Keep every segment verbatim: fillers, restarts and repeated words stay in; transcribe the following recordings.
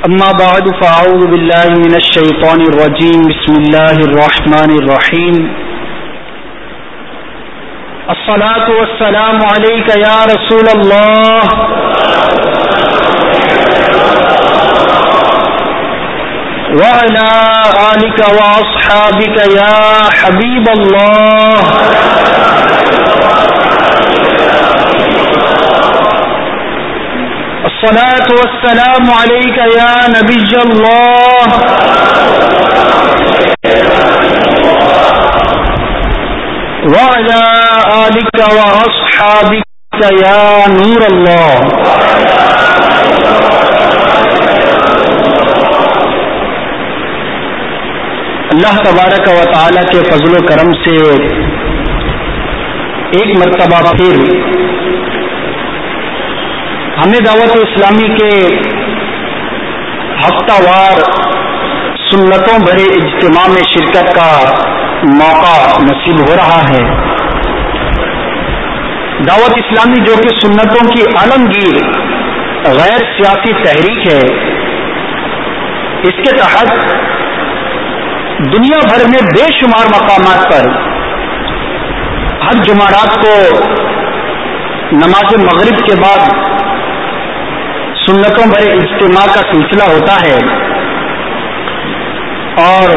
اما بعد فاعوذ باللہ من الشیطان الرجیم بسم اللہ الرحمن الرحیم الصلاۃ والسلام علیک یا رسول اللہ وعلی آلک واصحابک یا حبیب اللہ الصلاۃ والسلام علیک یا نبی اللہ وعلی آلک واصحابک یا نور اللہ. اللہ تبارک و تعالی کے فضل و کرم سے ایک مرتبہ پھر ہمیں دعوت اسلامی کے ہفتہ وار سنتوں بھرے اجتماع میں شرکت کا موقع نصیب ہو رہا ہے. دعوت اسلامی جو کہ سنتوں کی عالمگیر غیر سیاسی تحریک ہے، اس کے تحت دنیا بھر میں بے شمار مقامات پر ہر جمعرات کو نماز مغرب کے بعد سنتوں بھرے اجتماع کا سلسلہ ہوتا ہے، اور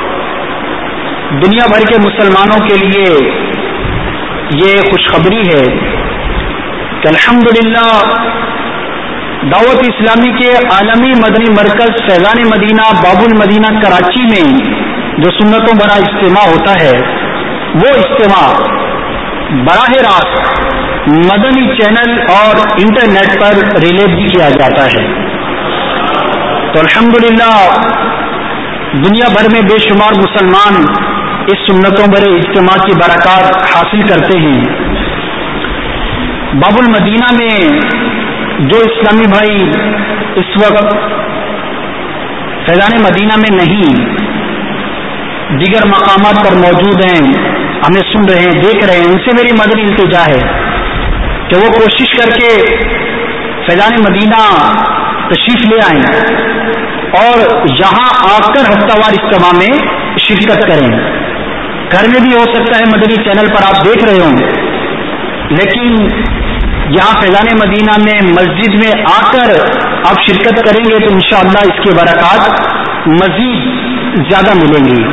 دنیا بھر کے مسلمانوں کے لیے یہ خوشخبری ہے کہ الحمدللہ دعوت اسلامی کے عالمی مدنی مرکز فیضان مدینہ باب المدینہ کراچی میں جو سنتوں بھرا اجتماع ہوتا ہے، وہ اجتماع براہ راست مدنی چینل اور انٹرنیٹ پر ریلے بھی کیا جاتا ہے. تو الحمدللہ دنیا بھر میں بے شمار مسلمان اس سنتوں بھرے اجتماع کی برکات حاصل کرتے ہیں. باب المدینہ میں جو اسلامی بھائی اس وقت فیضان مدینہ میں نہیں، دیگر مقامات پر موجود ہیں، ہمیں سن رہے ہیں، دیکھ رہے ہیں، ان سے میری مدنی التجا ہے کہ وہ کوشش کر کے فیضان مدینہ تشریف لے آئیں اور یہاں آ کر ہفتہ وار اجتماع میں شرکت کریں. گھر میں بھی ہو سکتا ہے مدنی چینل پر آپ دیکھ رہے ہوں، لیکن یہاں فیضان مدینہ میں مسجد میں آ کر آپ شرکت کریں گے تو انشاءاللہ اس کے برکات مزید زیادہ ملیں گی.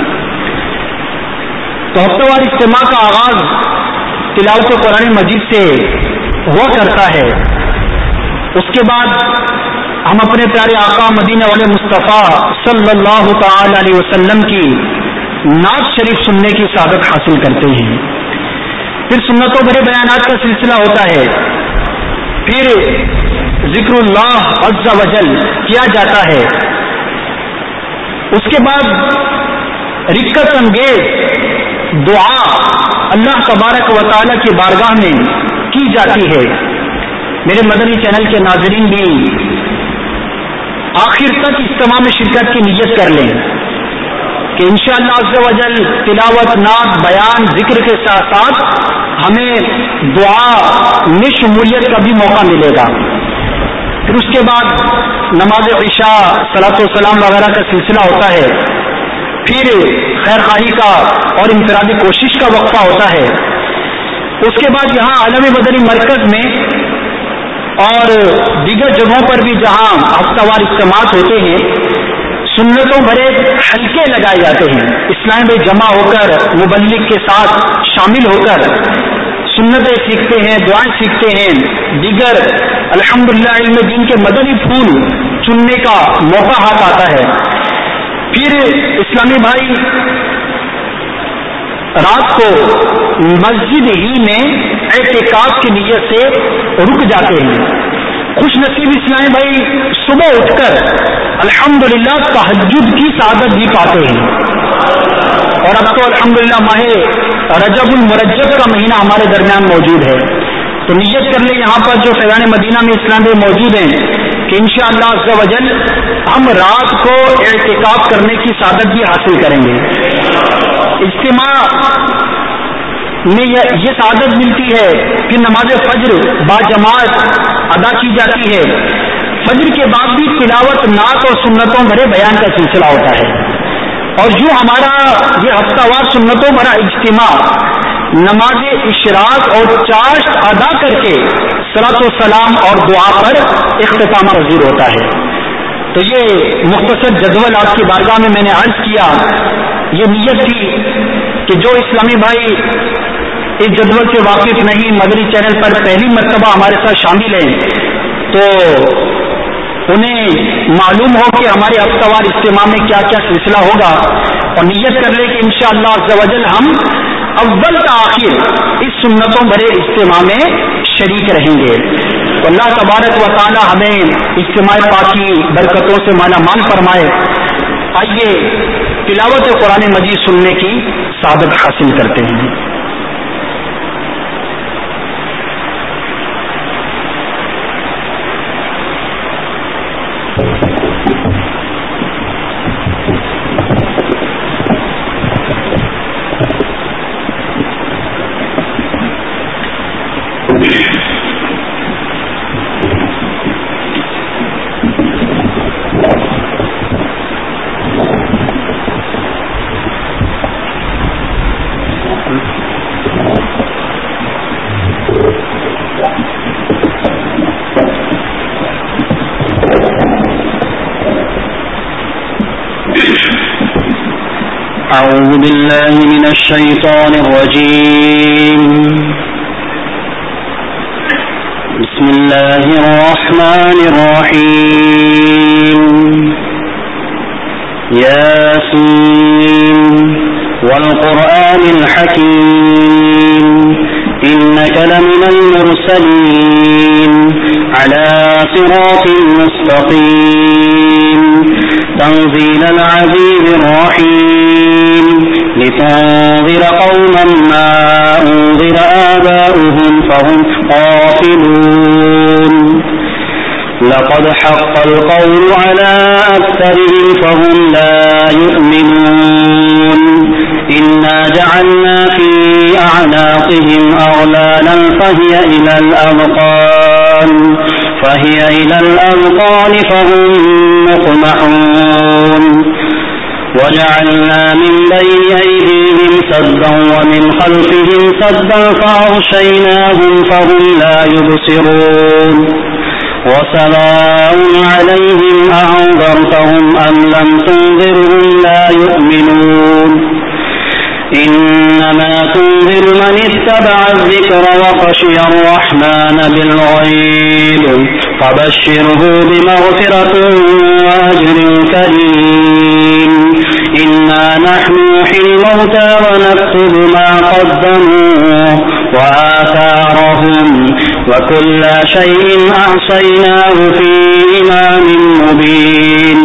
تو ہفتہ وار اجتماع کا آغاز تلاوت قرآن مجید سے ہوا کرتا ہے. اس کے بعد ہم اپنے پیارے آقا مدینہ والے مصطفیٰ صلی اللہ تعالی علیہ وسلم کی نعت شریف سننے کی سعادت حاصل کرتے ہیں. پھر سنتوں بھرے بیانات کا سلسلہ ہوتا ہے، پھر ذکر اللہ عز و جل کیا جاتا ہے. اس کے بعد رکت انگیز دعا اللہ تبارک و تعالی کی بارگاہ میں کی جاتی ہے. میرے مدنی چینل کے ناظرین بھی آخر تک اجتماع میں شرکت کی نیت کر لیں کہ انشاءاللہ عز و جل تلاوت، نعت، بیان، ذکر کے ساتھ ساتھ ہمیں دعا میں شمولیت کا بھی موقع ملے گا. پھر اس کے بعد نماز عشاء، صلاۃ و سلام وغیرہ کا سلسلہ ہوتا ہے. پھر خیر خواہی کا اور انفرادی کوشش کا وقفہ ہوتا ہے. اس کے بعد یہاں عالمی مدنی مرکز میں اور دیگر جگہوں پر بھی جہاں ہفتہ وار اجتماعات ہوتے ہیں، سنتوں بھرے حلقے لگائے جاتے ہیں. اسلام میں جمع ہو کر مبلغ کے ساتھ شامل ہو کر سنتیں سیکھتے ہیں، دعائیں سیکھتے ہیں، دیگر الحمدللہ علم دین کے مدنی پھول چننے کا موقع ہاتھ آتا ہے. پھر اسلامی بھائی رات کو مسجد ہی میں اعتکاف کی نیت سے رک جاتے ہیں. خوش نصیب اسلامی بھائی صبح اٹھ کر الحمدللہ تہجد کی سعادت بھی پاتے ہیں. اور اب تو الحمدللہ ماہ رجب المرجب کا مہینہ ہمارے درمیان موجود ہے، تو نیت کر لیں یہاں پر جو فیضان مدینہ میں اسلام بھائی موجود ہیں کہ انشاءاللہ عز و جل ہم رات کو اعتکاف کرنے کی سعادت بھی حاصل کریں گے. اجتماع میں یہ سعادت ملتی ہے کہ نماز فجر با جماعت ادا کی جاتی ہے. فجر کے بعد بھی تلاوت نعت اور سنتوں بھرے بیان کا سلسلہ ہوتا ہے. اور جو ہمارا یہ ہفتہ وار سنتوں بھرا اجتماع نماز اشراق اور چاشت ادا کر کے صلاۃ و سلام اور دعا پر اختتام پذیر ہوتا ہے. تو یہ مختصر جدول آپ کی بارگاہ میں میں نے عرض کیا. یہ نیت تھی کہ جو اسلامی بھائی اس جدول سے واقف نہیں، مدنی چینل پر پہلی مرتبہ ہمارے ساتھ شامل ہیں، تو انہیں معلوم ہو کہ ہمارے ہفتہ وار اجتماع میں کیا کیا سلسلہ ہوگا، اور نیت کر لیں کہ انشاءاللہ عز و جل ہم اول تا آخر اس سنتوں بھرے اجتماع میں شریک رہیں گے. تو اللہ تبارک و تعالی ہمیں اجتماع پاکی برکتوں سے مالا مال فرمائے. آئیے تلاوت قرآن مجید سننے کی سعادت حاصل کرتے ہیں. أعوذ بالله من الشيطان الرجيم. بسم الله الرحمن الرحيم. ياسين والقرآن الحكيم إنك لمن المرسلين على صراط مستقيم تنزيل العزيز الرحيم لتنذر قوما ما أنذر آباؤهم فهم غافلون لقد حق القول على أكثرهم فهم لا يؤمنون إنا جعلنا في أعناقهم أغلالا فهي إلى الأذقان فهي إلى الأذقان فهم مقمحون وجعلنا من بين أيديهم سدا ومن خلفهم سدا فأغشيناهم فهم لا يبصرون وسواء عليهم أنذرتهم أم لم تنذرهم لا يؤمنون إنما تنذر من اتبع الذكر وخشي الرحمن بالغيب فبشره بمغفرة وأجر كريم إنا نحن نحيي الموتى ونكتب ما قدموا وآثارهم وكل شيء أحصيناه في إمام مبين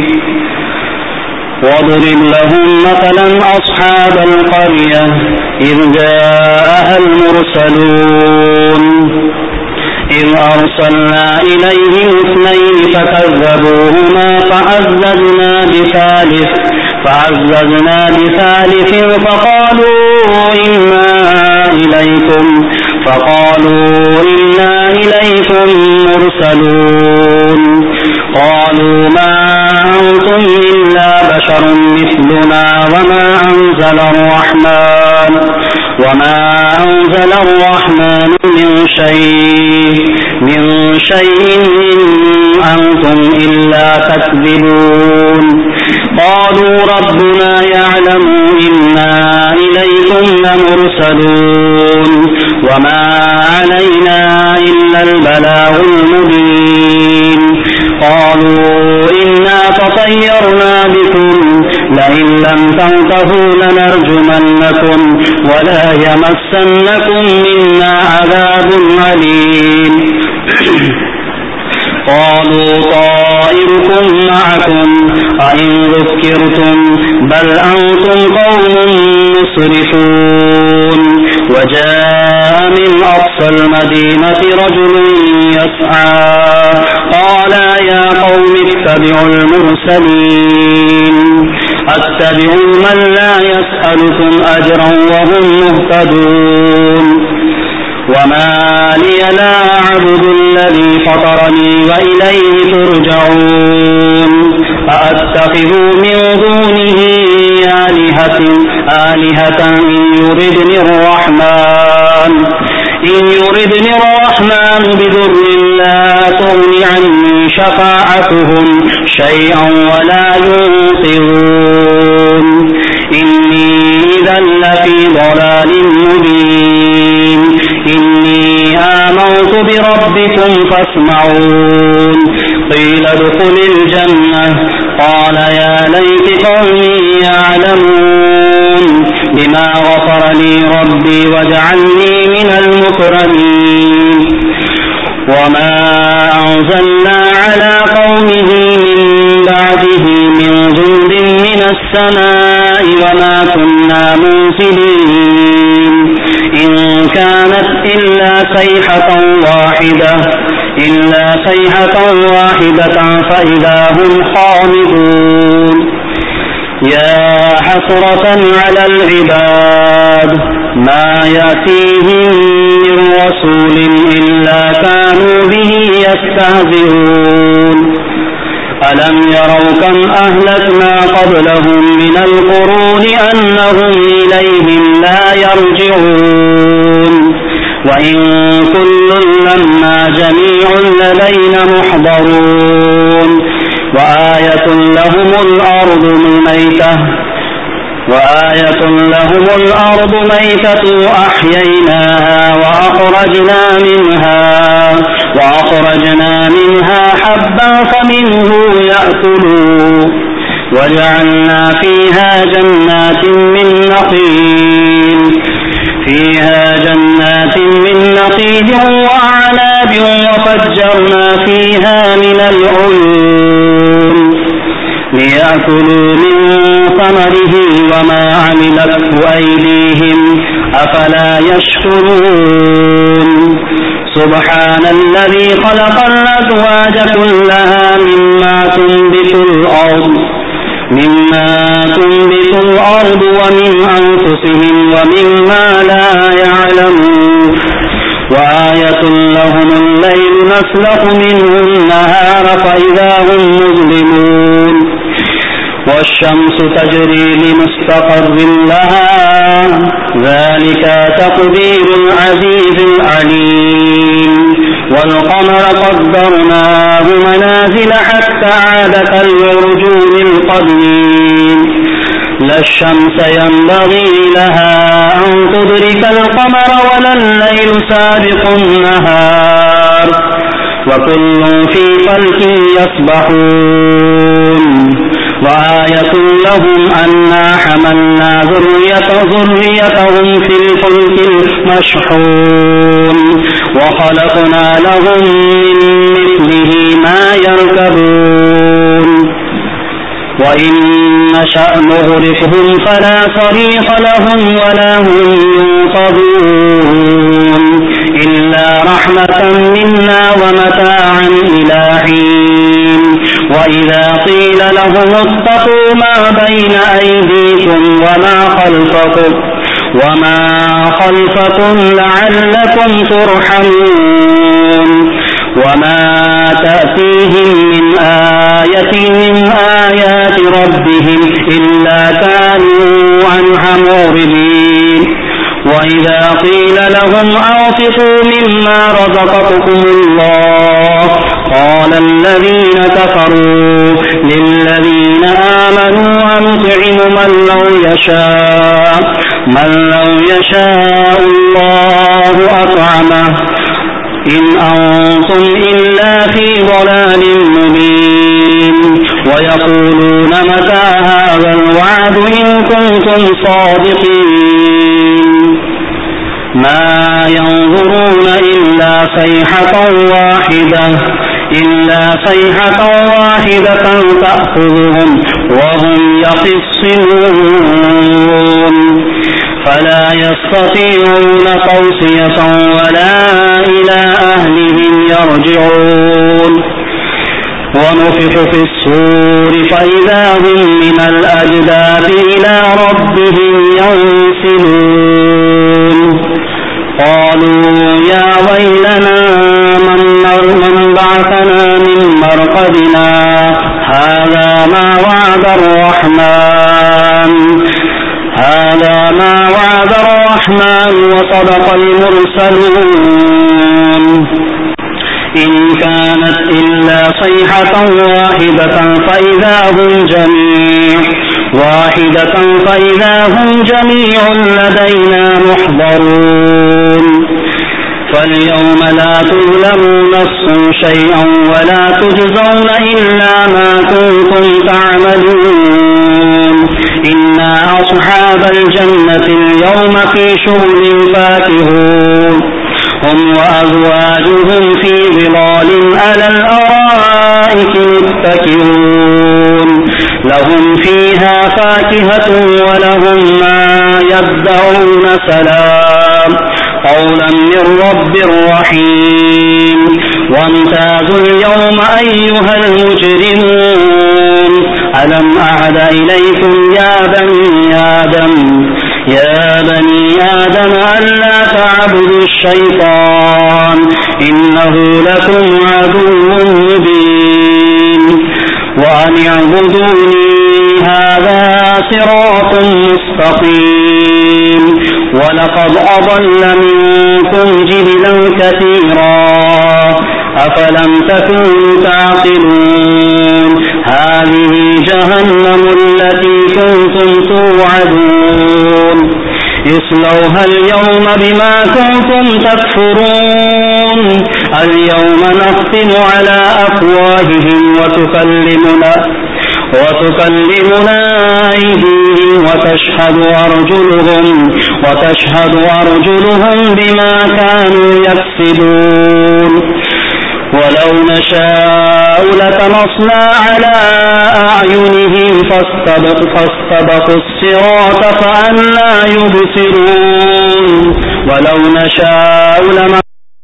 واضرب لهم مثلا أصحاب القرية إذ جاءها المرسلون إذ أرسلنا إليهم اثنين فكذبوهما فعززنا بثالث فعززنا بثالث فقالوا إنا إليكم فقالوا إنا إليكم مرسلون قالوا ما أنتم إلا بشر مثلنا وما أنزل الرحمن وما أنزل الرحمن من شيء من شيء إن أنتم إلا تكذبون قالوا ربنا يعلم إنا إليكم لمرسلون وما علينا إلا البلاغ المبين قالوا إنا تطيرنا بكم لئن لم تنتهوا لنرجمنكم ولا يمسنكم منا عذاب أليم قالوا طائركم معكم أئن ذكرتم بل أنتم قوم مسرفون وجاء من أقصى المدينة رجل يسعى قال يا قوم اتبعوا المرسلين أتبعوا من لا يسألكم أجرا وهم مهتدون وما لي لا أعبد الذي الذي فطرني وإليه ترجعون أأتخذ من دونه آلهة آلهة إن يردني الرحمن إن يردني الرحمن بضر لا تغن عني شفاعتهم شيئا ولا ينقذون إني إذا لفي ضلال مبين إني آمنت بربكم فاسمعون قيل ادخل الجنة قال يا ليت قومي يعلمون بما غفر لي ربي وجعلني من المكرمين وما أنزلنا على قومه من بعده من جند من السماء وما كنا منزلين إن كانت إلا صيحة واحدة إلا صيحة واحدة فإذا هم خامدون يا حسرة على العباد ما يأتيهم من رسول إلا كانوا به يستهزئون ألم يروا كم أهلكنا قبلهم من القرون أنهم إليهم لا يرجعون وإن كل لما جميع لدينا محضرون وآية لهم الأرض ميتة وآية لهم الأرض ميتة أحييناها وأخرجنا منها وأخرجنا منها حبا فمنه يأكلون وجعلنا فيها جنات من نخيل فيها جنات من نخيل وأعناب وفجرنا فيها من العيون ليأكلوا من ثمره وما عملته أيديهم أفلا يشكرون سبحان الذي خلق الأزواج كلها مما تنبت الأرض مما تنبت الأرض ومن أنفسهم ومما لا يعلمون وآية لهم الليل نسلخ منه النهار فإذا هم مظلمون والشمس تجري لمستقر لها ذلك تقدير العزيز العليم والقمر قدرناه منازل حتى عاد كالعرجون القديم لا الشمس ينبغي لها أن تدرك القمر ولا الليل سابق النهار وكل في فلك يسبحون وآية لهم أنا حملنا ذرية ذريتهم في الفلك المشحون وخلقنا لهم من مثله ما يركبون وإن نشأ نغرقهم فلا صريخ لهم ولا هم ينقذون إلا رحمة منا ومتاعا إلى حين وإذا قيل لهم اتقوا ما بين أيديكم وما خلفكم وما خلفكم لعلكم ترحمون وما تأتيهم من آية من آيات ربهم إلا كانوا عنها معرضين وإذا قيل لهم أنفقوا مما رزقكم الله قال الذين كفروا للذين آمنوا أنطعم من لو يشاء من لو يشاء الله أطعمه إن أنتم إلا في ضلال مبين ويقولون متى هذا الوعد إن كنتم صادقين ما ينظرون إلا صيحة واحدة إلا صيحة واحدة تأخذهم وهم يخصمون فلا يستطيعون توصية ولا إلى أهلهم يرجعون ونفخ في الصور فإذا هم من الأجداث إلى ربهم ينسلون قالوا يا ويلنا من عبادنا هذا ما وعد الرحمن هذا ما وعد الرحمن وصدق المرسلون إن كانت إلا صيحة واحدة فإذا هم جميع واحدة فإذا هم جميع لدينا محضرون فاليوم لا تظلم نفس شيئا ولا تجزون إلا ما كنتم تعملون إنا أصحاب الجنة اليوم في شغل فاكهون هم وأزواجهم في ظلال على الأرائك متكئون لهم فيها فاكهة ولهم ما يدعون سلام قولا من رب رحيم وامتازوا اليوم أيها المجرمون ألم أعد إليكم يا بني آدم يا بني آدم ألا تعبدوا الشيطان إنه لكم عدو مبين وأن اعبدوني هذا صراط مستقيم ولقد أضل منكم جبلا كثيرا أفلم تكونوا تعقلون هذه جهنم التي كنتم توعدون اصلوها اليوم بما كنتم تكفرون اليوم نختم على أفواههم وتكلمنا وتكلمنا أيديهم وتشهد أرجلهم وتشهد أرجلهم بما كانوا يكسبون ولو نشاء لطمسنا على أعينهم فاستبقوا فاستبقوا الصراط فأنى يبصرون ولو نشاء لما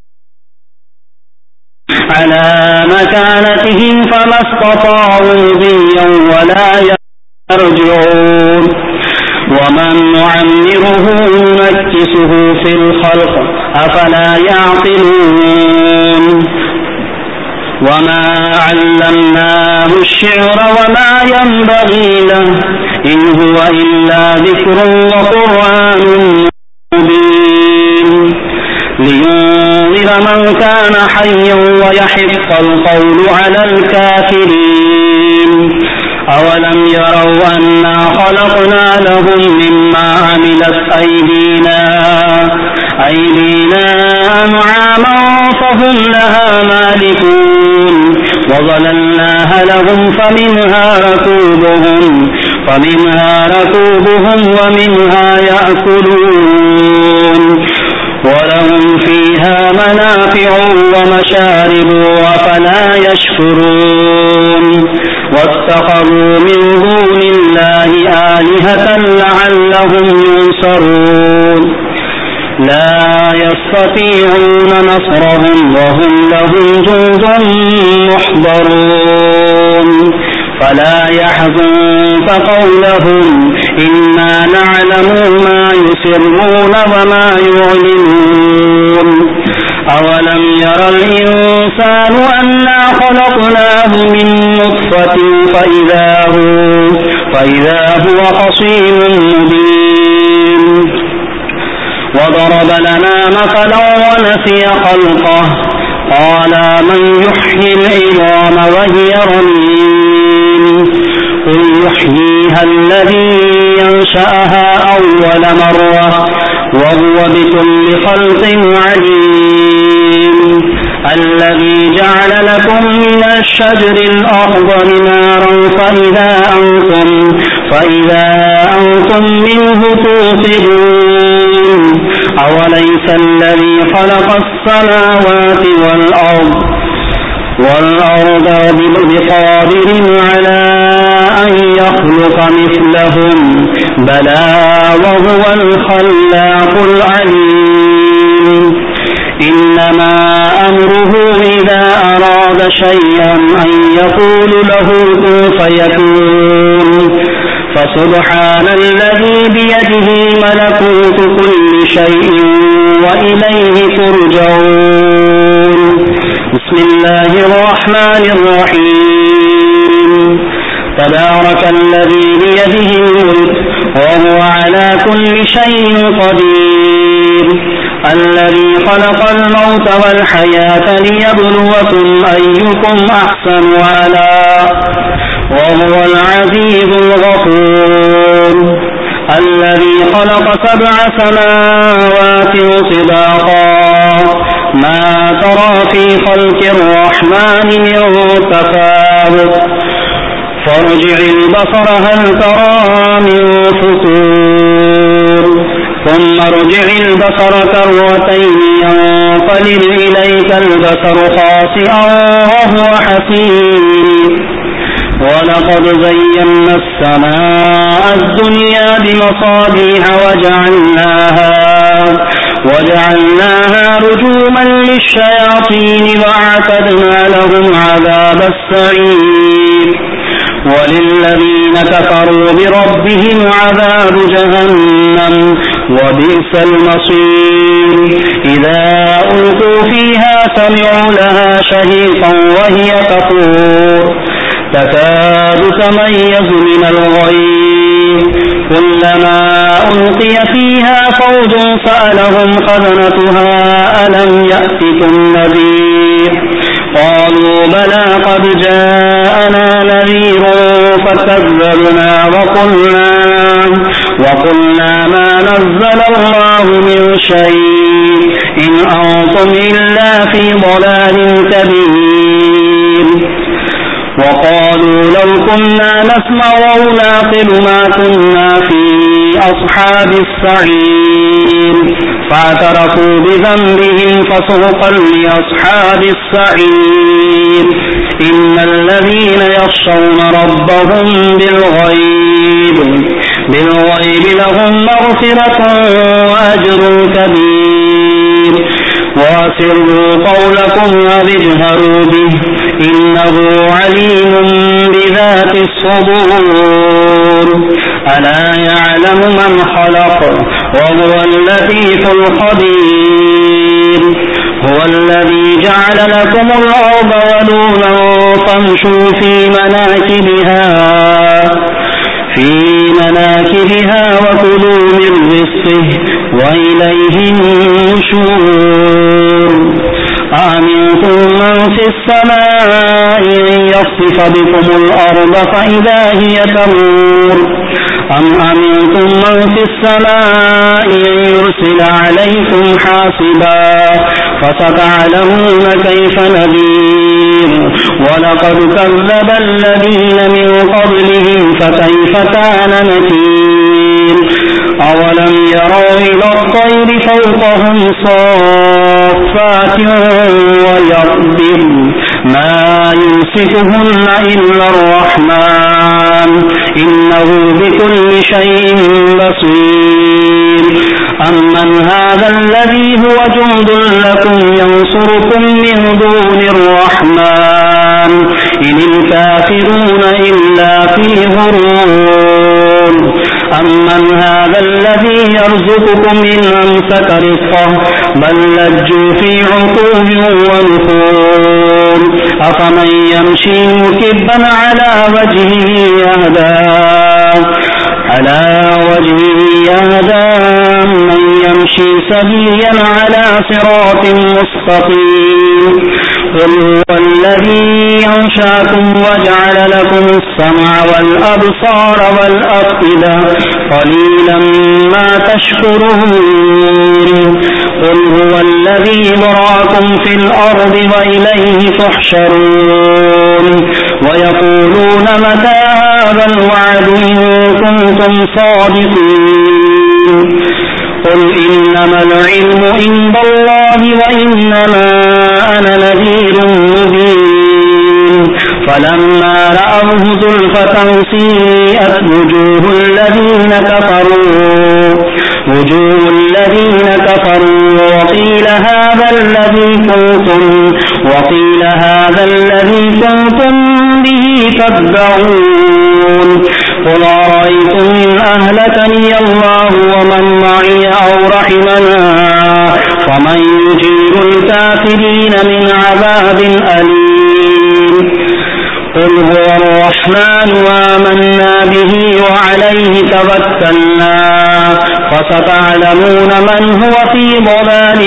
على مكانتهم فما استطاعوا ضيا ولا يرجعون ومن نعمره ننكسه في الخلق أفلا يعقلون وما علمناه الشعر وما ينبغي له إن هو إلا ذكر وقرآن مبين لينذر من كان حيا ويحق القول على الكافرين أولم يروا أنا خلقنا لهم مما عملت أيدينا أيدينا أنعاما فهم لها مالكون وظللناها لهم فمنها ركوبهم فمنها ركوبهم ومنها يأكلون ولهم فيها منافع ومشارب أفلا يشكرون واتخذوا من دون الله آلهة لعلهم ينصرون لا يستطيعون نصرهم وهم لهم جند محضرون فلا يحزنك قولهم إنا نعلم ما يسرون وما يعلنون أولم ير الإنسان أنا خلقناه من نطفة فإذا هو, فإذا هو خصيم مبين وضرب لنا مثلا ونسي خلقه قال من يحيي العظام وهي رميم قل يحييها الذي ينشأها أول مرة وهو بكل خلق عليم الذي جعل لكم من الشجر الأخضر نارا فإذا أنتم فإذا أنتم منه توقدون أوليس الذي خلق السماوات والأرض والأرض بقادر على أن يخلق مثلهم بلى وهو الخلاق العليم إنما أمره إذا أراد شيئا أن يقول له كن فيكون فسبحان الذي بيده ملكوت كل شيء وإليه ترجعون بسم الله الرحمن الرحيم تبارك الذي بيده الملك وهو على كل شيء قدير الذي خلق الموت والحياة ليبلوكم أيكم أحسن عملا وهو العزيز الغفور الذي خلق سبع سماوات طباقا ما ترى في خلق الرحمن من تفاوت فارجع البصر هل ترى من فطور ثم ارجع البصر كرتين ينقلب إليك البصر خاسئا وهو حسير ولقد زينا السماء الدنيا بمصابيح وجعلناها وجعلناها رجوما للشياطين وأعتدنا لهم عذاب السعير وللذين كفروا بربهم عذاب جهنم وبئس المصير إذا ألقوا فيها سمعوا لها شهيقا وهي تفور تكاد تميز من الغيظ كلما ألقي فيها فوج سألهم خزنتها ألم يأتكم نذير قالوا بلى قد جاءنا نذير فكذبنا وقلنا وقلنا ما نزل الله من شيء إن أنتم إلا في ضلال كبير وقالوا لو كنا نسمع أو نعقل ما كنا في أصحاب السعير فاعترفوا بذنبهم فسحقا لأصحاب السعير إن الذين يخشون ربهم بالغيب بالغيب لهم مغفرة وأجر كبير وأسروا قولكم واجهروا به إنه عليم بذات الصدور ألا يعلم من خلق وهو اللطيف الخبير هو الذي جعل لكم الأرض ذلولا فامشوا في مناكبها في مناكبها وكلوا من رزقه وإليه النشور أأمنتم من في السماء أن يخسف بكم الأرض فإذا هي تمور أم أمنتم من في السماء أن يرسل عليكم حاصبا فستعلمون كيف نذير ولقد كذب الذين من قبلهم فكيف كان نكير أولم يروا إلى الطير فوقهم صافات ويقبض ما يمسكهن إلا الرحمن إنه بكل شيء بصير أمن هذا الذي هو جند لكم ينصركم من دون الرحمن إن الكافرون إلا في غرور أمن هذا الذي يرزقكم إن أمسك رزقه بل لجوا في عتوب ونفور أفمن يمشي مكبا على وجهه يهدى على وجهه يهدى من يمشي سويا على صراط مستقيم قل هو الذي أنشأكم وجعل لكم السمع والأبصار والأفئدة قليلا ما تشكرون قل هو الذي ذرأكم في الأرض وإليه تحشرون ويقولون متى هذا الوعد إن كنتم صادقين قل إنما العلم عند الله وإنما أنا نذير مبين فلما رأوه زلفة سيئت وجوه الذين كفروا وجوه الذين كفروا وقيل هذا الذي كنتم وقيل هذا الذي كنتم به تدعون قل أرأيتم إن أهلكني الله ومن معي أو رحمنا فمن يجير الكافرين من عذاب أليم قل هو الرحمن آمنا به وعليه توكلنا فستعلمون من هو في ضلال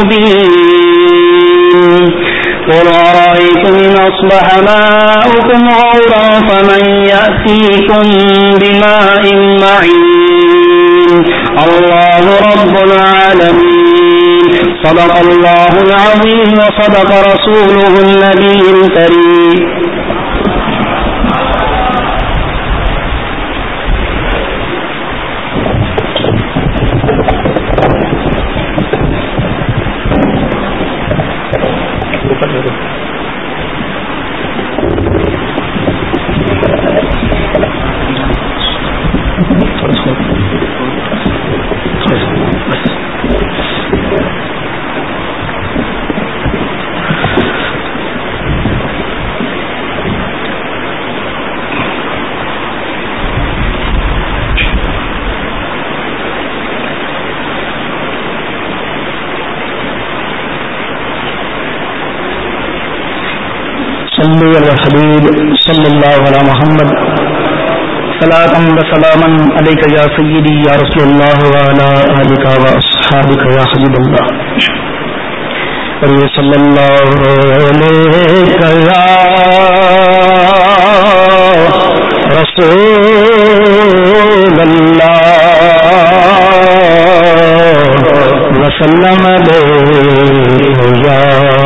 مبين قل أرأيتم إن أصبح ماؤكم غورا فمن يأتيكم بماء معين الله رب العالمين صدق الله العظيم وصدق رسوله النبي الكريم صلوا علی الحبیب صلی اللہ علی محمد صلاۃ و سلاما علیک یا سیدی یا رسول اللہ وعلی آلک و اصحابک یا حبیب اللہ اور صلی اللہ علیک یا رسول اللہ وسلم علیہ یا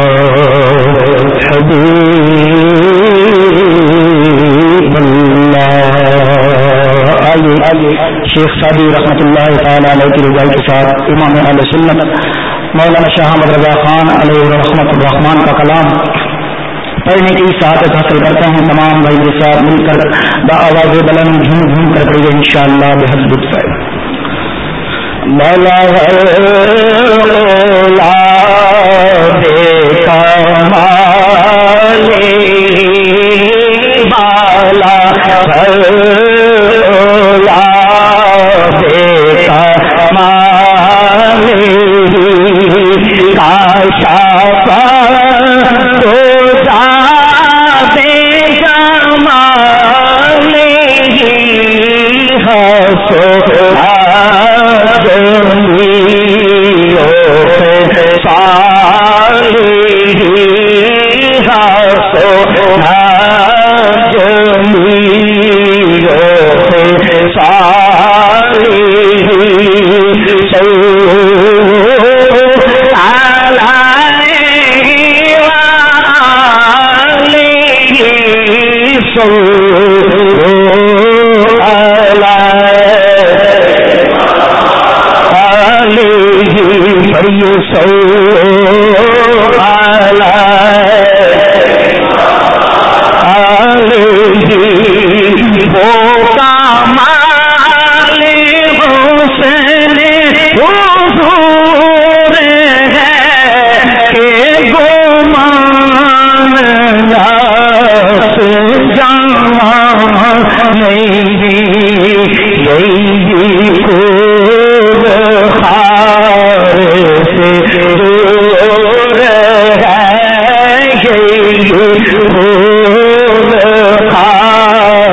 شیخ سعدی رحمۃ اللہ تعالی علیہ کی رضا کے ساتھ امام اہل سنت مولانا شاہ احمد رضا خان علیہ رحمۃ الرحمان کا کلام پڑھنے کی سعادت حاصل کرتے ہیں تمام بھائی کے ساتھ مل کر بآواز بلند جھوم جھوم کر پڑھیے انشاءاللہ بحد لطف ہے مولا دے کمالے بالا خار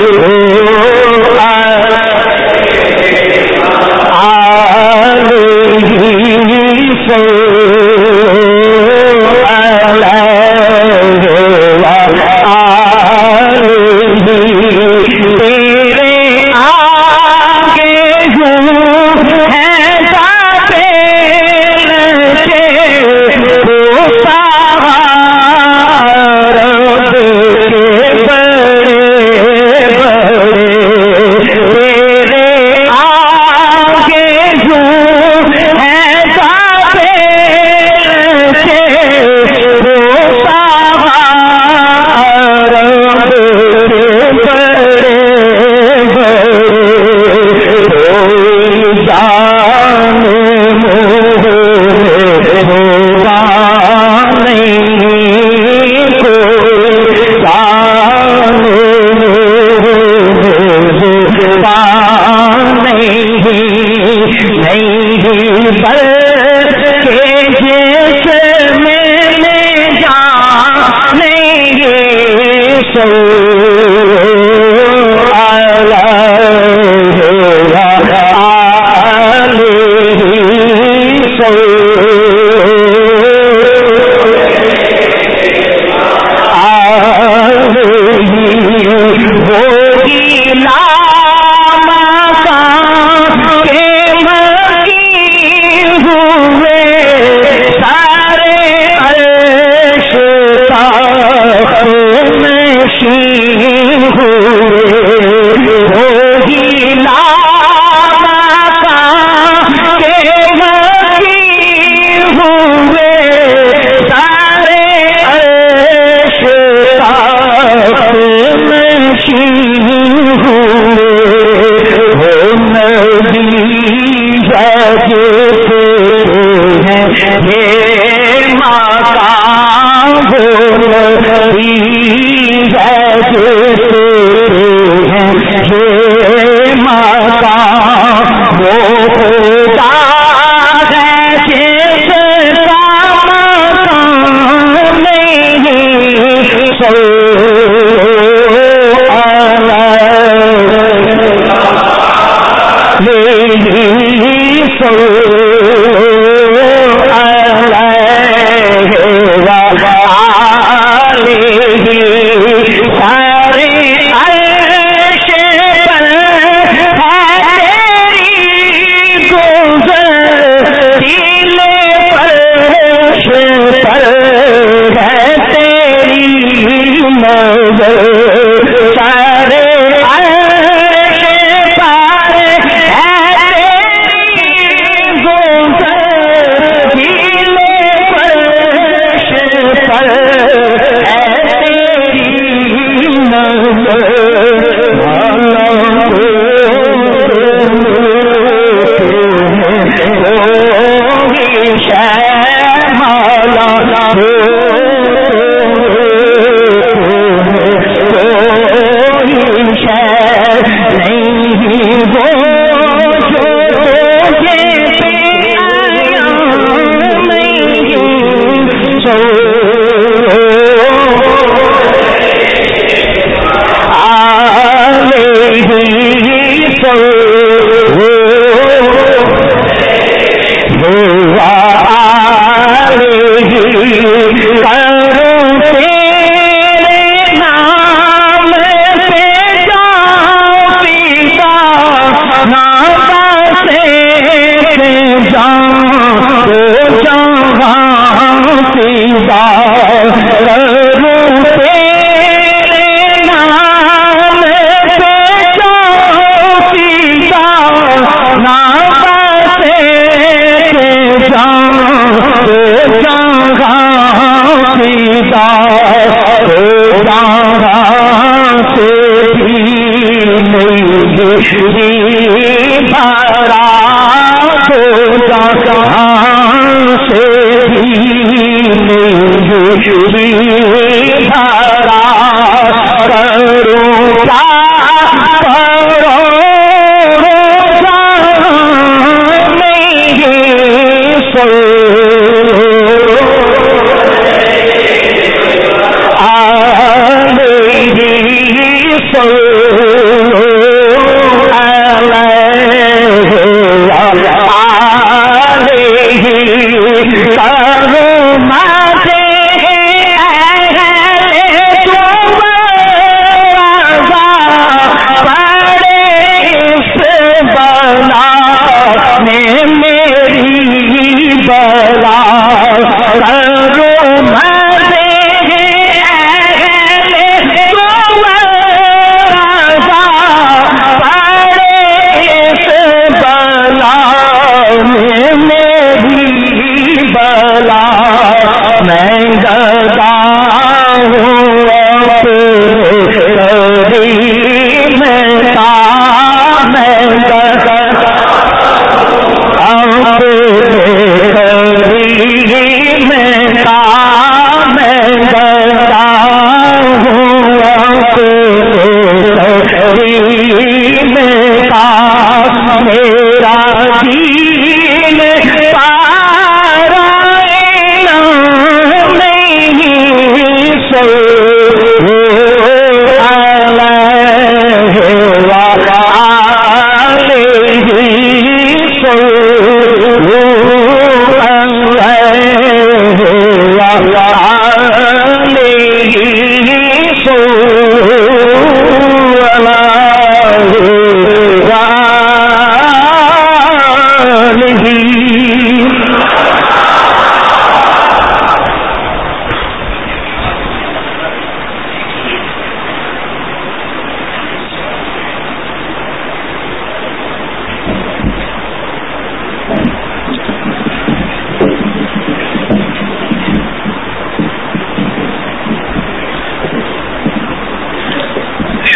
آ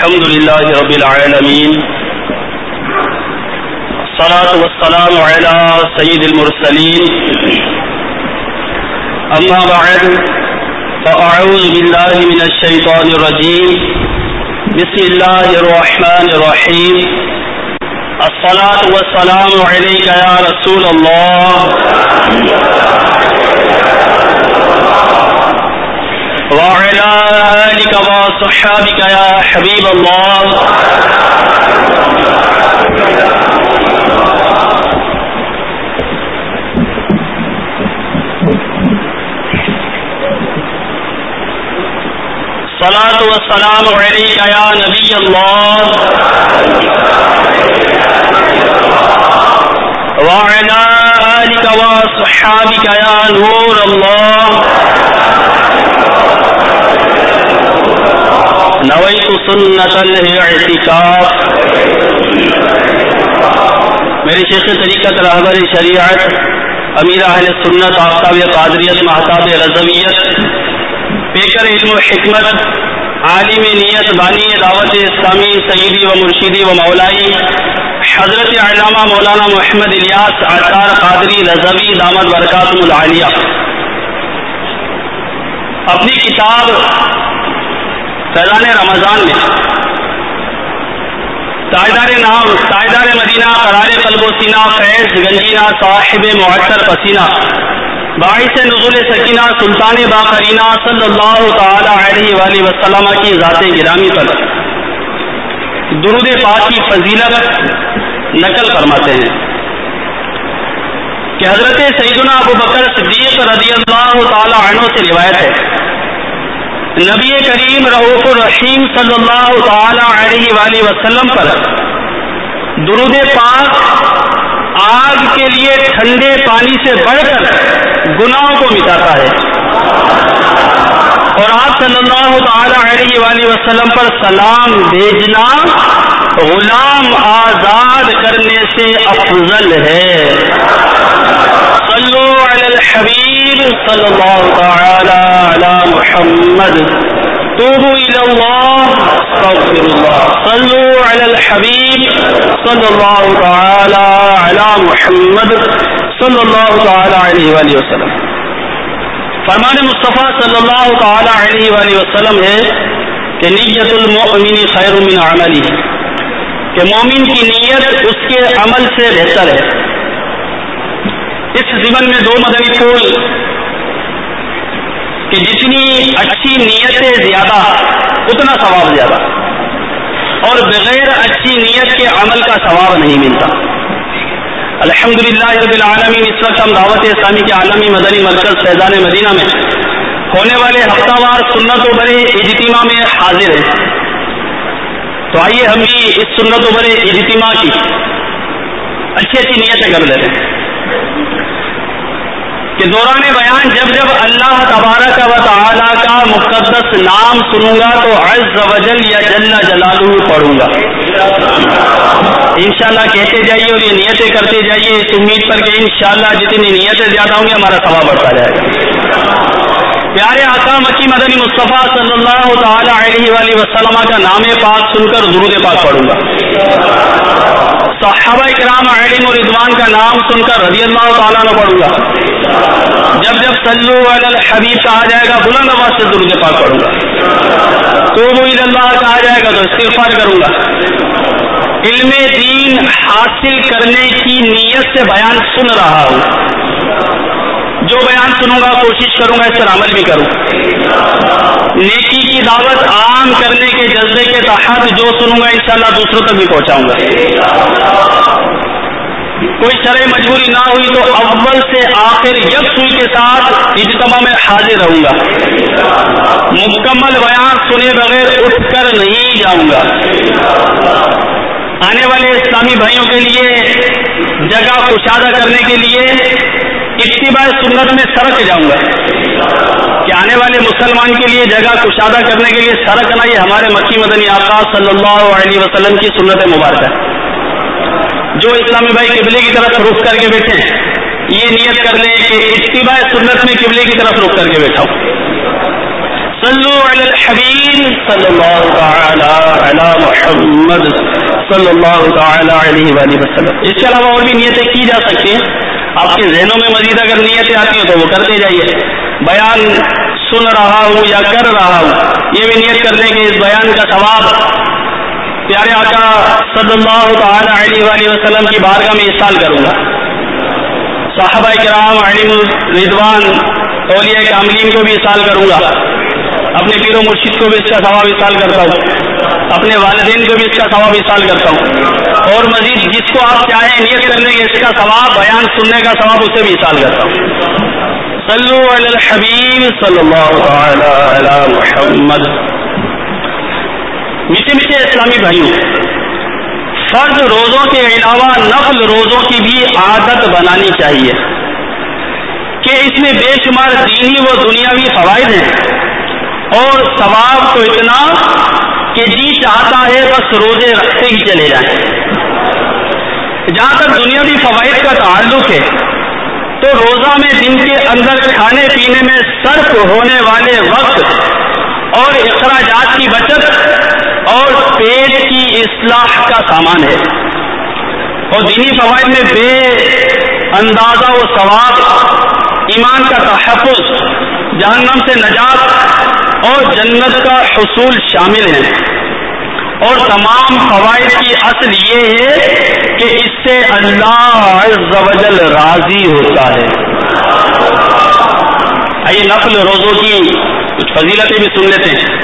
الحمد لله رب العالمين الصلاة والسلام على سيد المرسلين أما بعد فأعوذ بالله من الشيطان الرجيم بسم الله الرحمن الرحيم الصلاة والسلام عليك يا رسول الله وعلى آلك وصحابك يا حبيب الله الصلاة والسلام عليك يا نبي الله وعلى آلك وصحابك يا نور الله نويت سنة الاعتكاف. میرے شیخ طریقت رہبر شریعت امیر اہل سنت آفتاب قادریت محتاب رضویت پیکر علم و حکمت عالم نیت بانی دعوت اسلامی سیدی و مرشدی و مولائی حضرت علامہ مولانا محمد الیاس عطار قادری رضوی دامت برکاتہ العالیہ اپنی کتاب فیضان رمضان میں تاجدار نام تاجدار مدینہ قرار قلب و سینہ فیض گنجینہ صاحب معطر پسینہ باعث نزول سکینہ سلطان باقرینہ صلی اللہ تعالی علیہ وآلہ وسلم کی ذات گرامی پر درود پاک کی فضیلت نقل فرماتے ہیں کہ حضرت سیدنا ابو بکر صدیق رضی اللہ تعالی عنہ سے روایت ہے نبی کریم رؤوف الرحیم صلی اللہ تعالی علیہ وآلہ وسلم پر درود پاک آگ کے لیے ٹھنڈے پانی سے بڑھ کر گناہوں کو مٹاتا ہے، اور آپ صلی اللہ تعالی علیہ وآلہ وسلم پر سلام بھیجنا غلام آزاد کرنے سے افضل ہے. صلو علی الحبیب صلی اللہ تعالی علی محمد توبوا الی اللہ استغفر اللہ. صلو علی الحبیب صلی اللہ تعالی علی محمد صلی اللہ تعالی علیہ وآلہ وسلم. فرمان مصطفیٰ صلی اللہ تعالی علیہ وآلہ وسلم ہے کہ نیت المؤمن خیر من عملہ، کہ مومن کی نیت اس کے عمل سے بہتر ہے. اس ضمن میں دو مدنی پھول کہ جتنی اچھی نیتیں زیادہ اتنا ثواب زیادہ، اور بغیر اچھی نیت کے عمل کا ثواب نہیں ملتا. الحمدللہ رب العالمین اس وقت ہم دعوت اسلامی کے عالمی مدنی مرکز فیضان مدینہ میں ہونے والے ہفتہ وار سنت و برے اجتماع میں حاضر ہیں. تو آئیے ہم بھی اس سنت و برے اجتماع کی اچھی اچھی نیتیں کر لیتے ہیں کہ دوران بیان جب جب اللہ تبارک و تعالی کا مقدس نام سنوں گا تو عز و جل یا جل جلالہ پڑھوں گا. انشاءاللہ کہتے جائیے اور یہ نیتیں کرتے جائیے اس امید پر کہ انشاءاللہ جتنی نیتیں زیادہ ہوں گی ہمارا ثواب بڑھتا جائے گا. پیارے آقا مکی مدنی مصطفیٰ صلی اللہ تعالی علیہ وآلہ وسلم کا نام پاک سن کر درود پاک پڑھوں گا. صحابہ کرام علیم و رضوان کا نام سن کر رضی اللہ تعالیٰ عنہ پڑھوں گا. جب جب صلو علی الحبیب کہا جائے گا بلند آواز سے درود پاک پڑھوں گا. توبوا الی اللہ کہا جائے گا تو استغفار کروں گا. علم دین حاصل کرنے کی نیت سے بیان سن رہا ہوں. جو بیان سنوں گا کوشش کروں گا اس پر عمل بھی کروں. نیکی کی دعوت عام کرنے کے جذبے کے تحت جو سنوں گا انشاءاللہ دوسروں تک بھی پہنچاؤں گا. کوئی شرعی مجبوری نہ ہوئی تو اول سے آخر یکسوئی کے ساتھ اجتماع میں حاضر رہوں گا. مکمل بیان سنے بغیر اٹھ کر نہیں جاؤں گا. آنے والے اسلامی بھائیوں کے لیے جگہ کشادہ کرنے کے لیے اتباع سنت میں سرک جاؤں گا کہ آنے والے مسلمان کے لیے جگہ کشادہ کرنے کے لیے سرکنا یہ ہمارے مکی مدنی آقا صلی اللہ علیہ وسلم کی سنت مبارکہ ہے. جو اسلامی بھائی قبلے کی طرف رخ کر کے بیٹھے ہیں یہ نیت کر لیں کہ اتباع سنت میں قبلے کی طرف رخ کر کے بیٹھا ہوں. صلو علی الحبیب صلی اللہ تعالی علی محمد صلی اللہ تعالی علیہ وآلہ وسلم. اس کے علاوہ اور بھی نیتیں کی جا سکتی ہیں. آپ کے ذہنوں میں مزید اگر نیتیں آتی ہیں تو وہ کرتے جائیے. بیان سن رہا ہوں یا کر رہا ہوں یہ بھی نیت کر لیں کہ اس بیان کا ثواب پیارے آقا صلی اللہ تعالی علیہ وآلہ وسلم کی بارگاہ میں اصال کروں گا. صحابہ کرام علیہم رضوان اولیاء کاملین کو بھی اصال کروں گا. اپنے پیر و مرشد کو بھی اس کا ثواب اصال کرتا ہوں. اپنے والدین کو بھی اس کا ثواب اصال کرتا ہوں. اور مزید جس کو آپ چاہیں نیت کرنے کے اس کا ثواب بیان سننے کا ثواب اسے بھی اصال کرتا ہوں. صلو علی الحبیب صلی اللہ تعالی علی محمد. میٹھے میٹھے اسلامی بھائیوں، فرض روزوں کے علاوہ نفل روزوں کی بھی عادت بنانی چاہیے کہ اس میں بے شمار دینی و دنیاوی فوائد ہیں اور ثواب تو اتنا کہ جی چاہتا ہے بس روزے رکھتے ہی چلے جائیں. جہاں تک دنیاوی فوائد کا تعلق ہے تو روزہ میں دن کے اندر کھانے پینے میں صرف ہونے والے وقت اور اخراجات کی بچت اور پیٹ کی اصلاح کا سامان ہے. اور دینی فوائد میں بے اندازہ و ثواب، ایمان کا تحفظ، جہنم سے نجات اور جنت کا حصول شامل ہیں. اور تمام فوائد کی اصل یہ ہے کہ اس سے اللہ عز و جل راضی ہوتا ہے. آئیے نفل روزوں کی کچھ فضیلتیں بھی سن لیتے ہیں.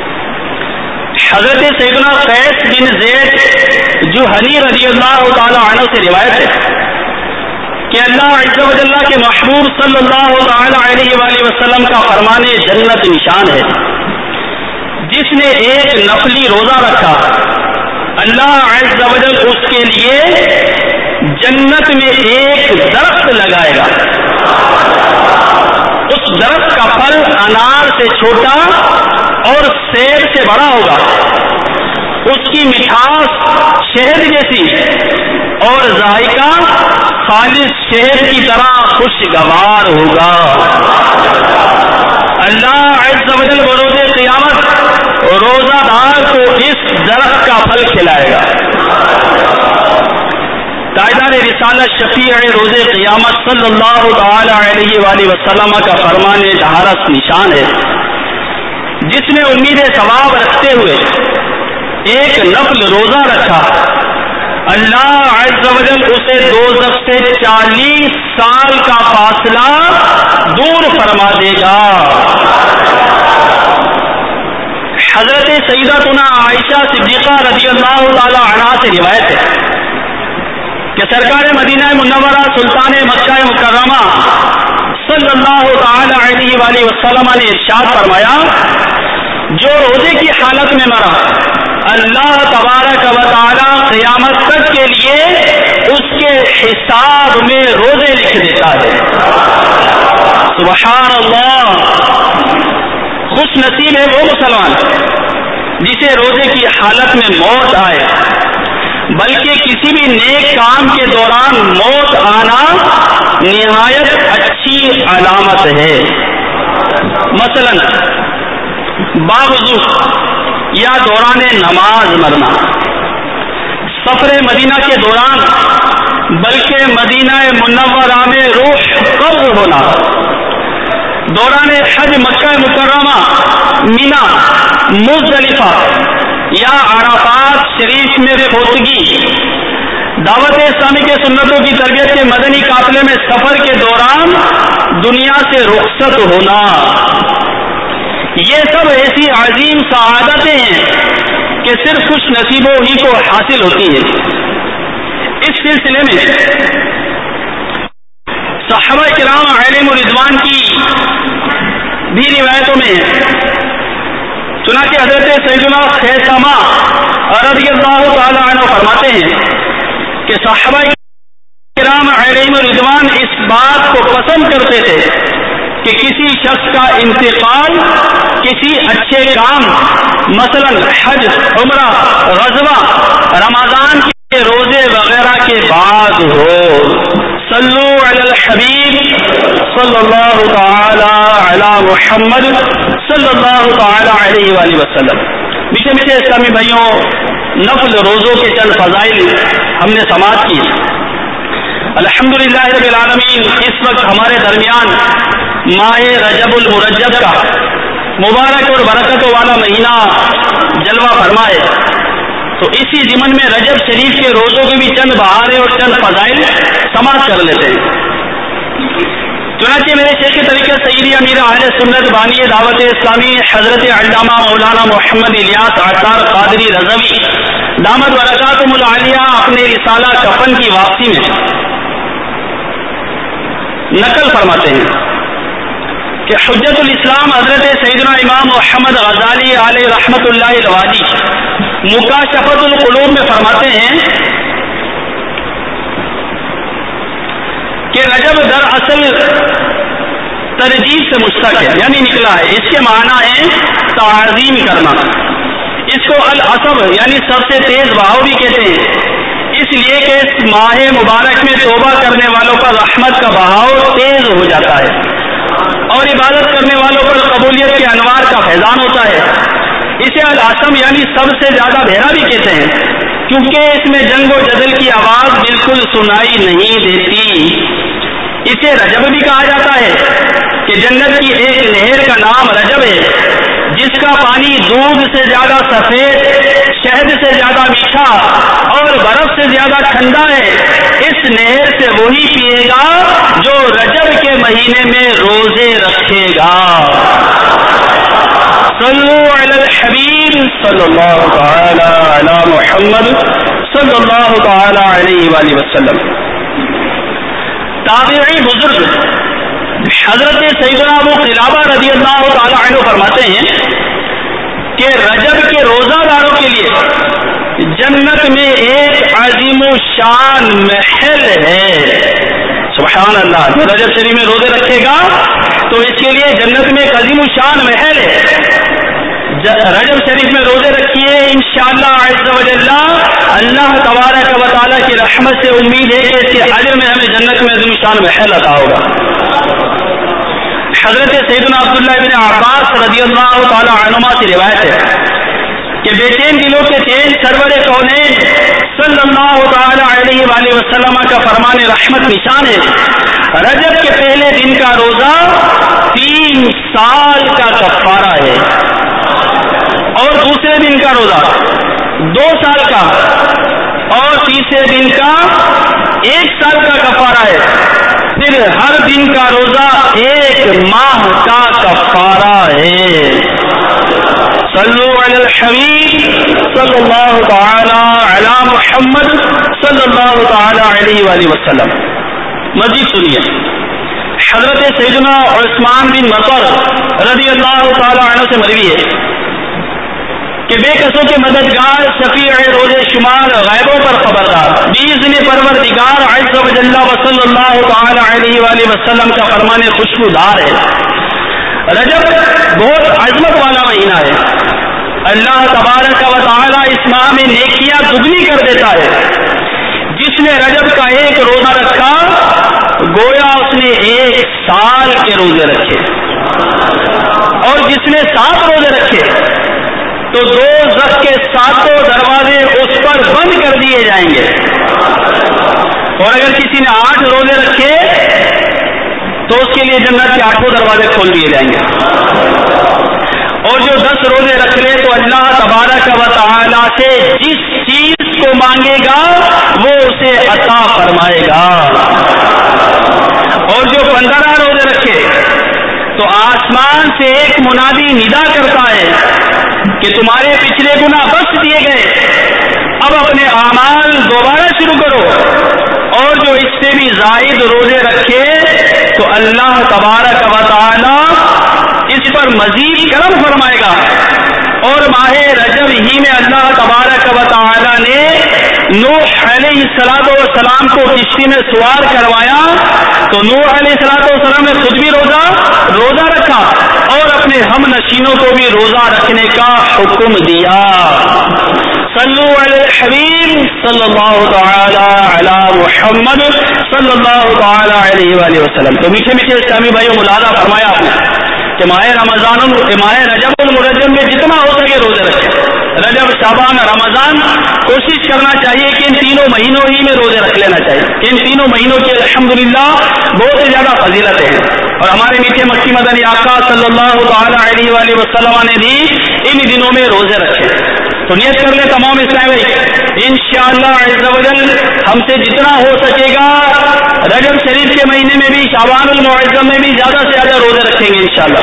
حضرت سیدنا قیس بن زید جوہنی رضی اللہ تعالی عنہ سے روایت ہے کہ اللہ عز و جل کے محبوب صلی اللہ تعالی علیہ وآلہ وسلم کا فرمان جنت نشان ہے. جس نے ایک نفلی روزہ رکھا اللہ عز و جل اس کے لیے جنت میں ایک درخت لگائے گا. اس درخت کا پھل انار سے چھوٹا اور سیب سے بڑا ہوگا. اس کی مٹھاس شہد جیسی اور ذائقہ خالص شہد کی طرح خوشگوار ہوگا. اللہ عز و جل بروز قیامت روزہ دار کو اس درخت کا پھل کھلائے گا. تاجدار رسالت شفیع روز قیامت صلی اللہ تعالی علیہ وآلہ وسلم کا فرمان طہارت نشان ہے. جس نے امید ثواب رکھتے ہوئے ایک نفل روزہ رکھا اللہ عز و جل اسے دوزخ سے چالیس سال کا فاصلہ دور فرما دے گا. حضرت سیدتنا عائشہ صدیقہ رضی اللہ تعالی عنہا سے روایت ہے کہ سرکار مدینہ منورہ سلطان مکہ مکرمہ صلی اللہ تعالی علیہ وآلہ وسلم نے ارشاد فرمایا جو روزے کی حالت میں مرا اللہ تبارک و تعالی قیامت تک کے لیے اس کے حساب میں روزے لکھ دیتا ہے. سبحان اللہ. خوش نصیب ہے وہ مسلمان جسے روزے کی حالت میں موت آئے، بلکہ کسی بھی نیک کام کے دوران موت آنا نہایت اچھی علامت ہے. مثلا باوضو یا دوران نماز مرنا، سفر مدینہ کے دوران بلکہ مدینہ منورہ میں روح قبض ہونا، دوران حج مکہ مکرمہ، مینا، مزدلفہ یا عرفات شریف میں فوتگی، دعوت اسلامی کے سنتوں کی تربیت کے مدنی قافلے میں سفر کے دوران دنیا سے رخصت ہونا، یہ سب ایسی عظیم سعادتیں ہیں کہ صرف خوش نصیبوں ہی کو حاصل ہوتی ہے. اس سلسلے میں صحابہ کرام علیہم رضوان کی بھی روایتوں میں ہے. چنانچہ حضرت سیدنا خیثمہ رضی اللہ تعالی عنہ فرماتے ہیں کہ صحابہ کرام علیہم رضوان اس بات کو پسند کرتے تھے کہ کسی شخص کا انتقال کسی اچھے کام مثلا حج، عمرہ، غزوہ، رمضان کے روزے وغیرہ کے بعد ہو. صلو علی الحبیب صلی اللہ تعالی علی محمد صلی اللہ تعالی علیہ وآلہ وسلم. میٹھے میٹھے اسلامی بھائیوں، نفل روزوں کے چند فضائل ہم نے سماعت کی. الحمدللہ رب العالمین، اس وقت ہمارے درمیان ماہ رجب المرجب کا مبارک اور برکتوں والا مہینہ جلوہ فرمائے، تو اسی ضمن میں رجب شریف کے روزوں کے بھی چند بہاریں اور چند فضائل سماعت کر لیتے ہیں. چنانچہ میرے شیخ طریقہ سیدی امیر اہل سنت بانی دعوت اسلامی حضرت علامہ مولانا محمد الیاس عطار قادری رضوی دامت برکاتہم العالیہ اپنے رسالہ کفن کی واپسی میں نقل فرماتے ہیں کہ حجت الاسلام حضرت سیدنا امام محمد غزالی علیہ رحمۃ اللہ الوادی مکاشفت القلوب میں فرماتے ہیں کہ رجب دراصل ترجیح سے مشتق ہے، یعنی نکلا ہے. اس کے معنی ہے تعظیم کرنا. اس کو العصب یعنی سب سے تیز بہاؤ بھی کہتے ہیں، اس لیے کہ اس ماہ مبارک میں توبہ کرنے والوں پر رحمت کا بہاؤ تیز ہو جاتا ہے اور عبادت کرنے والوں پر قبولیت کے انوار کا فیضان ہوتا ہے. اسے العصم یعنی سب سے زیادہ بہرا بھی کہتے ہیں، کیونکہ اس میں جنگ و جدل کی آواز بالکل سنائی نہیں دیتی. اسے رجب بھی کہا جاتا ہے کہ جنت کی ایک نہر کا نام رجب ہے، جس کا پانی دودھ سے زیادہ سفید، شہد سے زیادہ میٹھا اور برف سے زیادہ ٹھنڈا ہے. اس نہر سے وہی پیے گا جو رجب کے مہینے میں روزے رکھے گا. صلو علی الحبیب صلی اللہ تعالی علی محمد صلی اللہ تعالی علیہ وآلہ وسلم. تابعی بزرگ حضرت سیدنا ابو قلابہ رضی اللہ تعالی عنہ فرماتے ہیں کہ رجب کے روزہ داروں کے لیے جنت میں ایک عظیم و شان محل ہے. سبحان اللہ. جو رجب شریف میں روزے رکھے گا تو اس کے لیے جنت میں ایک عظیم و شان محل ہے. رجب شریف میں روزے رکھیے، انشاءاللہ عز و جل اللہ تبارک و تعالیٰ کی رحمت سے امید ہے کہ اس کے اجر میں ہمیں جنت میں عظیم شان محل عطا ہوگا. حضرت سیدنا عبداللہ بن عباس رضی اللہ تعالی عنہما سے روایت ہے کہ بے چین دلوں کے چین سرور کونین صلی اللہ تعالی علیہ وآلہ وسلم کا فرمان رحمت نشان ہے. رجب کے پہلے دن کا روزہ تین سال کا کفارہ ہے اور دوسرے دن کا روزہ دو سال کا اور تیسرے دن کا ایک سال کا کفارہ ہے. پھر ہر دن کا روزہ ایک ماہ کا کفارہ ہے. صلو علی الحبیب صلی اللہ تعالی علی محمد صلی اللہ تعالی علیہ وآلہ وسلم. مزید سنیے. حضرت سیدنا عثمان بن مطر رضی اللہ تعالی عنہ سے مروی ہے کہ بے کسوں کے مددگار، شفیع روز شمار، غیبوں پر خبردار، باذن پروردگار عز و جل و صلی اللہ تعالی علیہ وآلہ وسلم کا فرمان خوشبودار ہے. رجب بہت عظمت والا مہینہ ہے. اللہ تبارک و تعالی اس ماہ میں نیکیاں دگنی کر دیتا ہے. جس نے رجب کا ایک روزہ رکھا گویا اس نے ایک سال کے روزے رکھے، اور جس نے سات روزے رکھے تو دو زخ کے ساتوں دروازے اس پر بند کر دیے جائیں گے. اور اگر کسی نے آٹھ روزے رکھے تو اس کے لیے جنت کے آٹھوں دروازے کھول دیے جائیں گے. اور جو دس روزے رکھ لے تو اللہ تبارک و تعالی سے جس چیز کو مانگے گا وہ اسے عطا فرمائے گا. اور جو پندرہ روزے رکھے تو آسمان سے ایک منادی ندا کرتا ہے کہ تمہارے پچھلے گناہ بخش دیے گئے، اب اپنے اعمال دوبارہ شروع کرو. اور جو اس سے بھی زائد روزے رکھے تو اللہ تبارک و تعالی اس پر مزید کرم فرمائے گا. اور ماہ رجب ہی میں اللہ تبارک و تعالی نے نوح علیہ الصلوۃ والسلام کو کشتی میں سوار کروایا تو نوح علیہ الصلوۃ والسلام نے خود بھی روزہ روزہ رکھا اور اپنے ہم نشینوں کو بھی روزہ رکھنے کا حکم دیا. صلو علی الحبیب صلی اللہ تعالی علی محمد صلی اللہ تعالی علیہ وآلہ وسلم. تو میٹھے میٹھے اسلامی بھائیوں ملاحظہ فرمایا آپ نے کہ ماہ رمضان ماہ رجب المرجب میں جتنا ہو سکے روزے رکھیں. رجب، شعبان، رمضان کوشش کرنا چاہیے کہ ان تینوں مہینوں ہی میں روزے رکھ لینا چاہیے. ان تینوں مہینوں کی الحمدللہ بہت ہی زیادہ فضیلتیں ہیں، اور ہمارے میٹھے مکی مدنی آقا صلی اللہ تعالی علیہ وآلہ وسلم نے بھی ان دنوں میں روزے رکھے. تو نیت کر لیں تمام اسلامی بھائی، انشاءاللہ عز و جل ہم سے جتنا ہو سکے گا رجب شریف کے مہینے میں بھی، شعبان المعظم میں بھی زیادہ سے زیادہ روزے رکھیں گے انشاءاللہ.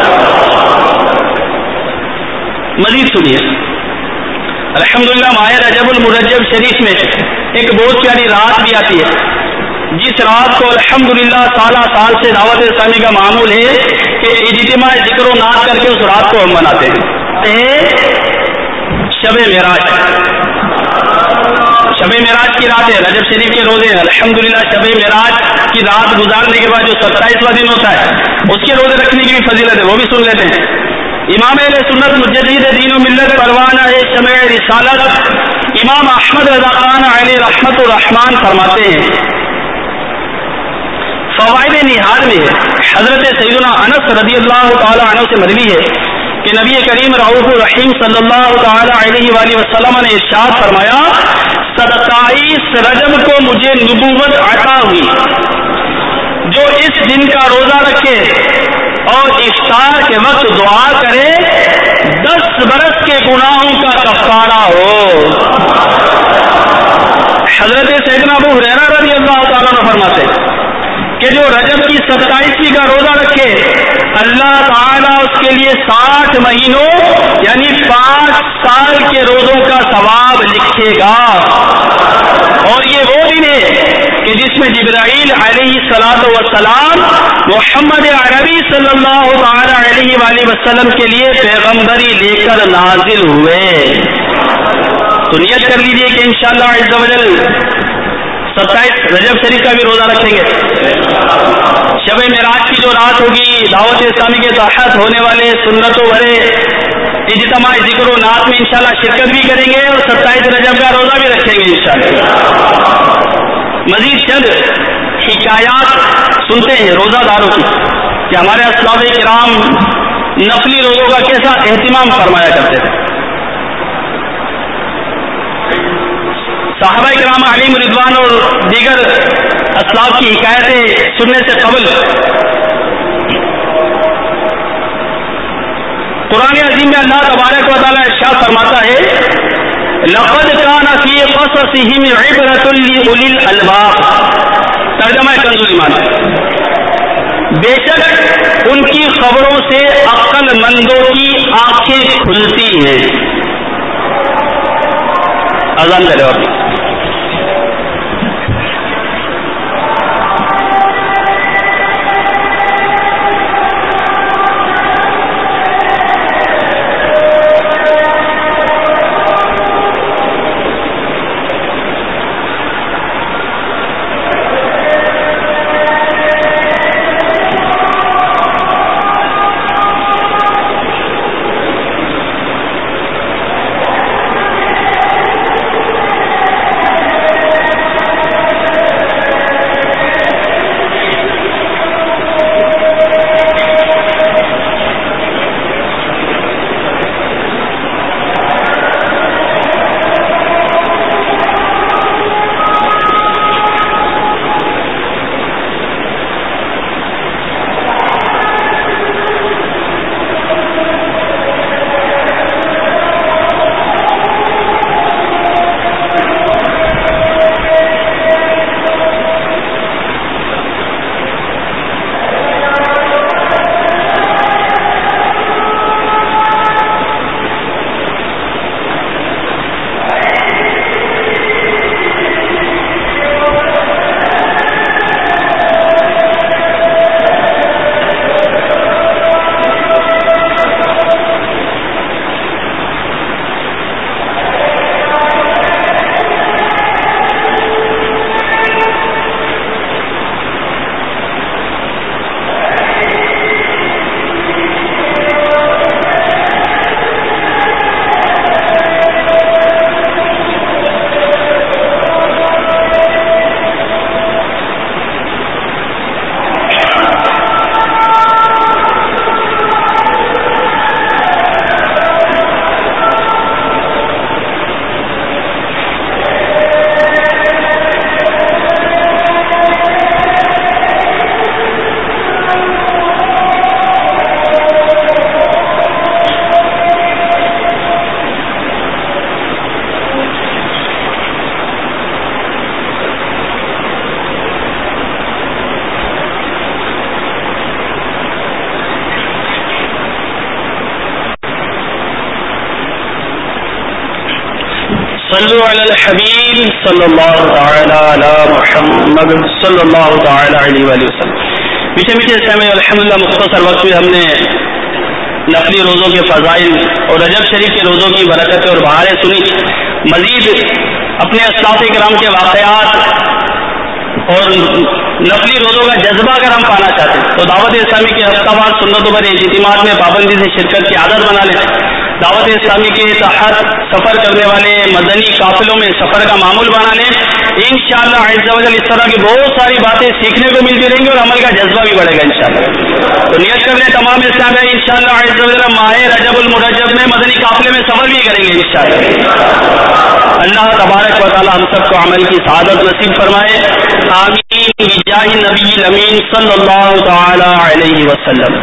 مزید سنیے، الحمدللہ ماہ رجب المرجب شریف میں ایک بہت پیاری رات بھی آتی ہے، جس رات کو الحمدللہ سالہ سال سے دعوت اسلامی کا معمول ہے کہ اجتماع ذکر و نعت کر کے اس رات کو ہم مناتے ہیں. شب معراج، شب معراج کی رات ہے، رجب شریف کے روزے ہیں. الحمدللہ شب معراج کی رات گزارنے کے بعد جو ستائیسواں دن ہوتا ہے اس کے روزے رکھنے کی بھی فضیلت ہے، وہ بھی سن لیتے ہیں. امام اہل سنت مجدد دین و ملت پروانہ شمع رسالت امام احمد رضا خان علیہ رحمت الرحمان فرماتے ہیں، فوائد نہار میں حضرت سیدنا انس رضی اللہ تعالی عنہ سے مروی ہے کہ نبی کریم رؤوف الرحیم صلی اللہ تعالی علیہ وآلہ وسلم نے ارشاد فرمایا، ستائیس رجب کو مجھے نبوت عطا ہوئی، جو اس دن کا روزہ رکھے اور افطار کے وقت دعا کرے دس برس کے گناہوں کا کفارہ ہو. حضرت سیدنا ابو ہریرہ رضی اللہ تعالیٰ عنہ فرماتے کہ جو رجب کی ستائیسویں کا روزہ رکھے اللہ تعالیٰ اس کے لیے ساٹھ مہینوں یعنی پانچ سال کے روزوں کا ثواب لکھے گا. اور یہ وہ دن ہے کہ جس میں جبرائیل علیہ الصلوۃ والسلام محمد عربی صلی اللہ تعالی علیہ وآلہ وسلم کے لیے پیغمبری لے کر نازل ہوئے. تو نیت کر لیجئے کہ انشاءاللہ عز و جل ستائیس رجب شریف کا بھی روزہ رکھیں گے. شب معراج کی جو رات ہوگی دعوت اسلامی کے تحت ہونے والے سنتوں بھرے اجتماع ذکر و نعت میں انشاءاللہ شرکت بھی کریں گے اور ستائیس رجب کا روزہ بھی رکھیں گے انشاءاللہ. مزید چند حکایات سنتے ہیں روزہ داروں کی کہ ہمارے اسلاف کرام نفلی روزوں کا کیسا اہتمام فرمایا کرتے تھے. صحابہ کرام علیہم رضوان اور دیگر اسلاف کی حکایتیں سننے سے قبل قرآن عظیم میں اللہ تبارک و تعالی ارشاد فرماتا ہے، لقد كان في قصصهم عبرة لأولي الألباب. ترجمہ کنز ایمان، بے شک ان کی خبروں سے عقل مندوں کی آنکھیں کھلتی ہیں. اذان کرے اور صلوا علی الحبیب صلی اللہ تعالی علی محمد صلی اللہ تعالی علیہ وآلہ وسلم. میٹھے میٹھے اسلام الحمدللہ مختصر وقت میں ہم نے نفلی روزوں کے فضائل اور رجب شریف کے روزوں کی برکتیں اور بہاریں سنی. مزید اپنے اسلاف کرام کے واقعات اور نفلی روزوں کا جذبہ اگر ہم پانا چاہتے ہیں تو دعوت اسلامی کے ہفتہ وار سنتوں پر اجتماعات میں پابندی سے شرکت کی عادت بنا لیں. دعوت اسلامی کے تحت سفر کرنے والے مدنی قافلوں میں سفر کا معمول بنا لیں. انشاءاللہ عز و جل اس طرح کی بہت ساری باتیں سیکھنے کو ملتی رہیں گی اور عمل کا جذبہ بھی بڑھے گا انشاءاللہ. تو نیت کر لیں تمام اسلام ہے انشاءاللہ عز و جل ماہ رجب المرجب میں مدنی قافلے میں سفر بھی کریں گے انشاءاللہ. اللہ تبارک و تعالی ہم سب کو عمل کی سعادت نصیب فرمائے. آمین بجاہ نبی الامین صلی اللہ تعالی علیہ وسلم.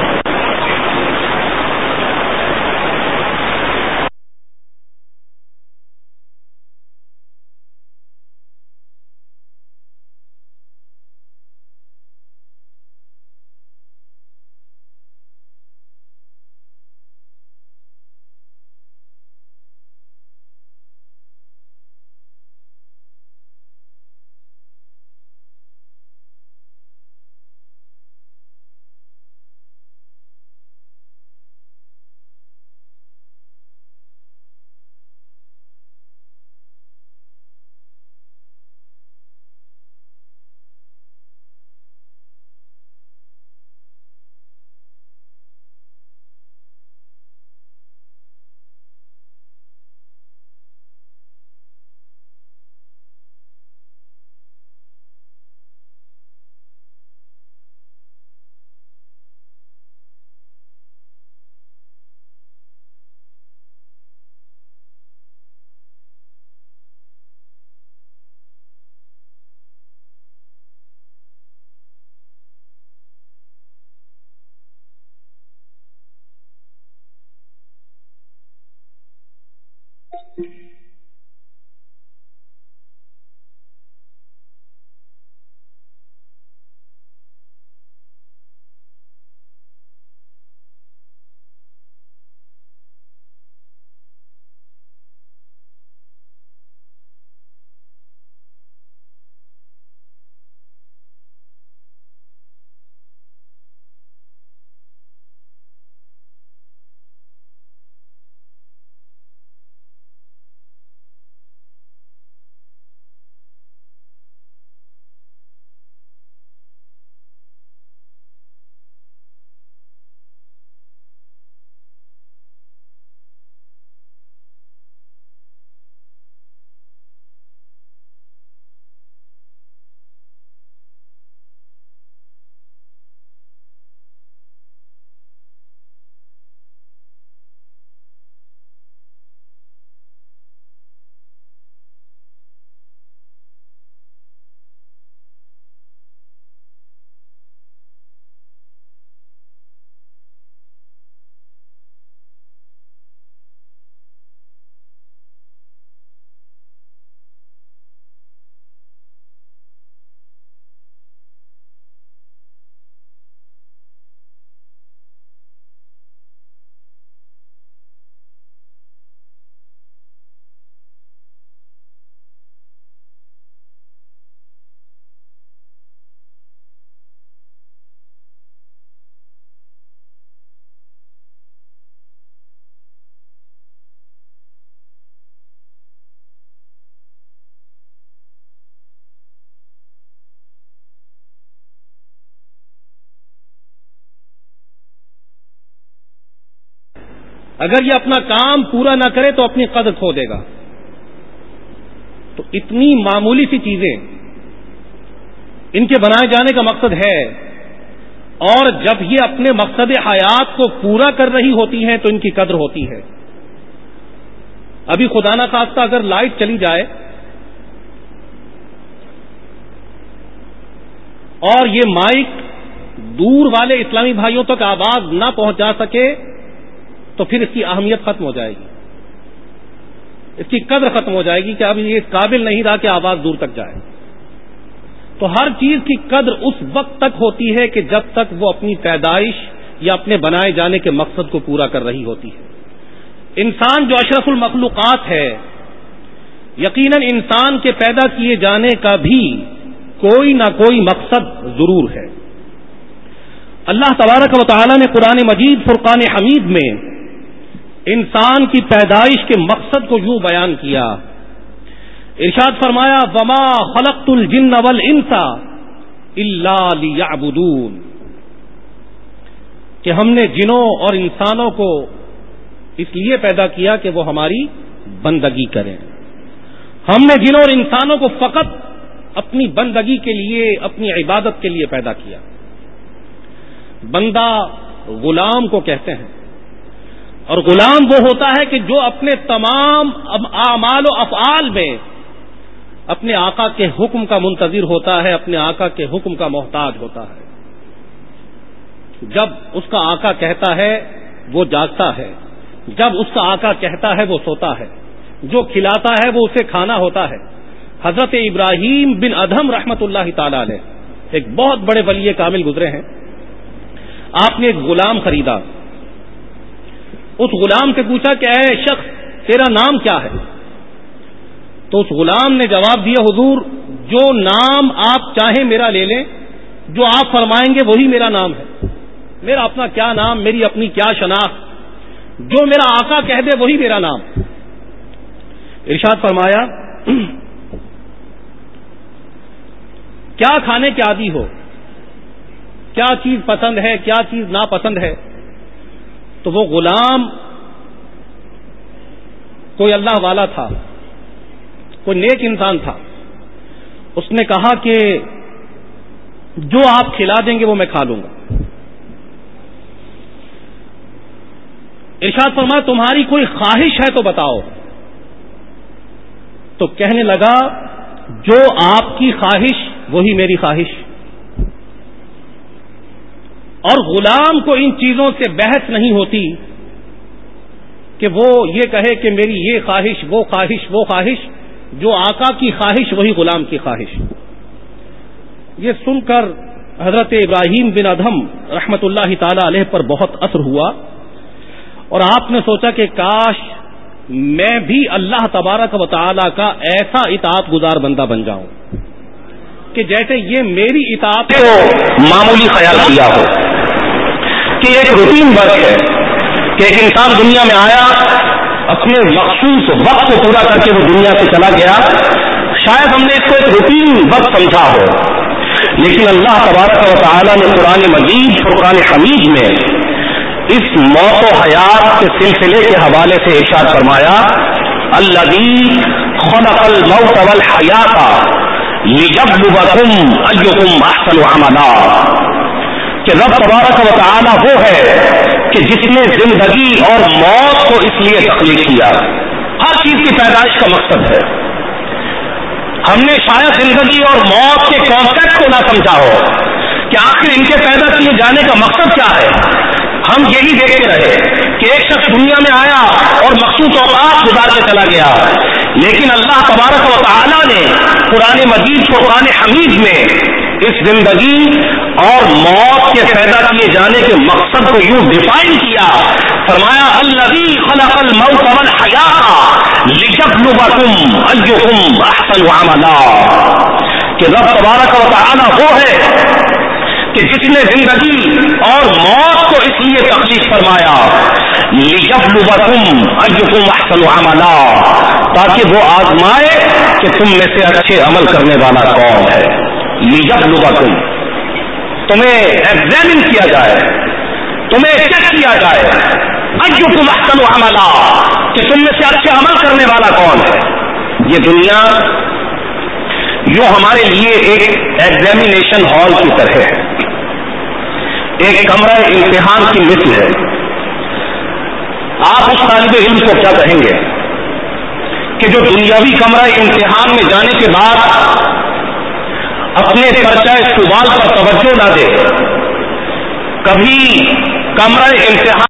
اگر یہ اپنا کام پورا نہ کرے تو اپنی قدر کھو دے گا. تو اتنی معمولی سی چیزیں ان کے بنائے جانے کا مقصد ہے، اور جب یہ اپنے مقصد حیات کو پورا کر رہی ہوتی ہیں تو ان کی قدر ہوتی ہے. ابھی خدا نہ خواستہ اگر لائٹ چلی جائے اور یہ مائک دور والے اسلامی بھائیوں تک آواز نہ پہنچا سکے تو پھر اس کی اہمیت ختم ہو جائے گی، اس کی قدر ختم ہو جائے گی کہ اب یہ اس قابل نہیں رہا کہ آواز دور تک جائے. تو ہر چیز کی قدر اس وقت تک ہوتی ہے کہ جب تک وہ اپنی پیدائش یا اپنے بنائے جانے کے مقصد کو پورا کر رہی ہوتی ہے. انسان جو اشرف المخلوقات ہے، یقیناً انسان کے پیدا کیے جانے کا بھی کوئی نہ کوئی مقصد ضرور ہے. اللہ تبارک و تعالی نے قرآن مجید فرقان حمید میں انسان کی پیدائش کے مقصد کو یوں بیان کیا. ارشاد فرمایا وما خلقت الجن والانس الا لیعبدون، کہ ہم نے جنوں اور انسانوں کو اس لیے پیدا کیا کہ وہ ہماری بندگی کریں. ہم نے جنوں اور انسانوں کو فقط اپنی بندگی کے لیے، اپنی عبادت کے لیے پیدا کیا. بندہ غلام کو کہتے ہیں، اور غلام وہ ہوتا ہے کہ جو اپنے تمام اعمال و افعال میں اپنے آقا کے حکم کا منتظر ہوتا ہے، اپنے آقا کے حکم کا محتاج ہوتا ہے. جب اس کا آقا کہتا ہے وہ جاگتا ہے، جب اس کا آقا کہتا ہے وہ سوتا ہے، جو کھلاتا ہے وہ اسے کھانا ہوتا ہے. حضرت ابراہیم بن ادھم رحمت اللہ تعالی علیہ ایک بہت بڑے ولی کامل گزرے ہیں. آپ نے ایک غلام خریدا. اس غلام سے پوچھا کہ اے شخص تیرا نام کیا ہے؟ تو اس غلام نے جواب دیا حضور جو نام آپ چاہیں میرا لے لیں، جو آپ فرمائیں گے وہی میرا نام ہے. میرا اپنا کیا نام، میری اپنی کیا شناخت، جو میرا آقا کہہ دے وہی میرا نام. ارشاد فرمایا کیا کھانے کے عادی ہو، کیا چیز پسند ہے، کیا چیز ناپسند ہے؟ تو وہ غلام کوئی اللہ والا تھا، کوئی نیک انسان تھا. اس نے کہا کہ جو آپ کھلا دیں گے وہ میں کھا لوں گا. ارشاد فرمایا تمہاری کوئی خواہش ہے تو بتاؤ. تو کہنے لگا جو آپ کی خواہش وہی میری خواہش. اور غلام کو ان چیزوں سے بحث نہیں ہوتی کہ وہ یہ کہے کہ میری یہ خواہش، وہ خواہش، وہ خواہش. جو آقا کی خواہش وہی غلام کی خواہش. یہ سن کر حضرت ابراہیم بن ادھم رحمت اللہ تعالی علیہ پر بہت اثر ہوا، اور آپ نے سوچا کہ کاش میں بھی اللہ تبارک و تعالی کا ایسا اطاعت گزار بندہ بن جاؤں کہ جیسے یہ میری اطاعت کو معمولی خیال کیا ہو کہ ایک روٹین ورک ہے کہ ایک انسان دنیا میں آیا، اپنے مخصوص وقت کو پورا کر کے وہ دنیا سے چلا گیا. شاید ہم نے اس کو ایک روٹین وقت سمجھا ہو، لیکن اللہ تبارک و تعالی نے قرآن مجید فرقان حمید میں اس موت و حیات کے سلسلے کے حوالے سے ارشاد فرمایا الذی خلق الموت والحیات لیبلوکم ایکم احسن عملا، کہ رب تبارک و تعالی وہ ہے کہ جس نے زندگی اور موت کو اس لیے تخلیق کیا. ہر چیز کی پیدائش کا مقصد ہے. ہم نے شاید زندگی اور موت کے کانسیپٹ کو نہ سمجھا ہو کہ آخر ان کے پیدا کیے جانے کا مقصد کیا ہے. ہم یہی دیکھتے رہے کہ ایک شخص دنیا میں آیا اور مخصوص اوقات گزار کے چلا گیا، لیکن اللہ تبارک و تعالی نے قرآن مجید فرقان حمید میں اس زندگی اور موت کے پیدا کیے جانے کے مقصد کو یوں ڈیفائن کیا. فرمایا الذی خلق الموت والحیات لیبلوکم ایکم احسن عملا، کہ رب تبارک و تعالی وہ ہے کہ جس نے زندگی اور موت کو اس لیے تخلیق فرمایا لیبلوکم ایکم احسن عملا، تاکہ وہ آزمائے کہ تم میں سے اچھے عمل کرنے والا کون ہے. لیبلوکم، تمہیں ایگزامن کیا جائے، تمہیں چیک کیا جائے. ایکم احسن عملا، کہ تم میں سے اچھے عمل کرنے والا کون ہے. یہ دنیا یوں ہمارے لیے ایک ایگزامینیشن ہال کی طرح ہے، ایک کمرہ امتحان کی مثل ہے. آپ اس طالب علم کو کیا کہیں گے کہ جو دنیاوی کمرہ امتحان میں جانے کے بعد اپنے پرچہ سوال پر توجہ نہ دے، کبھی کمرہ امتحان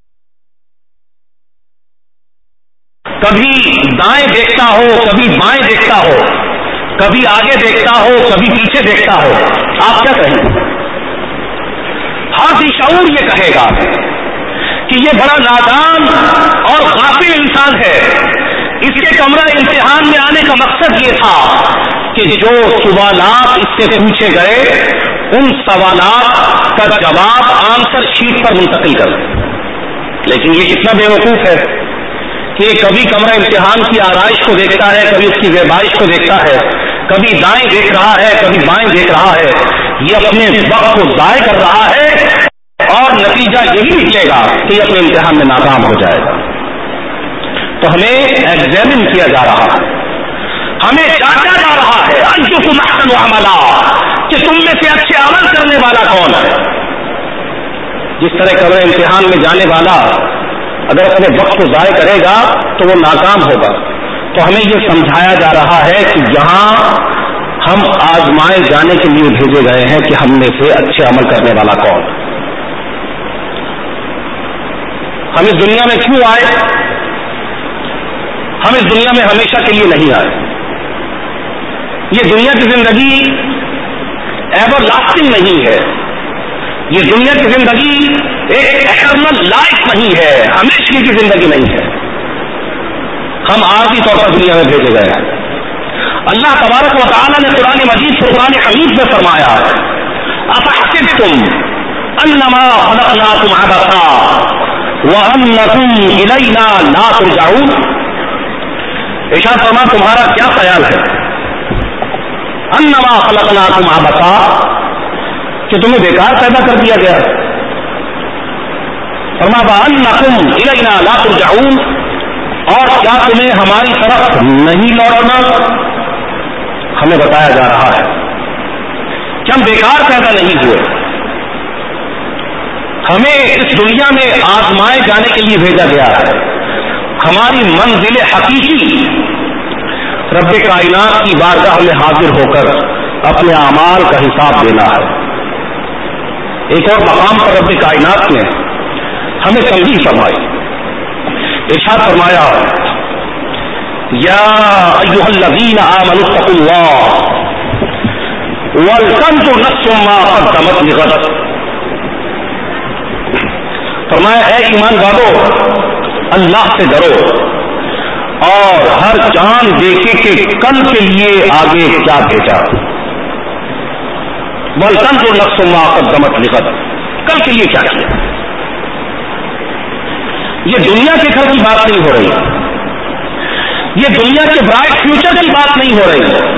کبھی دائیں دیکھتا ہو، کبھی بائیں دیکھتا ہو، کبھی آگے دیکھتا ہو، کبھی پیچھے دیکھتا ہو، آپ کیا کہیں گے؟ ہر ذی شعور یہ کہے گا کہ یہ بڑا نادان اور غافل انسان ہے اس کے کمرہ امتحان میں آنے کا مقصد یہ تھا کہ جو سوالات اس سے پوچھے گئے ان سوالات کا جواب آنسر شیٹ پر منتقل کر دیں. لیکن یہ کتنا بے وقوف ہے کہ کبھی کمرہ امتحان کی آرائش کو دیکھتا ہے, کبھی اس کی زیبائش کو دیکھتا ہے, کبھی دائیں دیکھ رہا ہے, کبھی بائیں دیکھ رہا ہے. یہ اپنے وقت کو ضائع کر رہا ہے اور نتیجہ یہی نکلے گا کہ یہ اپنے امتحان میں ناکام ہو جائے گا. تو ہمیں ایگزامن کیا جا رہا ہے, ہمیں جانچا جا رہا ہے ایکم احسن عملا, کہ تم میں سے اچھے عمل کرنے والا کون ہے. جس طرح کمرہ امتحان میں جانے والا اگر اپنے وقت کو ضائع کرے گا تو وہ ناکام ہوگا. تو ہمیں یہ سمجھایا جا رہا ہے کہ یہاں ہم آزمائے جانے کے لیے بھیجے گئے ہیں کہ ہم میں سے اچھے عمل کرنے والا کون. ہم اس دنیا میں کیوں آئے؟ ہم اس دنیا میں ہمیشہ کے لیے نہیں آئے. یہ دنیا کی زندگی ایور لاسٹنگ نہیں ہے. یہ دنیا کی زندگی ایک ایٹرنل لائف نہیں ہے, ہمیشہ کی زندگی نہیں ہے. ہم عارضی طور پر دنیا میں بھیجے گئے ہیں. اللہ تبارک و تعالی نے قرآن مجید فرقان حمید میں فرمایا افحسبتم انما خلقناکم عبثا وانکم الینا لا ترجعون. ارشاد فرما تمہارا کیا خیال ہے انما خلقناکم عبثا, کہ تمہیں بیکار پیدا کر دیا گیا. فرما وانکم الینا لا ترجعون, اور کیا تمہیں ہماری طرف نہیں لوٹنا. ہمیں بتایا جا رہا ہے کہ ہم بیکار پیدا نہیں ہوئے, ہمیں اس دنیا میں آزمائے جانے کے لیے بھیجا گیا ہے. ہماری منزل حقیقی رب کائنات کی بارگاہ میں حاضر ہو کر اپنے اعمال کا حساب دینا ہے. ایک اور مقام پر رب کائنات نے ہمیں تنبیہ فرمائی, ارشاد فرمایا یا ایھا الذین آمنوا اتقوا اللہ ولتنظر نفس ما قدمت لغد. فرمایا اے ایمان والو اللہ سے ڈرو اور ہر جان دیکھے کہ کل کے لیے آگے کیا بھیجا. ولتنظر نفس ما قدمت لغد, کل کے لیے کیا کیا. یہ دنیا کے گھر کی بات نہیں ہو رہی, یہ دنیا کے برائٹ فیوچر کی بات نہیں ہو رہی,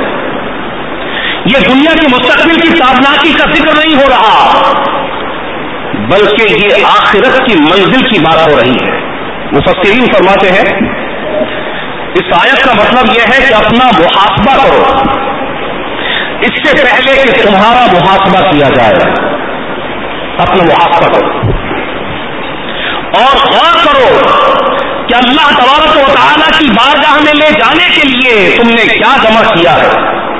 یہ دنیا کے مستقبل کی تابناکی کا ذکر نہیں ہو رہا, بلکہ یہ آخرت کی منزل کی بات ہو رہی ہے. مفسرین فرماتے ہیں اس آیت کا مطلب یہ ہے کہ اپنا محاسبہ کرو اس سے پہلے کہ تمہارا محاسبہ کیا جائے. اپنا محاسبہ کرو اور غور کرو کہ اللہ تبارک و تعالیٰ کی بارگاہ میں لے جانے کے لیے تم نے کیا جمع کیا ہے.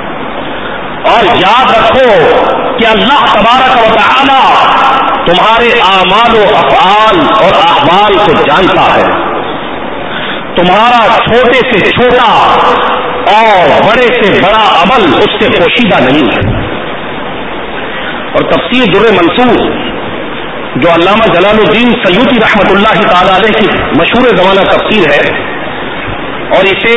اور یاد رکھو کہ اللہ تبارک و تعالیٰ تمہارے اعمال و افعال اور احوال کو جانتا ہے. تمہارا چھوٹے سے چھوٹا اور بڑے سے بڑا عمل اس سے پوشیدہ نہیں ہے. اور تفسیر در منصور جو علامہ جلال الدین سیوطی رحمۃ اللہ تعالی علیہ کی مشہور زمانہ تفسیر ہے, اور اسے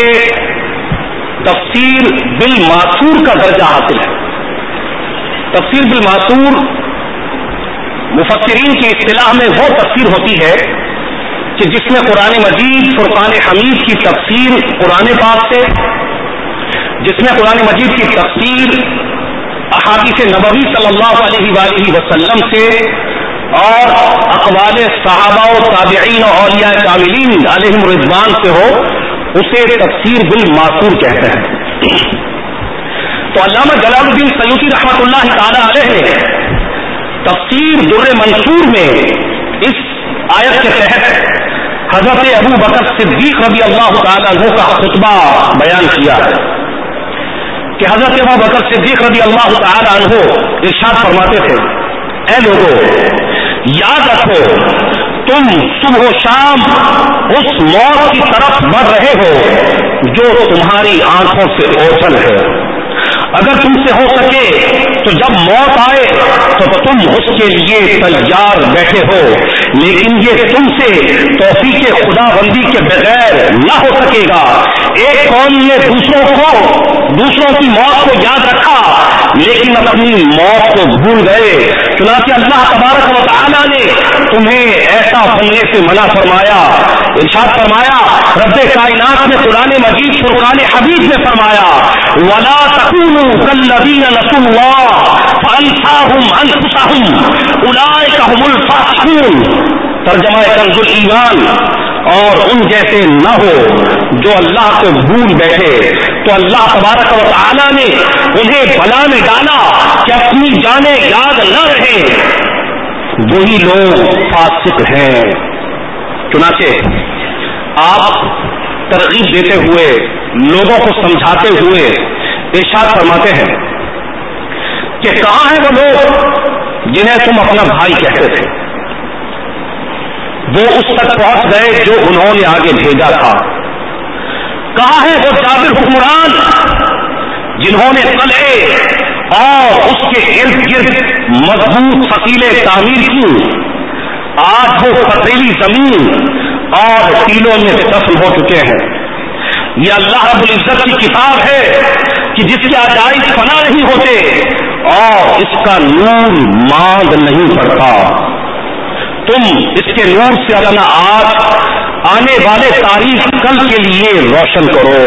تفسیر بالماثور کا درجہ حاصل ہے. تفسیر بالماثور مفسرین کی اصطلاح میں وہ تفسیر ہوتی ہے کہ جس میں قرآن مجید فرقان حمید کی تفسیر قرآن پاک سے, جس میں قرآن مجید کی تفسیر احادیث نبوی صلی اللہ علیہ وآلہ وسلم سے اور اقوال صحابہ و تابعین و اولیاء کاملین علیہم رضوان سے ہو, اسے تفسیر بالماثور کہتے ہیں. تو علامہ جلال الدین سیوطی رحمۃ اللہ تعالی علیہ نے تفسیر در منصور میں اس آیت کے تحت حضرت ابو بکر صدیق رضی اللہ تعالی عنہ کا خطبہ بیان کیا ہے کہ حضرت ابو بکر صدیق رضی اللہ تعالی عنہ ارشاد فرماتے تھے اے لوگوں یاد رکھو تم صبح و شام اس موت کی طرف بڑھ رہے ہو جو تمہاری آنکھوں سے اوجھل ہے. اگر تم سے ہو سکے تو جب موت آئے تو تم اس کے لیے تیار بیٹھے ہو, لیکن یہ تم سے توفیق خدا بندی کے بغیر نہ ہو سکے گا. ایک قوم نے دوسروں کو دوسروں کی موت کو یاد رکھا لیکن اپنی موت کو بھول گئے. چنانچہ اللہ تبارک و تعالی نے تمہیں ایسا بننے سے منع فرمایا. ارشاد فرمایا رب کائنات نے قرآن مجید فرقان حمید میں فرمایا وَلَا تَكُونُوا كَالَّذِينَ نَسُوا اللَّهَ فَأَنسَاهُمْ أَنفُسَهُمْ أُولَئِكَ هُمُ الْفَاسِقُونَ. ترجمہ کنز الایمان اور ان جیسے نہ ہو جو اللہ کو بھول بیٹھے. تو اللہ تبارک و تعالی نے انہیں بلا میں ڈالا کہ اپنی جانیں یاد نہ رہے. وہی لوگ فاسق ہیں. چنانچہ آپ ترغیب دیتے ہوئے لوگوں کو سمجھاتے ہوئے ارشاد فرماتے ہیں کہ کہاں ہیں وہ لوگ جنہیں تم اپنا بھائی کہتے تھے؟ وہ اس تک پہنچ گئے جو انہوں نے آگے بھیجا تھا. کہاں ہیں وہ جابر حکمران جنہوں نے قلعے اور اس کے ارد گرد مضبوط فصیلیں تعمیر کی؟ آج وہ پتھریلی زمین اور ٹیلوں میں دفن ہو چکے ہیں. یہ اللہ رب العزت کی کتاب ہے کہ جس کے عجائب فنا نہیں ہوتے اور اس کا نور ماند نہیں پڑتا. تم اس کے نور سے اپنا آج آنے والے تاریخ کل کے لیے روشن کرو.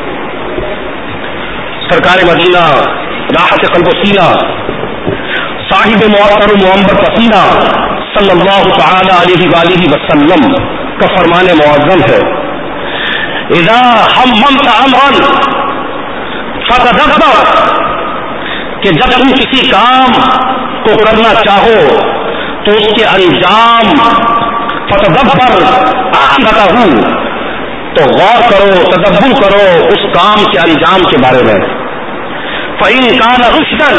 سرکار مدینہ راحت قلب و سینہ صاحب معطر و معمبر پسینہ صلی اللہ تعالی علیہ وآلہ وسلم کا فرمان معظم ہے اذا حممت امرا فتدبر کہ جب تم کسی کام کو کرنا چاہو تو اس کے انجام فتدبر عاقبتہ تو غور کرو تدبر کرو اس کام کے انجام کے بارے میں. فإن كان رشدا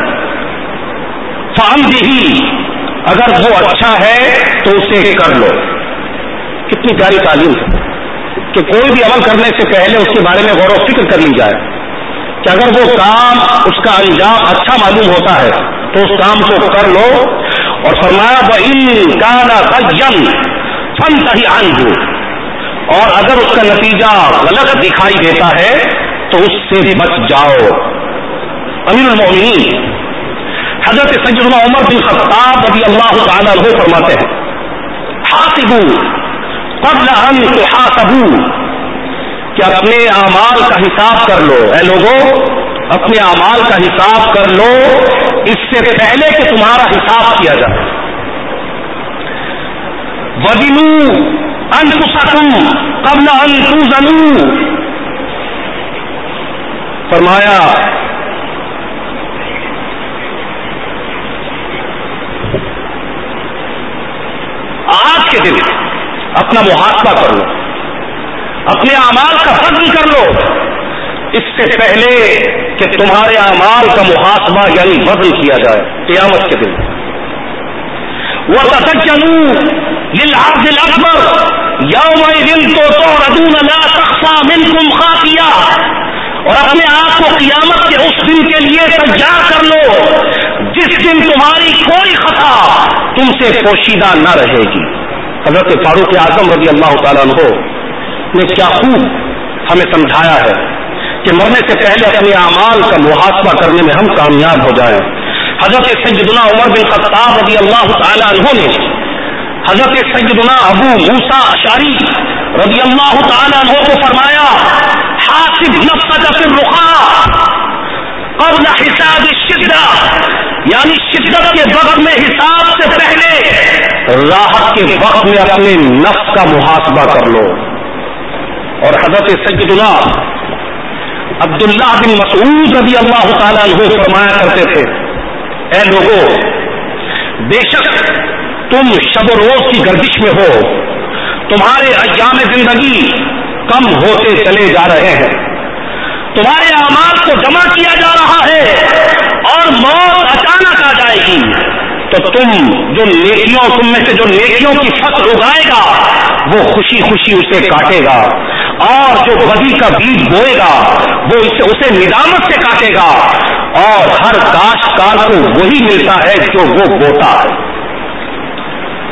فأمضه اگر وہ اچھا ہے تو اسے کر لو. کتنی پیاری تعلیم ہے کہ کوئی بھی عمل کرنے سے پہلے اس کے بارے میں غور و فکر کر لی جائے کہ اگر وہ کام اس کا انجام اچھا معلوم ہوتا ہے تو اس کام کو کر لو. اور فرمایا وَإِن كَانَ غَيًّا فَانْتَهِ عَنْهُ اور اگر اس کا نتیجہ غلط دکھائی دیتا ہے تو اس سے بچ جاؤ. امیر المومنین حضرت سیدنا عمر بن خطاب رضی اللہ تعالی عنہ فرماتے ہیں حاسبوا قبل ان تحاسبوا کہ اپنے اعمال کا حساب کر لو. اے لوگوں اپنے اعمال کا حساب کر لو اس سے پہلے کہ تمہارا حساب کیا جائے. وَزِنُوا أَنفُسَكُمْ قَبْلَ أَن تُوزَنُوا فرمایا آج کے دن اپنا محاسبہ کر لو, اپنے اعمال کا وزن کر لو اس سے پہلے کہ تمہارے اعمال کا محاسبہ یعنی وزن کیا جائے قیامت کے دن. وَتَسَجَّنُوا لِلْعَرْضِ الْأَكْبَرِ يَوْمَئِذٍ تُعْرَضُونَ لَا تَخْفَىٰ مِنكُمْ خَافِيَةٌ اور اپنے آپ کو قیامت کے اس دن کے لیے تیار کر لو جس دن تمہاری کوئی خطا تم سے پوشیدہ نہ رہے گی. حضرت فاروق اعظم رضی اللہ تعالیٰ عنہ نے کیا خوب ہمیں سمجھایا ہے کہ مرنے سے پہلے اپنے اعمال کا محاسبہ کرنے میں ہم کامیاب ہو جائیں. حضرت سیدنا عمر بن خطاب رضی اللہ تعالی عنہ نے حضرت سیدنا ابو موسیٰ اشعری رضی اللہ تعالی عنہ کو فرمایا حاسب نفسک فی الرخاء قبل حساب الشدہ یعنی شدت کے وقت میں حساب سے پہلے راحت کے وقت میں اپنے نفس کا محاسبہ کر لو. اور حضرت سیدنا عبداللہ بن مسعود رضی اللہ تعالیٰ عنہ فرمایا کرتے تھے اے لوگو بے شک تم شب و روز کی گردش میں ہو, تمہارے ایام زندگی کم ہوتے چلے جا رہے ہیں, تمہارے اعمال کو جمع کیا جا رہا ہے اور موت اچانک آ جائے گی تو تم جو نیکیوں تم میں سے جو نیکیوں کی فصل اگائے گا وہ خوشی خوشی اسے کاٹے گا اور جو بدی کا بیج بوئے گا وہ اسے اسے ندامت سے کاٹے گا اور ہر کاشتکار کو وہی ملتا ہے جو وہ بوتا ہے.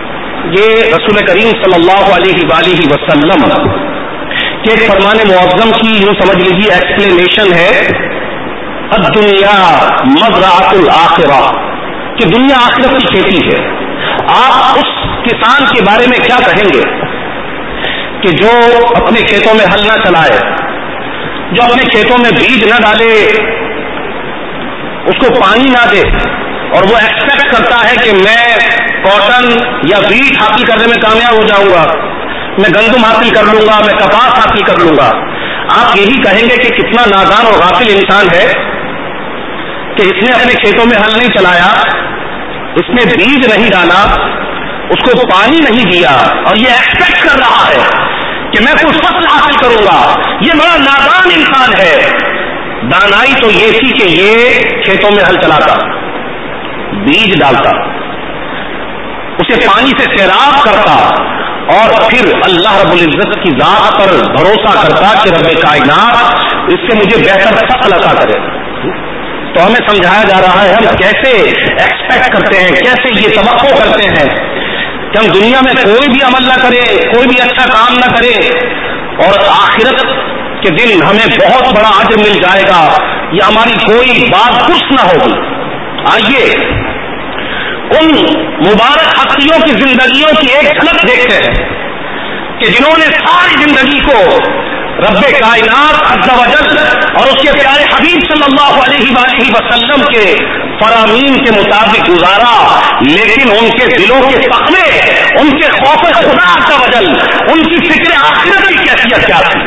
یہ رسول کریم صلی اللہ علیہ وآلہ وسلم کے ایک فرمان معظم کی یوں سمجھ لیجیے ایکسپلینیشن ہے، الدنیا مزرعۃ الآخرہ، کہ دنیا آخرت کی کھیتی ہے. آپ اس کسان کے بارے میں کیا کہیں گے کہ جو اپنے کھیتوں میں ہل نہ چلائے، جو اپنے کھیتوں میں بیج نہ ڈالے، اس کو پانی نہ دے، اور وہ ایکسپیکٹ کرتا ہے کہ میں کاٹن یا بیج حاصل کرنے میں کامیاب ہو جاؤں گا، میں گندم حاصل کر لوں گا، میں کپاس حاصل کر لوں گا. آپ یہی کہیں گے کہ کتنا نادان اور غافل انسان ہے کہ اس نے اپنے کھیتوں میں ہل نہیں چلایا، اس نے بیج نہیں ڈالا، اس کو پانی نہیں دیا، اور یہ ایکسپیکٹ کر رہا ہے کہ میں کچھ فصل حاصل کروں گا. یہ بڑا نادان انسان ہے. دانائی تو یہ تھی کہ یہ کھیتوں میں ہل چلاتا، بیج ڈالتا، اسے پانی سے سیراب کرتا، اور پھر اللہ رب العزت کی ذات پر بھروسہ کرتا کہ رب کائنات اس سے مجھے بہتر فصل عطا کرے. تو ہمیں سمجھایا جا رہا ہے ہم کیسے ایکسپیکٹ کرتے ہیں، کیسے یہ توقع کرتے ہیں کہ ہم دنیا میں کوئی بھی عمل نہ کرے، کوئی بھی اچھا کام نہ کرے، اور آخرت کے دن ہمیں بہت بڑا اجر مل جائے گا، یا ہماری کوئی بات درست نہ ہوگی. آئیے ان مبارک ہستیوں کی زندگیوں کی ایک جھلک دیکھتے ہیں کہ جنہوں نے ساری زندگی کو رب کائنات عز و جل اور اس کے پیارے حبیب صلی اللہ علیہ وآلہ وسلم کے فرامین کے مطابق گزارا، لیکن ان کے دلوں کے تقوی، ان کے خوف خدا عز و جل، ان کی فکر آخرت کی کیفیت کیا تھی.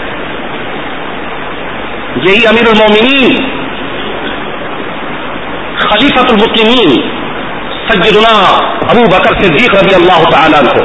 یہی امیر المومنین خلیفۃ المسلمین سیدنا ابو بکر صدیق رضی اللہ تعالیٰ عنہ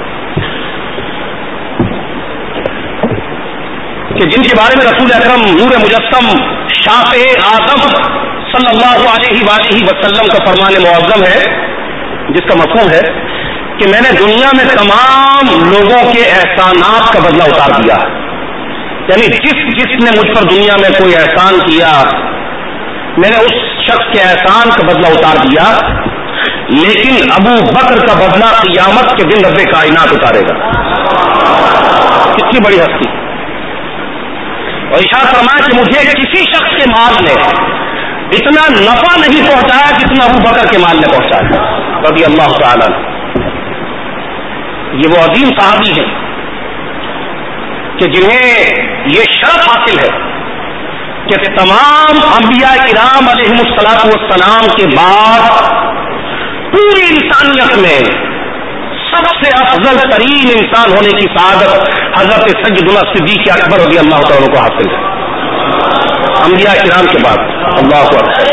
کہ جن کے بارے میں رسول اکرم نور مجسم شافع اعظم صلی اللہ علیہ وآلہ وسلم کا فرمان معظم ہے، جس کا مفہوم ہے کہ میں نے دنیا میں تمام لوگوں کے احسانات کا بدلہ اتار دیا. یعنی جس جس نے مجھ پر دنیا میں کوئی احسان کیا، میں نے اس شخص کے احسان کا بدلہ اتار دیا، لیکن ابو بکر کا بدلہ قیامت کے دن رب کائنات اتارے گا. کتنی بڑی ہستی. اور ارشاد فرمایا کہ مجھے کسی شخص کے مال نے اتنا نفع نہیں پہنچایا جتنا ابو بکر کے مال نے پہنچایا رضی اللہ تعالیٰ. یہ وہ عظیم صحابی ہیں کہ جنہیں یہ شرف حاصل ہے کہ تمام انبیاء کرام علیہم الصلاۃ والسلام کے بعد پوری انسانیت میں سب سے افضل ترین انسان ہونے کی سعادت حضرت سیدنا صدیق اکبر رضی اللہ تعالیٰ کو حاصل ہے انبیاء کرام کے بعد. اللہ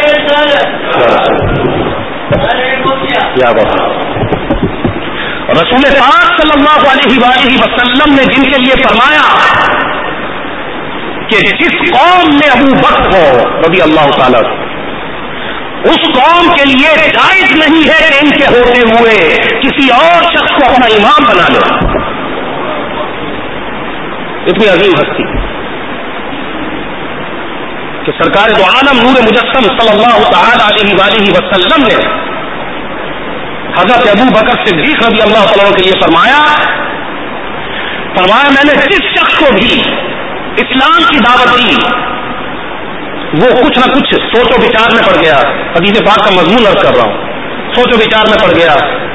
اکبر. رسول پاک صلی اللہ علیہ وآلہ وسلم نے جن کے لیے فرمایا کہ جس قوم میں ابو بکر ہو رضی اللہ تعالیٰ، اس قوم کے لیے جائز نہیں ہے کہ ان کے ہوتے ہوئے کسی اور شخص کو اپنا امام بنا لے. اتنی عظیم ہستی کہ سرکار دو عالم نور مجسم صلی اللہ تعالی علیہ وآلہ وسلم نے حضرت ابو بکر صدیق رضی اللہ تعالیٰ کے لیے فرمایا فرمایا میں نے جس شخص کو بھی اسلام کی دعوت دی وہ کچھ نہ کچھ سوچ و بچار میں پڑ گیا. حدیث پاک کا مضمون عرض کر رہا ہوں. سوچ و بچار میں پڑ گیا،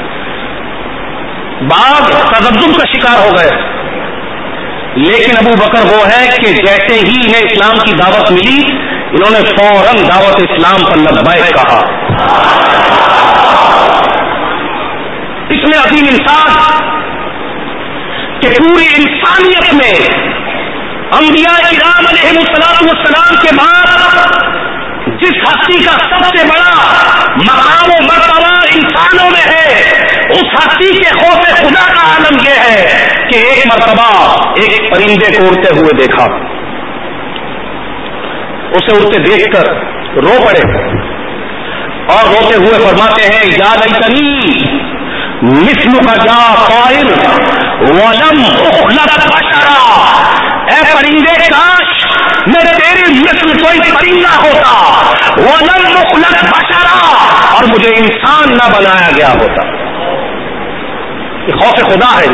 بعض تذبذب کا شکار ہو گئے، لیکن ابو بکر وہ ہے کہ جیسے ہی انہیں اسلام کی دعوت ملی انہوں نے فوراً دعوت اسلام پر لبیک کہا. اتنے عظیم انسان کہ پوری انسانیت میں انبیاء کرام علیہم الصلوۃ والسلام کے بعد جس ہستی کا سب سے بڑا مقام و مرتبہ انسانوں میں ہے، اس ہستی کے خوف خدا کا عالم یہ ہے کہ ایک مرتبہ ایک پرندے کو اڑتے ہوئے دیکھا، اسے اڑتے دیکھ کر رو پڑے اور روتے ہوئے فرماتے ہیں یا لیتنی مثل کا جا طائر ولم اخلق بشرا. اے پرندے کاش میں تیری مثل کوئی پرندہ ہوتا، ولم اخلق بشرا، اور مجھے انسان نہ بنایا گیا ہوتا. یہ خوف خدا ہے.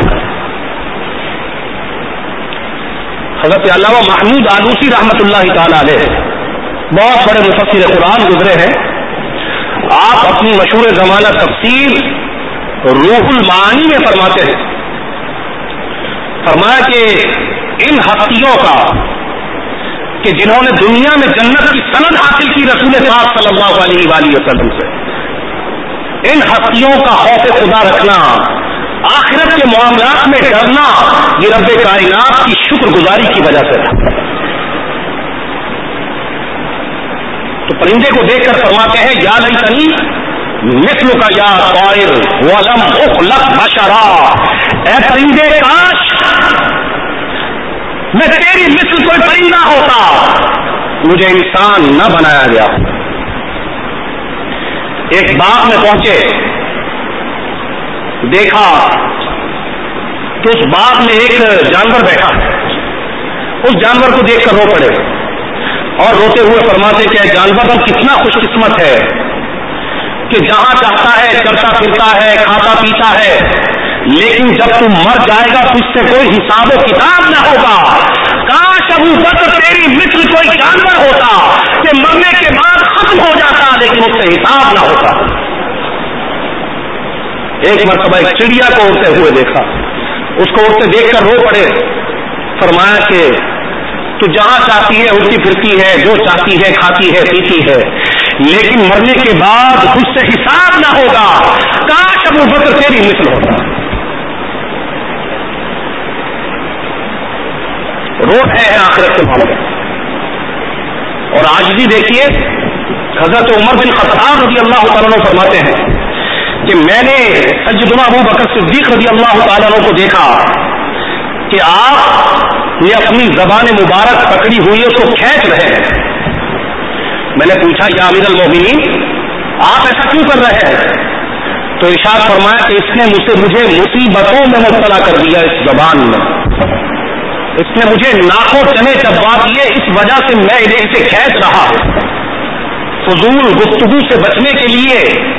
حضرت علامہ محمود آلوسی رحمۃ اللہ تعالی علیہ بہت بڑے مفسر قرآن گزرے ہیں. آپ اپنی مشہور زمانہ تفسیر روح المعانی میں فرماتے ہیں، فرمایا کہ ان ہستیوں کا کہ جنہوں نے دنیا میں جنت کی سند حاصل کی رسول پاک صلی اللہ علیہ وآلہ وسلم سے، ان ہستیوں کا خوف خدا رکھنا، آخرت کے معاملات میں ڈرنا، یہ رب کائنات کی شکر گزاری کی وجہ سے ہے. تو پرندے کو دیکھ کر فرماتے ہیں یا لیتنی مثل کا یا طائر ولم اخلق بشرا، اے پرندے کاش میں تیری مثل کوئی پرندہ ہوتا، مجھے انسان نہ بنایا گیا. ایک باغ میں پہنچے، دیکھا کہ اس باغ میں ایک جانور بیٹھا ہے. اس جانور کو دیکھ کر رو پڑے اور روتے ہوئے فرماتے کہ جانور تو کتنا خوش قسمت ہے کہ جہاں چاہتا ہے چلتا پھرتا ہے، کھاتا پیتا ہے، لیکن جب تم مر جائے گا تو اس سے کوئی حساب و کتاب نہ ہوگا. کاش ابو بکر تیری مثل کوئی جانور ہوتا کہ مرنے کے بعد ختم ہو جاتا لیکن اس سے حساب نہ ہوتا. ایک مرتبہ ایک چڑیا کو اڑتے ہوئے دیکھا، اس کو اڑتے دیکھ کر رو پڑے. فرمایا کہ تو جہاں چاہتی ہے اڑتی پھرتی ہے، جو چاہتی ہے کھاتی ہے پیتی ہے، لیکن مرنے کے بعد تجھ سے حساب نہ ہوگا. کاش ابو بکر تیری مثل ہوتا. رو رہے ہیں آخرت کے معاملے. اور آج بھی دیکھیے حضرت عمر بن خطاب رضی اللہ تعالیٰ عنہ فرماتے ہیں کہ میں نے سیدنا ابو بکر صدیق رضی اللہ تعالیٰ عنہ کو دیکھا کہ آپ نے اپنی زبان مبارک پکڑی ہوئی ہے، اس کو کھینچ رہے ہیں. میں نے پوچھا یا امیر المومنین آپ ایسا کیوں کر رہے ہیں؟ تو ارشاد فرمایا کہ اس نے مجھ سے مجھے مصیبتوں میں مبتلا کر دیا. اس زبان میں اس نے مجھے ناکوں چنے چبا دیے، اس وجہ سے میں انہیں اسے کھینچ رہا ہوں. فضول گفتگو سے بچنے کے لیے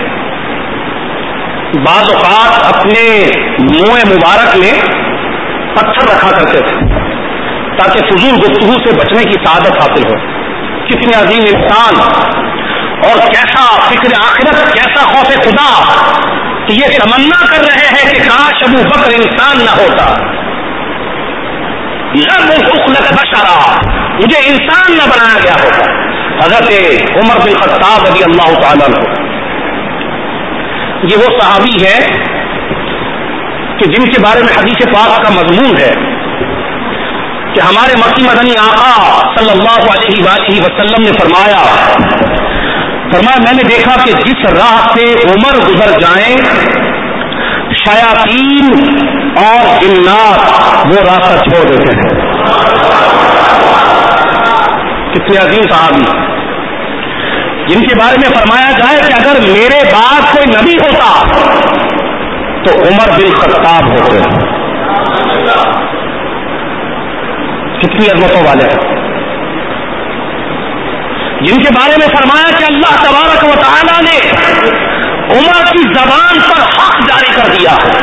بعض اوقات اپنے منہ مبارک میں پتھر رکھا کرتے تھے تاکہ فضول گفتگو سے بچنے کی سعادت حاصل ہو. کتنے عظیم انسان اور کیسا فکر آخرت، کیسا خوف خدا کہ یہ تمنا کر رہے ہیں کہ کاش ابو بکر انسان نہ ہوتا، لم اخلق بشرا، مجھے انسان نہ بنایا گیا ہوتا. حضرت عمر بن خطاب رضی اللہ تعالیٰ عنہ یہ وہ صحابی ہے کہ جن کے بارے میں حدیث پاک کا مضمون ہے کہ ہمارے مکی مدنی آقا صلی اللہ علیہ وآلہ وسلم نے فرمایا فرمایا میں نے دیکھا کہ جس راہ سے عمر گزر جائیں شیاطین اور جنات وہ راستہ چھوڑ دیتے ہیں. کتنے عظیم صحابی جن کے بارے میں فرمایا جائے کہ اگر میرے بعد کوئی نبی ہوتا تو عمر بن خطاب ہوتے. کتنی عظمتوں والے ہیں جن کے بارے میں فرمایا کہ اللہ تبارک و تعالی نے عمر کی زبان پر حق جاری کر دیا ہے.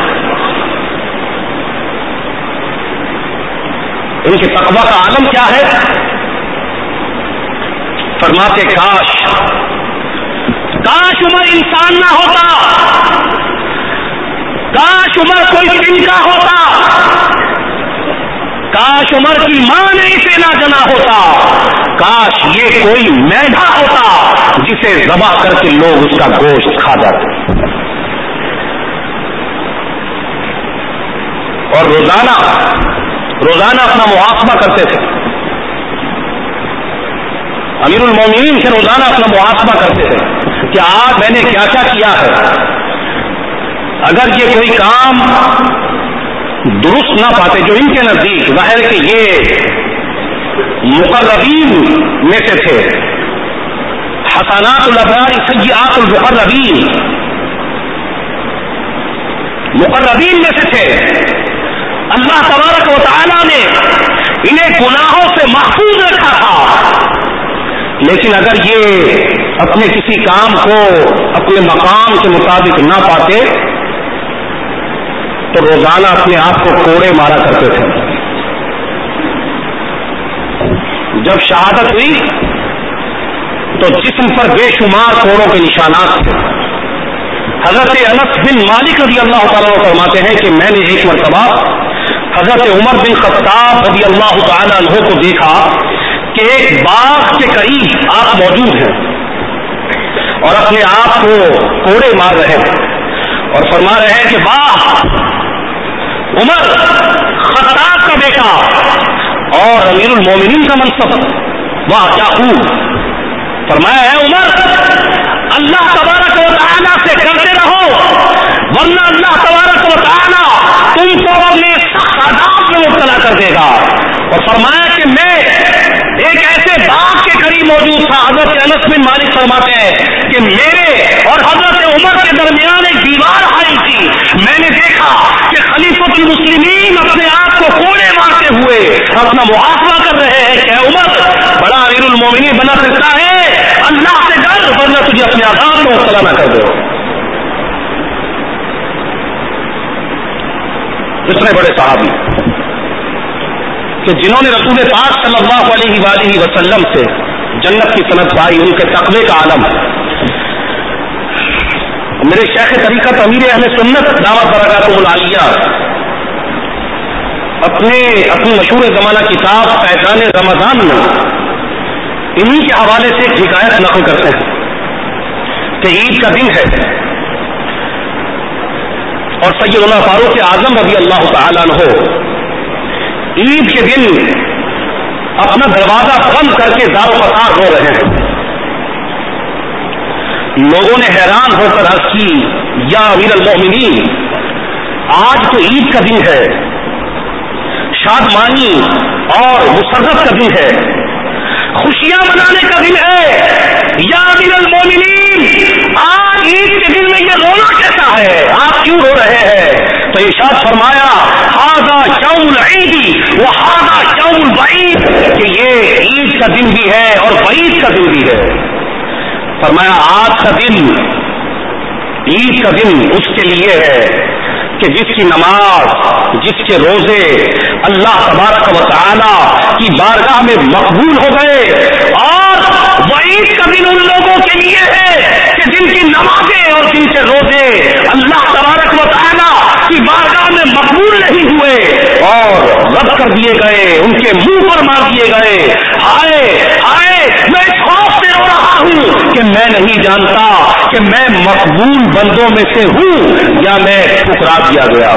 ان کے تقویٰ کا عالم کیا ہے؟ فرماتے کاش کاش عمر انسان نہ ہوتا، کاش عمر کوئی دن کا ہوتا، کاش عمر کی ماں نے اسے نہ جنا ہوتا، کاش یہ کوئی مینڈا ہوتا جسے ذبح کر کے لوگ اس کا گوشت کھا جاتے. اور روزانہ روزانہ اپنا محاسبہ کرتے تھے. امیر المومنین سے روزانہ اپنا محاسبہ کرتے تھے کہ آج میں نے کیا کیا کیا ہے. اگر یہ کوئی کام درست نہ پاتے جو ان کے نزدیک ظاہر کہ یہ مقربین میں سے تھے، حسنات الابرار سیئات المقربین، مقربین میں سے تھے. اللہ تبارک و تعالی نے انہیں گناہوں سے محفوظ رکھا تھا، لیکن اگر یہ اپنے کسی کام کو اپنے مقام کے مطابق نہ پاتے تو روزانہ اپنے آپ کو کوڑے مارا کرتے تھے. جب شہادت ہوئی تو جسم پر بے شمار کوڑوں کے نشانات تھے. حضرت انس بن مالک رضی اللہ تعالیٰ فرماتے ہیں کہ میں نے ایک مرتبہ حضرت عمر بن خطاب رضی اللہ تعالیٰ عنہ کو دیکھا کہ ایک باغ کے قریب آپ موجود ہیں اور اپنے آپ کو کوڑے مار رہے ہیں اور فرما رہے ہیں کہ واہ عمر خطاب کا بیٹا اور امیر المومنین کا منصب، واہ کیا خوب. فرمایا ہے عمر اللہ تبارک و تعالیٰ سے ڈرتے رہو ورنہ اللہ تبارک و تعالیٰ تم کو اپنے سخت عذاب میں مبتلا کر دے گا. اور فرمایا کہ میں ایک ایسے باغ کے قریب موجود تھا. حضرت انس بن مالک فرماتے ہیں کہ میرے اور حضرت عمر کے درمیان ایک دیوار آئی تھی. میں نے دیکھا کہ خلیفۃ المسلمین اپنے آپ کو کوڑے مارتے ہوئے اپنا محاسبہ کر رہے ہیں کہ عمر بڑا امیر المومنین بنا سکتا ہے، اللہ سے ڈر ورنہ تجھے اپنے عذاب میں مبتلا نہ کر دو. اتنے بڑے صحابی کہ جنہوں نے رسول پاک صلی اللہ علیہ وآلہ وسلم سے جنت کی سند پائی، ان کے تقوی کا عالم. میرے شیخ طریقت امیر اہل سنت دعوت برکاتہ العالیہ اپنے اپنی مشہور زمانہ کتاب فیضان رمضان میں انہی کے حوالے سے ایک حکایت نقل کرتے ہیں کہ عید کا دن ہے اور سیدنا فاروق اعظم رضی اللہ تعالیٰ عنہ عید کے دن اپنا دروازہ بند کر کے زار و فسار رو رہے ہیں. لوگوں نے حیران ہو کر عرض کی یا امیر المومنین آج تو عید کا دن ہے، شادمانی اور مسرت کا دن ہے، خوشیاں منانے کا دن ہے. یا امیر المومنین آج عید کے دن میں یہ رونا کیسا ہے، آپ کیوں رو رہے ہیں؟ تو ارشاد فرمایا ہاذا یوم العید و ہاذا یوم الوعید، کہ یہ عید کا دن بھی ہے اور وعید کا دن بھی ہے. فرمایا آج کا دن عید کا دن اس کے لیے ہے کہ جس کی نماز، جس کے روزے اللہ تبارک و تعالی کی بارگاہ میں مقبول ہو گئے، اور وعید کا دن ان لوگوں کے لیے ہے کہ جن کی نمازیں اور جن کے روزے اللہ تبارک و تعالی کی بارگاہ میں مقبول نہیں ہوئے اور رد کر دیے گئے، ان کے منہ پر مار دیے گئے. ہائے ہائے میں اس خوف سے رو رہا ہوں کہ میں نہیں جانتا کہ میں مقبول بندوں میں سے ہوں یا میں ٹھکرا دیا گیا.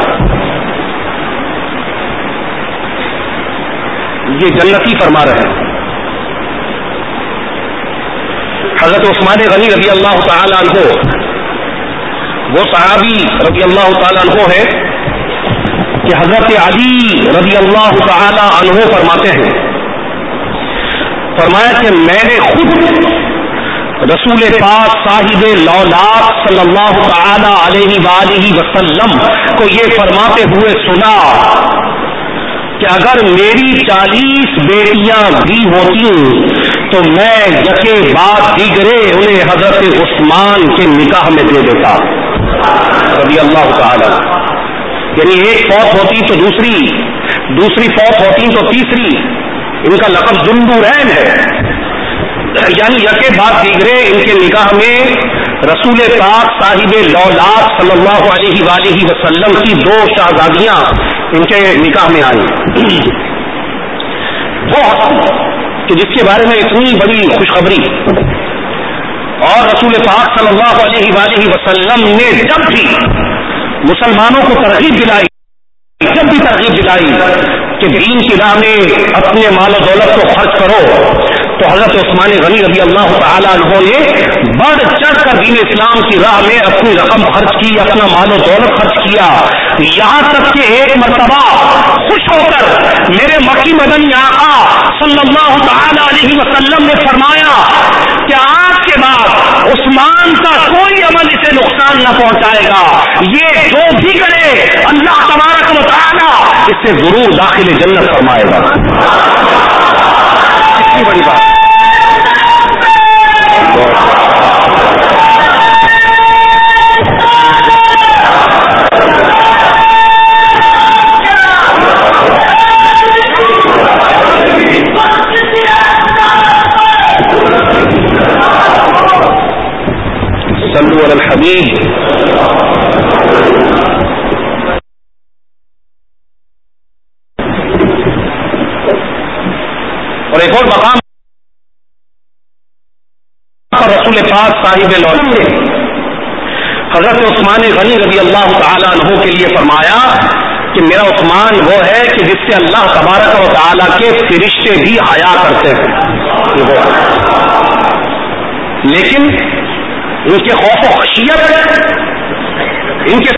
یہ جنتی فرما رہے ہیں. حضرت عثمان غنی رضی اللہ تعالی عنہ وہ صحابی رضی اللہ تعالی عنہ ہے کہ حضرت علی رضی اللہ تعالی عنہ فرماتے ہیں، فرمایا کہ میں نے خود رسول پاک صاحب لولاک صلی اللہ تعالی علیہ وآلہ وسلم کو یہ فرماتے ہوئے سنا کہ اگر میری چالیس بیٹیاں بھی ہوتی تو میں یکے بعد دیگرے انہیں حضرت عثمان کے نکاح میں دے دیتا رضی اللہ تعالی. یعنی ایک فوت ہوتی تو دوسری، دوسری فوت ہوتی تو تیسری. ان کا لقب ذوالنورین ہے، یعنی یکے بعد دیگرے ان کے نکاح میں رسول پاک صاحب لولاک صلی اللہ علیہ وآلہ وسلم کی دو شہزادیاں ان کے نکاح میں آئیں. وہ کہ جس کے بارے میں اتنی بڑی خوشخبری، اور رسول پاک صلی اللہ علیہ وآلہ وسلم نے جب بھی مسلمانوں کو ترغیب دلائی، جب بھی ترغیب دلائی کہ دین کی راہ میں اپنے مال و دولت کو خرچ کرو، تو حضرت عثمان غنی رضی اللہ تعالیٰ عنہ نے بڑھ چڑھ کر دین اسلام کی راہ میں اپنی رقم خرچ کی، اپنا مال و دولت خرچ کیا. یہاں تک کہ ایک مرتبہ خوش ہو کر میرے مکی مدنی آقا صلی اللہ تعالی علیہ وسلم نے فرمایا کہ آج کے بعد عثمان کا کوئی عمل اسے نقصان نہ پہنچائے گا، یہ جو بھی کرے اللہ تبارک و تعالی اس سے ضرور داخل جنت فرمائے گا. کتنی بڑی بات. صلو علی الحبیب. اور ایک اور مقام پر رسول پاک صاحب العلم نے حضرت عثمان غنی رضی اللہ تعالیٰ عنہ کے لیے فرمایا کہ میرا عثمان وہ ہے کہ جس سے اللہ تبارک و تعالیٰ کے فرشتے بھی حیا کرتے ہیں، لیکن ان کے خوف و خشیت، ان کے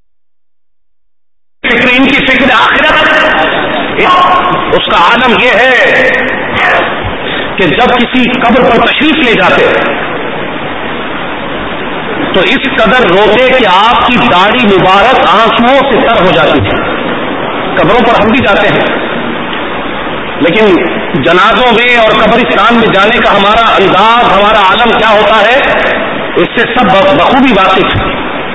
فکر ان کی فکر آخرت، اس کا عالم یہ ہے کہ جب کسی قبر پر تشریف لے جاتے تو اس قدر روتے کہ آپ کی داڑھی مبارک آنسوؤں سے تر ہو جاتی تھی. قبروں پر ہم بھی جاتے ہیں، لیکن جنازوں میں اور قبرستان میں جانے کا ہمارا انداز، ہمارا عالم کیا ہوتا ہے، اس سے سب بخوبی واقف ہیں.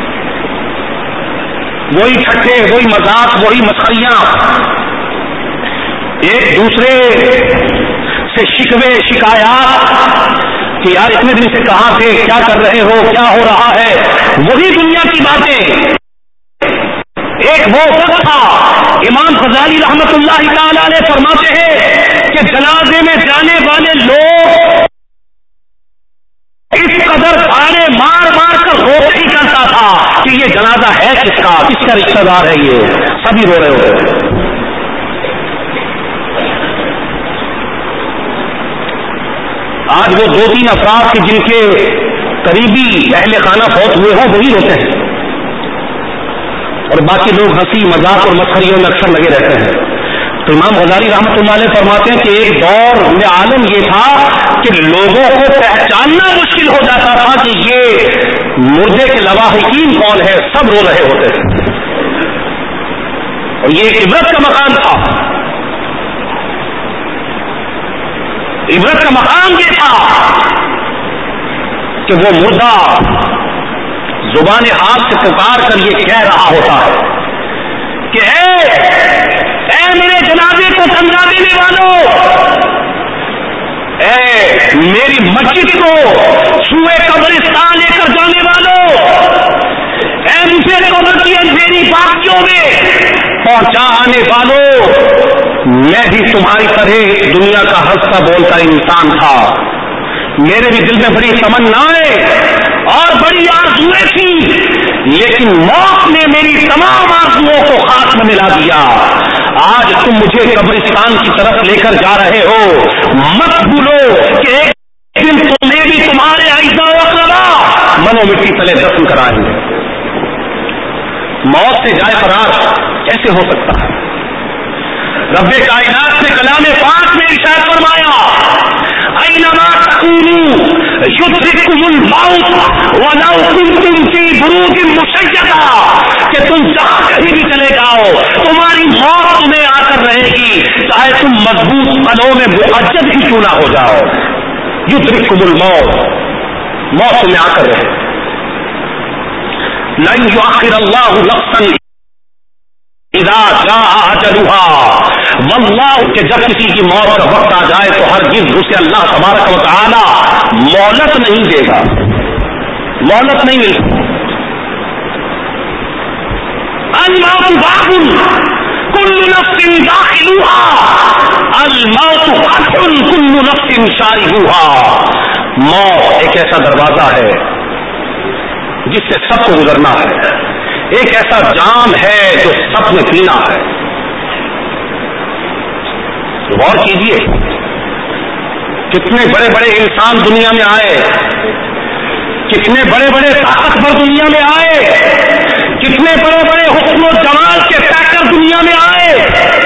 وہی ٹھٹھے، وہی مذاق، وہی مسخریاں، ایک دوسرے سے شکوے شکایات کہ یار اتنے دن سے کہاں تھے، کیا کر رہے ہو، کیا ہو رہا ہے، وہی دنیا کی باتیں. ایک وہ وقت تھا، امام غزالی رحمت اللہ تعالی علیہ فرماتے ہیں کہ جنازے میں جانے والے لوگ اس قدر تانے مار مار کر روتے ہی کرتا تھا کہ یہ جنازہ ہے کس کا، کس کا رشتہ دار ہے، یہ سبھی رو رہے ہوتے. آج وہ دو تین افراد کے جن کے قریبی اہل خانہ فوت ہوئے ہوں وہی روتے ہیں، اور باقی لوگ ہنسی مذاق اور مسخریوں میں اکثر لگے رہتے ہیں. تو امام غزالی رحمۃ اللہ علیہ فرماتے ہیں کہ ایک دور میں عالم یہ تھا کہ لوگوں کو پہچاننا مشکل ہو جاتا تھا کہ یہ مردے کے لواحقین کون ہے، سب رو رہے ہوتے تھے. اور یہ ایک عبرت کا مقام تھا، عبرت کا مقام یہ تھا کہ وہ مردہ زبان حال سے پکار کر یہ کہہ رہا ہوتا ہے کہ اے اے میرے جنازے کو کندا دینے والوں، اے میری مسجد کو سوئے قبرستان لے کر جانے والوں، اے مجھے قبر کی اندھیری باقیوں میں پہنچا آنے والوں، میں بھی تمہاری طرح دنیا کا ہنستا بولتا انسان تھا. میرے بھی دل میں بڑی تمنائیں اور بڑی آرزویں تھی، لیکن موت نے میری تمام آرزوؤں کو خاک میں ملا دیا. آج تم مجھے قبرستان کی طرف لے کر جا رہے ہو، مت بھولو کہ ایک دن تمہیں بھی تمہارے اعزاء و اقربا منو مٹی تلے دفن کرائیں گے. موت سے جائے فرار کیسے ہو سکتا ہے؟ رب کائنات نے کلام پاک میں ارشاد فرمایا اینما تکونوا یدرککم الموت ولو کنتم فی بروج مشیدہ، کہ تم جہاں کہیں بھی چلے جاؤ تمہاری موت تمہیں آ کر رہے گی، چاہے تم مضبوط قلعوں میں مؤجد ہی کیوں نہ ہو جاؤ. یدرککم الموت، موت تمہیں آ کر رہے. لن یؤخر اللہ نفسا اذا جاء اجلها، واللہ کہ جب کسی کی موت کا وقت آ جائے تو ہرگز اسے اللہ تبارک و تعالی مہلت نہیں دے گا، مہلت نہیں ملے گی. الموت باب کل نفس داخلها، الموت فتح کل نفس شاربها. موت ایک ایسا دروازہ ہے جس سے سب کو گزرنا ہے، ایک ایسا جام ہے جو سب نے پینا ہے. غور کیجیے، کتنے بڑے بڑے انسان دنیا میں آئے، کتنے بڑے بڑے طاقتور دنیا میں آئے، کتنے بڑے بڑے حسن و جمال کے پیکر دنیا میں آئے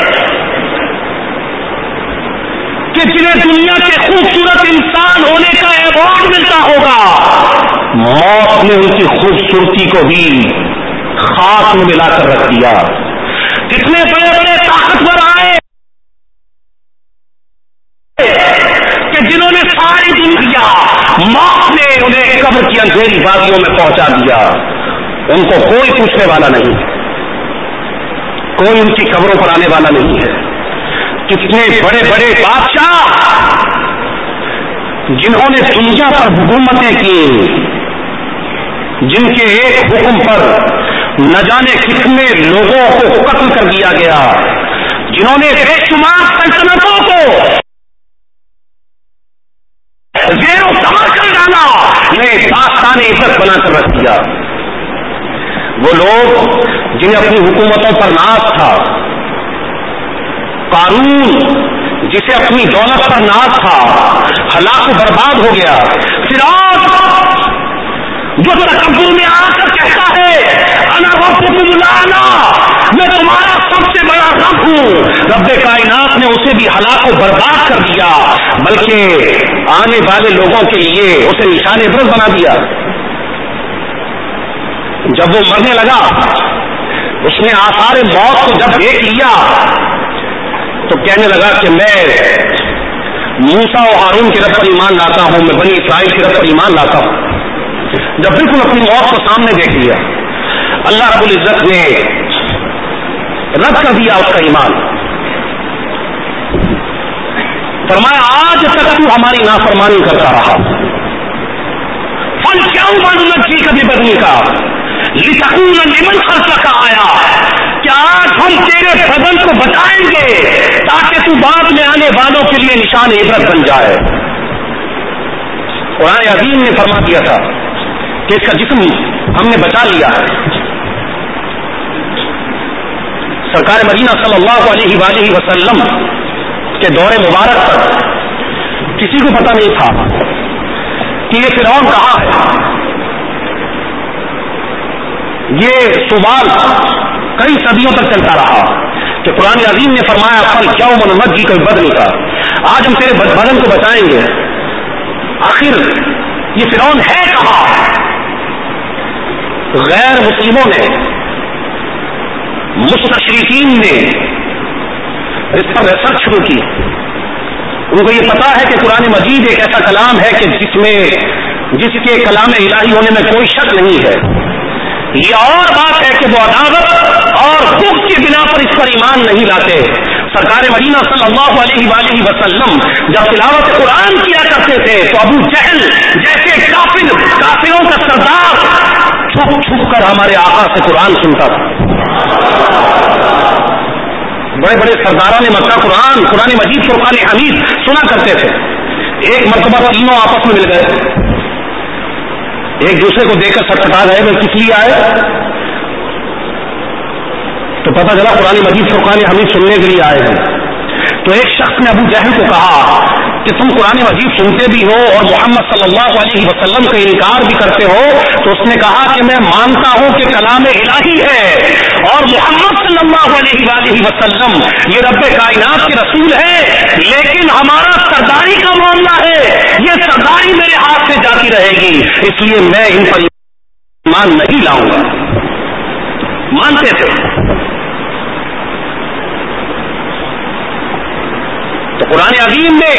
کہ جنہیں دنیا کے خوبصورت انسان ہونے کا ایوارڈ ملتا ہوگا، موت نے ان کی خوبصورتی کو بھی خاک میں ملا کر رکھ دیا. کتنے بڑے بڑے طاقتور آئے کہ جنہوں نے ساری دنیا، موت نے انہیں قبر کی اندھیری وادیوں میں پہنچا دیا. ان کو کوئی پوچھنے والا نہیں، کوئی ان کی قبروں پر آنے والا نہیں ہے. کتنے بڑے بڑے بادشاہ جنہوں نے دنیا پر حکومتیں کی، جن کے ایک حکم پر نہ جانے کتنے لوگوں کو قتل کر دیا گیا، جنہوں نے بے شمار سلطنتوں کو زیر و زبر کر ڈالا، نے داستان عبرت بنا کر رکھ دیا۔ وہ لوگ جنہیں اپنی حکومتوں پر ناز تھا، قارون جسے اپنی دولت پر ناز تھا، ہلاک و برباد ہو گیا۔ فرعون جو تکبر میں آ کر کہتا ہے انا ربکم الاعلی، میں تمہارا سب سے بڑا رب ہوں، رب کائنات نے اسے بھی ہلاک و برباد کر دیا، بلکہ آنے والے لوگوں کے لیے اسے نشان عبرت بنا دیا۔ جب وہ مرنے لگا، اس نے آثار موت کو جب دیکھ لیا تو کہنے لگا کہ میں موسیٰ و ہارون کی رب پر ایمان لاتا ہوں، میں بنی اسرائیل کی رب پر ایمان لاتا ہوں۔ جب بالکل اپنی موت کو سامنے دیکھ لیا، اللہ رب العزت نے رد کر دیا اس کا ایمان، فرمایا آج تک تو ہماری نافرمانی کرتا رہا، پھل کیا نجی کبھی بدنی کا لتکون لمن خلفک آیا، کہ آج ہم تیرے بدن کو بچائیں گے تاکہ تو بعد میں آنے والوں کے لیے نشان عبرت بن جائے۔ قرآن عظیم نے فرما دیا تھا کہ اس کا جسم ہم نے بچا لیا ہے۔ سرکار مدینہ صلی اللہ علیہ وآلہ وسلم کے دور مبارک پر کسی کو پتہ نہیں تھا کہ یہ فرعون کہاں ہے۔ یہ سوال کئی صدیوں تک چلتا رہا کہ قرآن عظیم نے فرمایا پھل کیا منمت جی کوئی بد نہیں تھا، آج ہم تیرے بدن کو بچائیں گے۔ آخر یہ فرعون ہے کہاں؟ غیر مسلموں نے، مستشرقین نے اس پر ریسرچ شروع کی۔ ان کو یہ پتا ہے کہ قرآن مجید ایک ایسا کلام ہے کہ جس میں جس کے کلام الہی ہونے میں کوئی شک نہیں ہے۔ یہ اور بات ہے کہ وہ عداوت اور بغض کی بنا پر اس پر ایمان نہیں لاتے۔ سرکار مدینہ صلی اللہ علیہ وآلہ وسلم جب تلاوت قرآن کیا کرتے تھے تو ابو جہل جیسے کافر کافروں کا سردار چھپ چھپ کر ہمارے آقا سے قرآن سنتا تھا۔ بڑے بڑے سرداران مکہ قرآن قرآن مجید فرقان حمید سنا کرتے تھے۔ ایک مرتبہ تینوں آپس میں مل گئے، ایک دوسرے کو دیکھ کر سٹپٹا گئے، وہ کس لیے آئے؟ تو پتہ چلا قرآن مجید فرقان حمید سننے کے لیے آئے ہیں۔ تو ایک شخص نے ابو جہل کو کہا کہ تم قرآن مجید سنتے بھی ہو اور محمد صلی اللہ علیہ وسلم کا انکار بھی کرتے ہو، تو اس نے کہا کہ میں مانتا ہوں کہ کلام الہی ہے اور محمد صلی اللہ علیہ وآلہ وسلم یہ رب کائنات کے رسول ہے، لیکن ہمارا سرداری کا معاملہ ہے، یہ سرداری میرے ہاتھ سے جاتی رہے گی، اس لیے میں ان پر ایمان نہیں لاؤں گا۔ مانتے تھے۔ تو قرآن عظیم نے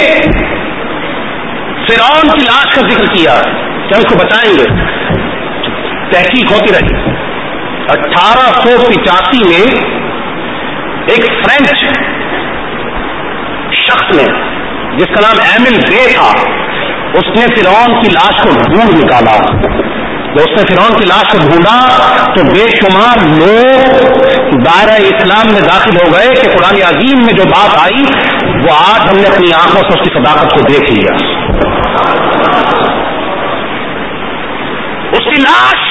فرعون کی لاش کا ذکر کیا کہ ہم اس کو بچائیں گے۔ تحقیق ہوتی رہی۔ اٹھارہ سو پچاسی میں ایک فرینچ شخص نے جس کا نام ایمل بے تھا، اس نے فرعون کی لاش کو ڈھونڈ نکالا۔ جب اس نے فرعون کی لاش کو ڈھونڈا تو بے شمار لوگ دائرہ اسلام میں داخل ہو گئے کہ قرآن عظیم میں جو بات آئی وہ آج ہم نے اپنی آنکھوں سے اس کی صداقت کو دیکھ لیا۔ اس کی لاش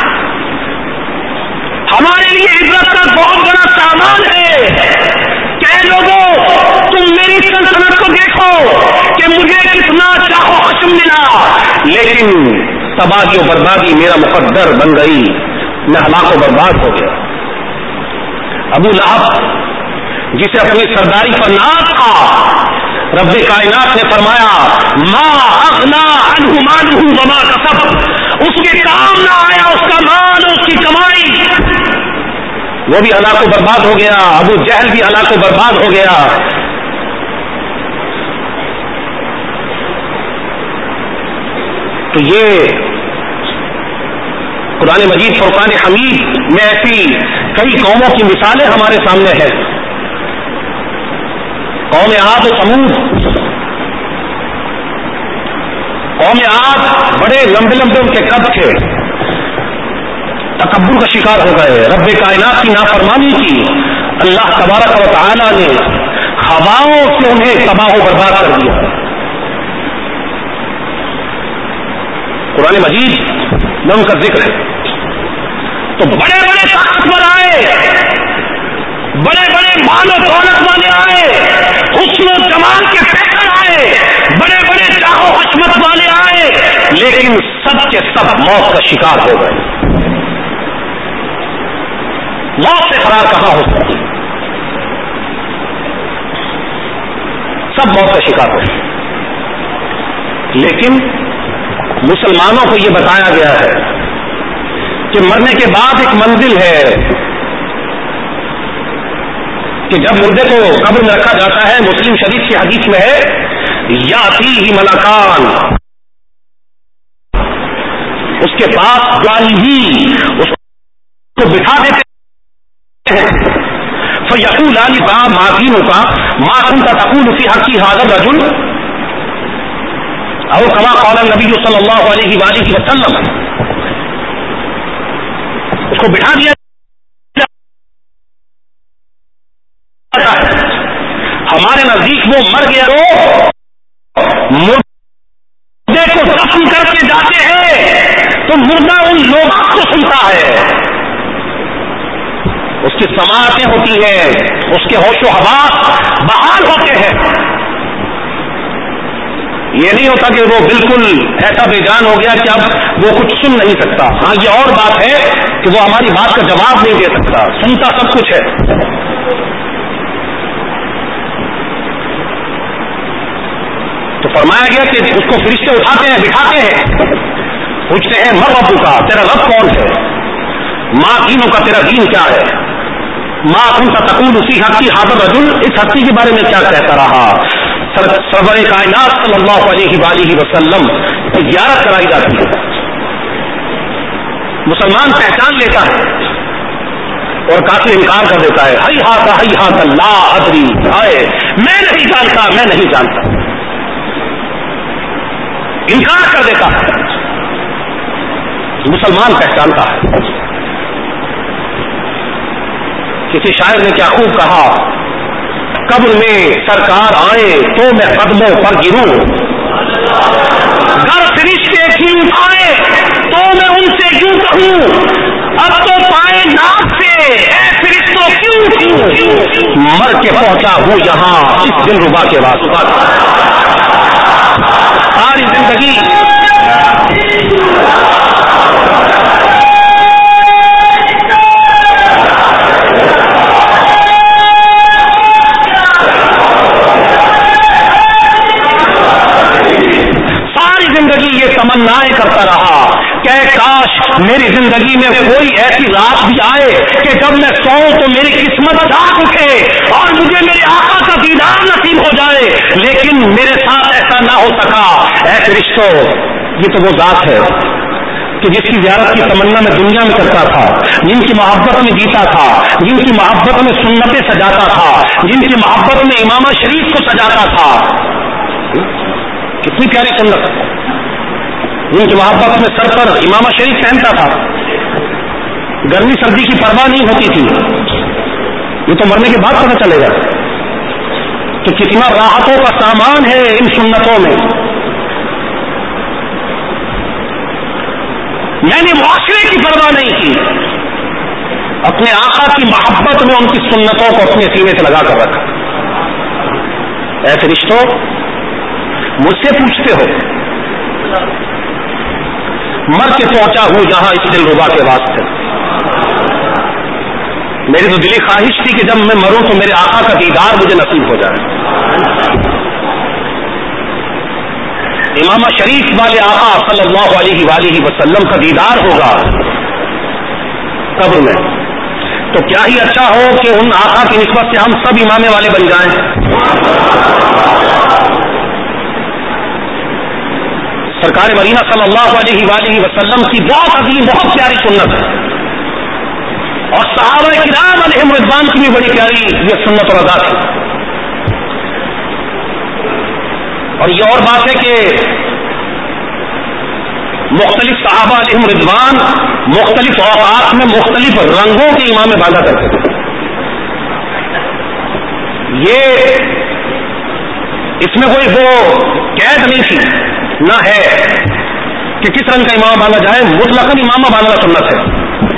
ہمارے لیے عبرت کا بہت بڑا سامان ہے کہ لوگوں تم میری سلطنت کو دیکھو کہ مجھے کتنا چاہو حشم ملا، لیکن تباہی و بربادی میرا مقدر بن گئی، میں ہلاک و برباد ہو گیا۔ ابو لہب جسے اپنی سرداری پر ناز تھا، رب کائنات نے فرمایا ما اغنا عنہ مالہ وما کسب، اس کے کام نہ آیا اس کا مال اور اس کی کمائی، وہ بھی ہلاک و برباد ہو گیا۔ ابو جہل بھی ہلاک و برباد ہو گیا۔ تو یہ قرآن مجید فرقان حمید میں ایسی کئی قوموں کی مثالیں ہمارے سامنے ہیں۔ قوم عاد و ثمود، قوم عاد بڑے لمبے لمبے ان کے قد تھے، تکبر کا شکار ہو گئے، رب کائنات کی نافرمانی کی، اللہ تبارک و تعالی نے ہواؤں سے انہیں تباہ و برباد کر دیا۔ قرآن مجید میں ان کا ذکر ہے تو بڑے بڑے طاقتور آئے، بڑے بڑے مال و دولت والے آئے، حسن و جمال کے پیکر آئے، بڑے بڑے چاہ و حشمت والے آئے، لیکن سب کے سب موت کا شکار ہو گئے۔ موت سے فرار کہاں ہو سکتی، سب موت کا شکار ہو گئے۔ لیکن مسلمانوں کو یہ بتایا گیا ہے کہ مرنے کے بعد ایک منزل ہے کہ جب مردے کو قبر میں رکھا جاتا ہے، مسلم شریف کی حدیث میں ہے یاتی ملکان، اس کے پاس جالی ہی اس کو بٹھا دیتے ہیں، فیقولان با ماذینوں کا ما کنت تقول فی حق ھذا الرجل، اور کما قال النبی صلی اللہ علیہ وآلہ وسلم، اس کو بٹھا دیا ہمارے نزدیک وہ مر گیا، رو مردے کو دفن کر کے جاتے ہیں تو مردہ ان لوگوں کو سنتا ہے، اس کی سماعتیں ہوتی ہیں، اس کے ہوش و حواس بحال ہوتے ہیں۔ یہ نہیں ہوتا کہ وہ بالکل ایسا بے جان ہو گیا کہ اب وہ کچھ سن نہیں سکتا۔ ہاں یہ اور بات ہے کہ وہ ہماری بات کا جواب نہیں دے سکتا، سنتا سب کچھ ہے۔ تو فرمایا گیا کہ اس کو فرشتے اٹھاتے ہیں، بٹھاتے ہیں، پوچھتے ہیں مر ربو کا، تیرا رب کون ہے، ماں دینوں کا، تیرا دین کیا ہے، ماں کن کا تقول اسی ہستی حاضر رجل، اس ہستی کے بارے میں کیا کہتا رہا۔ سرور کائنات صلی اللہ علیہ وآلہ وسلم کی زیارت کرائی جاتی ہے، مسلمان پہچان لیتا ہے اور کافی انکار کر دیتا ہے، ہئی ہاتھ ہئی ہاتھ اللہ ادری، آئے میں نہیں جانتا، میں نہیں جانتا، انکار کر دیتا ہے۔ مسلمان پہچانتا ہے۔ کسی شاعر نے کیا خوب کہا، قبر میں سرکار آئے تو میں قدموں پر گروں، گر فرشتے کیوں آئے تو میں ان سے کیوں کہوں، اب تو پائے ناک سے اے فرشتوں کیوں کیوں، مر کے پہنچا ہوں یہاں اس دل ربا کے واسطہ، ساری زندگی زندگی یہ تمنائیں کرتا رہا کہ کاش میری زندگی میں کوئی ایسی رات بھی آئے کہ جب میں سوؤں تو میری قسمت جاگ اٹھے اور مجھے میرے آقا کا دیدار نصیب ہو جائے، لیکن میرے ساتھ ایسا نہ ہو سکا۔ اے فرشتوں، یہ تو وہ ذات ہے کہ جس کی زیارت کی تمنا میں دنیا میں کرتا تھا، جن کی محبت میں جیتا تھا، جن کی محبت میں سنتیں سجاتا تھا، جن کی محبت میں امامہ شریف کو سجاتا تھا، کتنی پیاری سنت، جن کی محبت میں سر پر امامہ شریف پہنتا تھا، گرمی سردی کی پرواہ نہیں ہوتی تھی۔ یہ تو مرنے کے بعد پتہ چلے گا کہ کتنا راحتوں کا سامان ہے ان سنتوں میں۔ میں نے معاشرے کی پرواہ نہیں کی، اپنے آقا کی محبت میں ان کی سنتوں کو اپنے سینے سے لگا کر رکھا۔ اے فرشتوں، مجھ سے پوچھتے ہو، مر کے پہنچا ہوں یہاں اس دل ربا کے واسطے۔ میری تو دلی خواہش تھی کہ جب میں مروں تو میرے آقا کا دیدار مجھے نصیب ہو جائے۔ امامہ شریف والے آقا صلی اللہ علیہ وآلہ وسلم کا دیدار ہوگا قبر میں، تو کیا ہی اچھا ہو کہ ان آقا کی نسبت سے ہم سب امامے والے بن جائیں۔ سرکار مدینہ صلی اللہ علیہ وآلہ وسلم کی بہت عظیم، بہت پیاری سنت ہے، اور صحابہ کرام علیہم رضوان کی بھی بڑی پیاری یہ سنت اور ادا ہے۔ اور یہ اور بات ہے کہ مختلف صحابہ علیہم رضوان مختلف اوقات میں مختلف رنگوں کے امام باندھا کرتے تھے. یہ اس میں کوئی وہ قید نہیں تھی نہ ہے کہ کس رنگ کا امام باندھا جائے, مطلقاً امامہ باندھنا سنت ہے.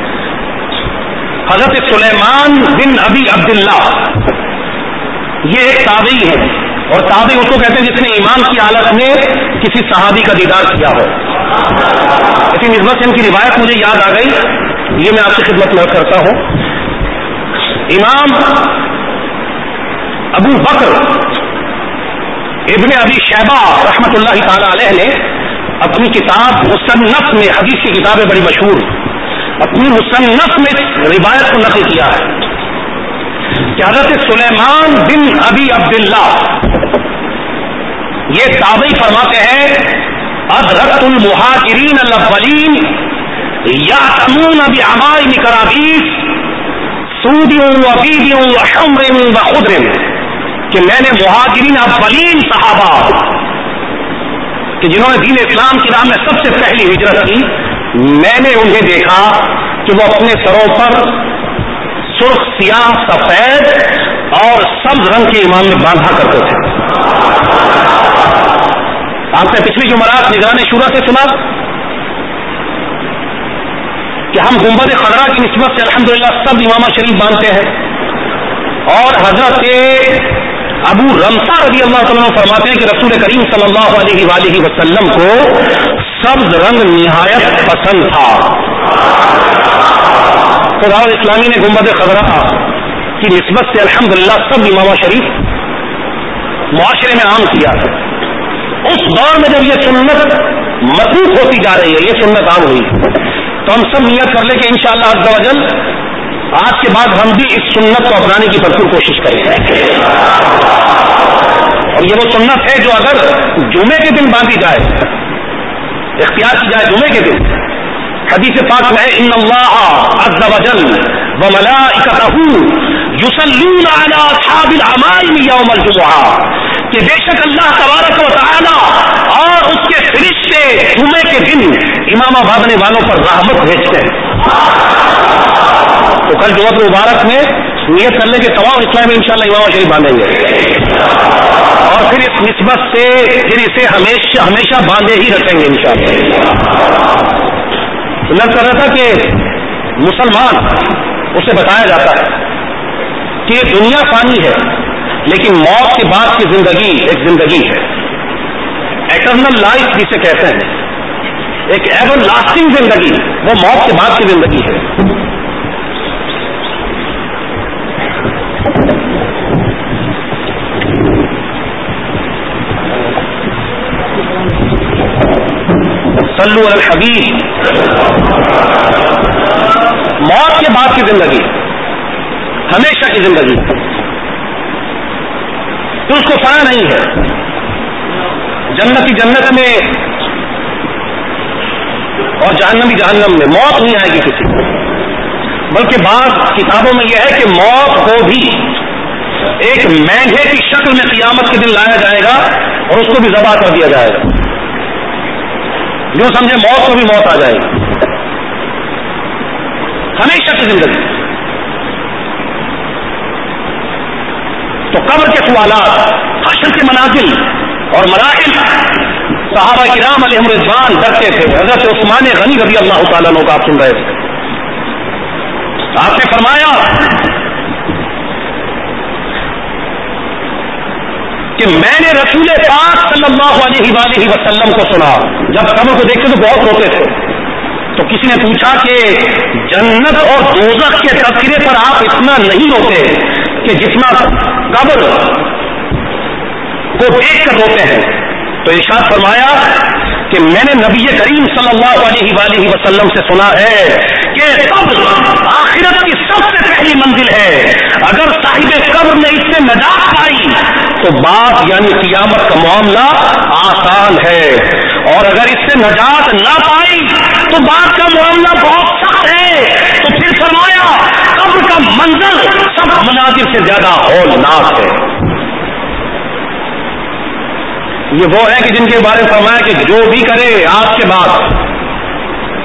حضرت سلیمان بن ابی عبداللہ یہ ایک تابعی ہے, اور تابعی اس کو کہتے ہیں جس نے ایمان کی حالت میں کسی صحابی کا دیدار کیا ہو. اسی نسبت سے ان کی روایت مجھے یاد آ گئی, یہ میں آپ کی خدمت میں کرتا ہوں. امام ابو بکر ابن ابی شیبہ رحمۃ اللہ تعالی علیہ نے اپنی کتاب مصنف میں, حدیث کی کتاب ہے بڑی مشہور, اپنی مصنف میں روایت کو نقل کیا ہے کہ حضرت سلیمان بن ابی عبداللہ یہ تابعی فرماتے ہیں ادرکت المہاجرین الاولین یعتمون بعمائم کرابیس سود و بید و حمر و خضر, کہ میں نے مہاجرین اولین صحابہ کہ جنہوں نے دین اسلام کی راہ میں سب سے پہلی ہجرت کی, میں نے انہیں دیکھا کہ وہ اپنے سروں پر سرخ, سیاہ, سفید اور سبز رنگ کے امام میں باندھا کرتے تھے. آپ نے پچھلی جمعرات نگران شورا سے سنا کہ ہم گنبد خضرا کی نسبت سے الحمدللہ سب امامہ شریف باندھتے ہیں, اور حضرت ابو رمسا رضی اللہ تعالیٰ فرماتے ہیں کہ رسول کریم صلی اللہ علیہ وآلہ وسلم کو سبز رنگ نہایت پسند تھا. تو دعوت اسلامی نے گنبد خضرا کی نسبت سے الحمدللہ سب امامہ شریف معاشرے میں عام کیا ہے. اس دور میں جب یہ سنت مطلوب ہوتی جا رہی ہے, یہ سنت عام ہوئی, تو ہم سب نیت کر لیں کہ انشاءاللہ عز و جل آج کے بعد ہم بھی اس سنت کو اپنانے کی بھرپور کوشش کریں. اور یہ وہ سنت ہے جو اگر جمعے کے دن باندھی جائے, اختیار کی جائے جمعے کے دن, حدیث پاک میں ہے ان اللہ عز و جل وملائکتہ یصلون علی اصحاب العمائم یوم الجمعہ, کہ بے شک اللہ تبارک و تعالی اور اس کے فرشتے جمعے کے دن امامہ باندھنے والوں پر رحمت بھیجتے ہیں. تو کل جمعہ مبارک میں نیت کر لیں کہ تمام اسلام میں انشاءاللہ امامہ شریف باندھیں گے, اور پھر اس نسبت سے پھر اسے ہمیشہ ہمیشہ باندھے ہی رکھیں گے انشاءاللہ. لگ کر رہا تھا کہ مسلمان اسے بتایا جاتا ہے کہ یہ دنیا فانی ہے, لیکن موت کے بعد کی زندگی ایک زندگی ہے, ایٹرنل لائف جسے کہتے ہیں, ایک ایور لاسٹنگ زندگی, وہ موت کے بعد کی زندگی ہے. صلو علی الحبیب. موت کے بعد کی زندگی ہمیشہ کی زندگی, تو اس کو فنا نہیں ہے. جنتی جنت میں اور جہنمی جہنم میں موت نہیں آئے گی کسی کو, بلکہ بعض کتابوں میں یہ ہے کہ موت کو بھی ایک مینڈے کی شکل میں قیامت کے دن لایا جائے گا اور اس کو بھی ذبح کر دیا جائے گا. جو سمجھے موت کو بھی موت آ جائے گی. ہمیشہ کی زندگی. تو قبر کے سوالات, حشر کے منازل اور مراحل صحابہ کرام علیہم رضوان ڈرتے تھے. حضرت عثمان غنی رضی اللہ تعالیٰ عنہ کا آپ سن رہے تھے, آپ نے فرمایا کہ میں نے رسول پاک صلی اللہ علیہ وآلہ وسلم کو سنا, جب قبر کو دیکھتے تو بہت روتے تھے. تو کسی نے پوچھا کہ جنت اور دوزخ کے تذکرے پر آپ اتنا نہیں روتے کہ جتنا قبر کو دیکھ کر روتے ہیں. تو ارشاد فرمایا کہ میں نے نبی کریم صلی اللہ علیہ وآلہ وسلم سے سنا ہے کہ قبر آخرت کی سب سے پہلی منزل ہے. اگر صاحب قبر نے اس سے نجات پائی تو بات یعنی قیامت کا معاملہ آسان ہے, اور اگر اس سے نجات نہ پائی تو بات کا معاملہ بہت سخت ہے. تو پھر فرمایا قبر کا منظر سب مناظر سے زیادہ ہولناک ہے. یہ وہ ہے کہ جن کے بارے میں فرمایا کہ جو بھی کرے آج کے بعد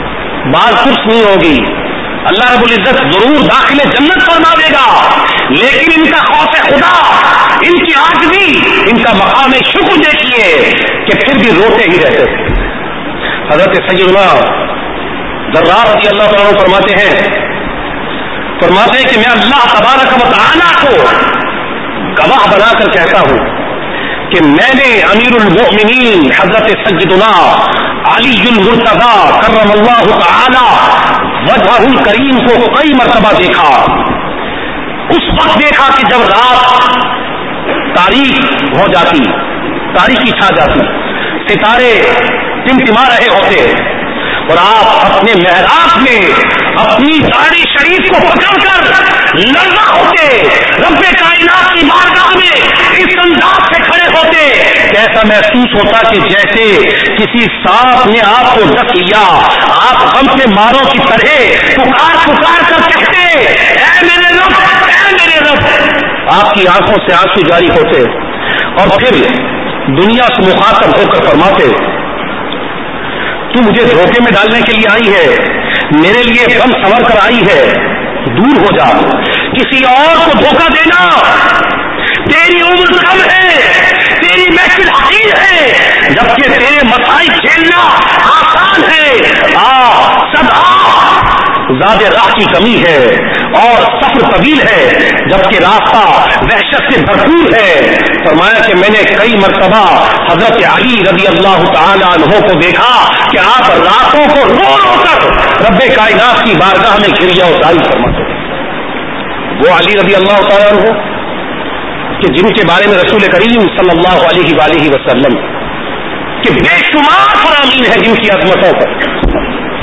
باز پرس نہیں ہوگی. اللہ رب العزت ضرور داخل جنت فرما دے گا، لیکن ان کا خوف خدا، ان کی عاجزی، ان کا مقام شکر دیکھیے کہ پھر بھی روتے ہی رہتے تھے. حضرت سیدنا ذرار رضی اللہ تعالیٰ فرماتے ہیں فرماتے ہیں کہ میں اللہ تبارک و تعالیٰ کو گواہ بنا کر کہتا ہوں کہ میں نے امیر المؤمنین حضرت سیدنا علی المرتضی کرم اللہ تعالی وجہہ الکریم کو کئی مرتبہ دیکھا. اس وقت دیکھا کہ جب رات تاریک ہو جاتی، تاریکی چھا جاتی، ستارے ٹمٹما رہے ہوتے اور آپ اپنے محراب میں اپنی داڑھی شریف کو پکڑ کر لڑنا ہوتے، رب کائنات کی بارگاہ میں اس انداز سے کھڑے ہوتے کہ ایسا محسوس ہوتا کہ جیسے کسی سانپ نے آپ کو ڈس لیا. آپ غم کے ماروں کی طرح پکار پکار کر کہتے اے میرے رب، اے میرے رب. آپ کی آنکھوں سے آنسو جاری ہوتے اور پھر دنیا سے مخاطب ہو کر فرماتے تو مجھے دھوکے میں ڈالنے کے لیے آئی ہے، میرے لیے غم سنور کر آئی ہے، دور ہو جا. کسی اور کو دھوکہ دینا، تیری عمر کم ہے، تیری محفل حقیر ہے، جبکہ تیرے مسائل کھیلنا آسان ہے. آ سب آ، زیادہ راہ کی کمی ہے اور سفر طویل ہے، جبکہ راستہ وحشت سے بھرپور ہے. فرمایا کہ میں نے کئی مرتبہ حضرت علی رضی اللہ تعالی عنہ کو دیکھا کہ آپ راتوں کو رو رو کر رب کائنات کی بارگاہ میں گریا اتاری فرماتے. وہ علی رضی اللہ تعالی عنہ کہ جن کے بارے میں رسول کریم صلی اللہ علیہ وآلہ وسلم کہ بے شمار فرامین ہیں جن کی عظمتوں پر.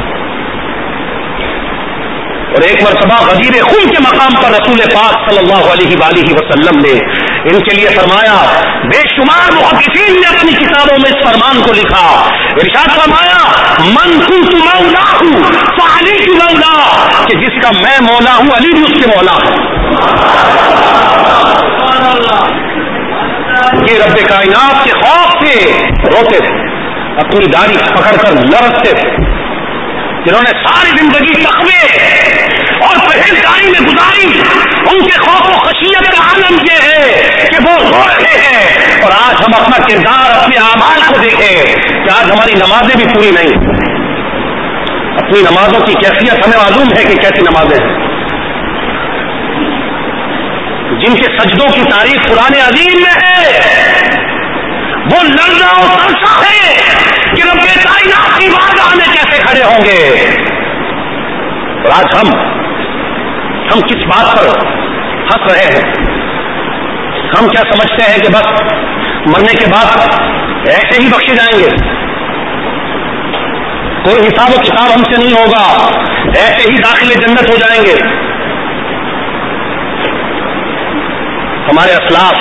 اور ایک مرتبہ غدیر خون کے مقام پر رسول پاک صلی اللہ علیہ وآلہ وسلم نے ان کے لیے فرمایا، بے شمار محدثین نے اپنی کتابوں میں اس فرمان کو لکھا، ارشاد فرمایا من کنت مولاہ فعلی کی مولا، کہ جس کا میں مولا ہوں علی بھی اس کے مولا ہے. یہ رب کائنات کے خوف سے روتے تھے، اپنی داڑھی پکڑ کر لرزتے تھے، جنہوں نے ساری زندگی تقوی اور پرہیزگاری میں گزاری. ان کے خوف و خشیت کا عالم یہ ہے کہ وہ رو رہے ہیں. اور آج ہم اپنا کردار، اپنے اعمال کو دیکھیں کہ آج ہماری نمازیں بھی پوری نہیں. اپنی نمازوں کی کیفیت ہمیں معلوم ہے کہ کیسی نمازیں ہیں. جن کے سجدوں کی تعریف قرآن عظیم میں ہے، وہ لڑنا اور ترسا ہے کہ رب کائنات کی بارگاہ میں کیسے کھڑے ہوں گے. اور آج ہم ہم کس بات پر ہنس رہے ہیں؟ ہم کیا سمجھتے ہیں کہ بس مرنے کے بعد ایسے ہی بخشے جائیں گے، کوئی حساب و کتاب ہم سے نہیں ہوگا، ایسے ہی داخل جنت ہو جائیں گے. ہمارے اسلاف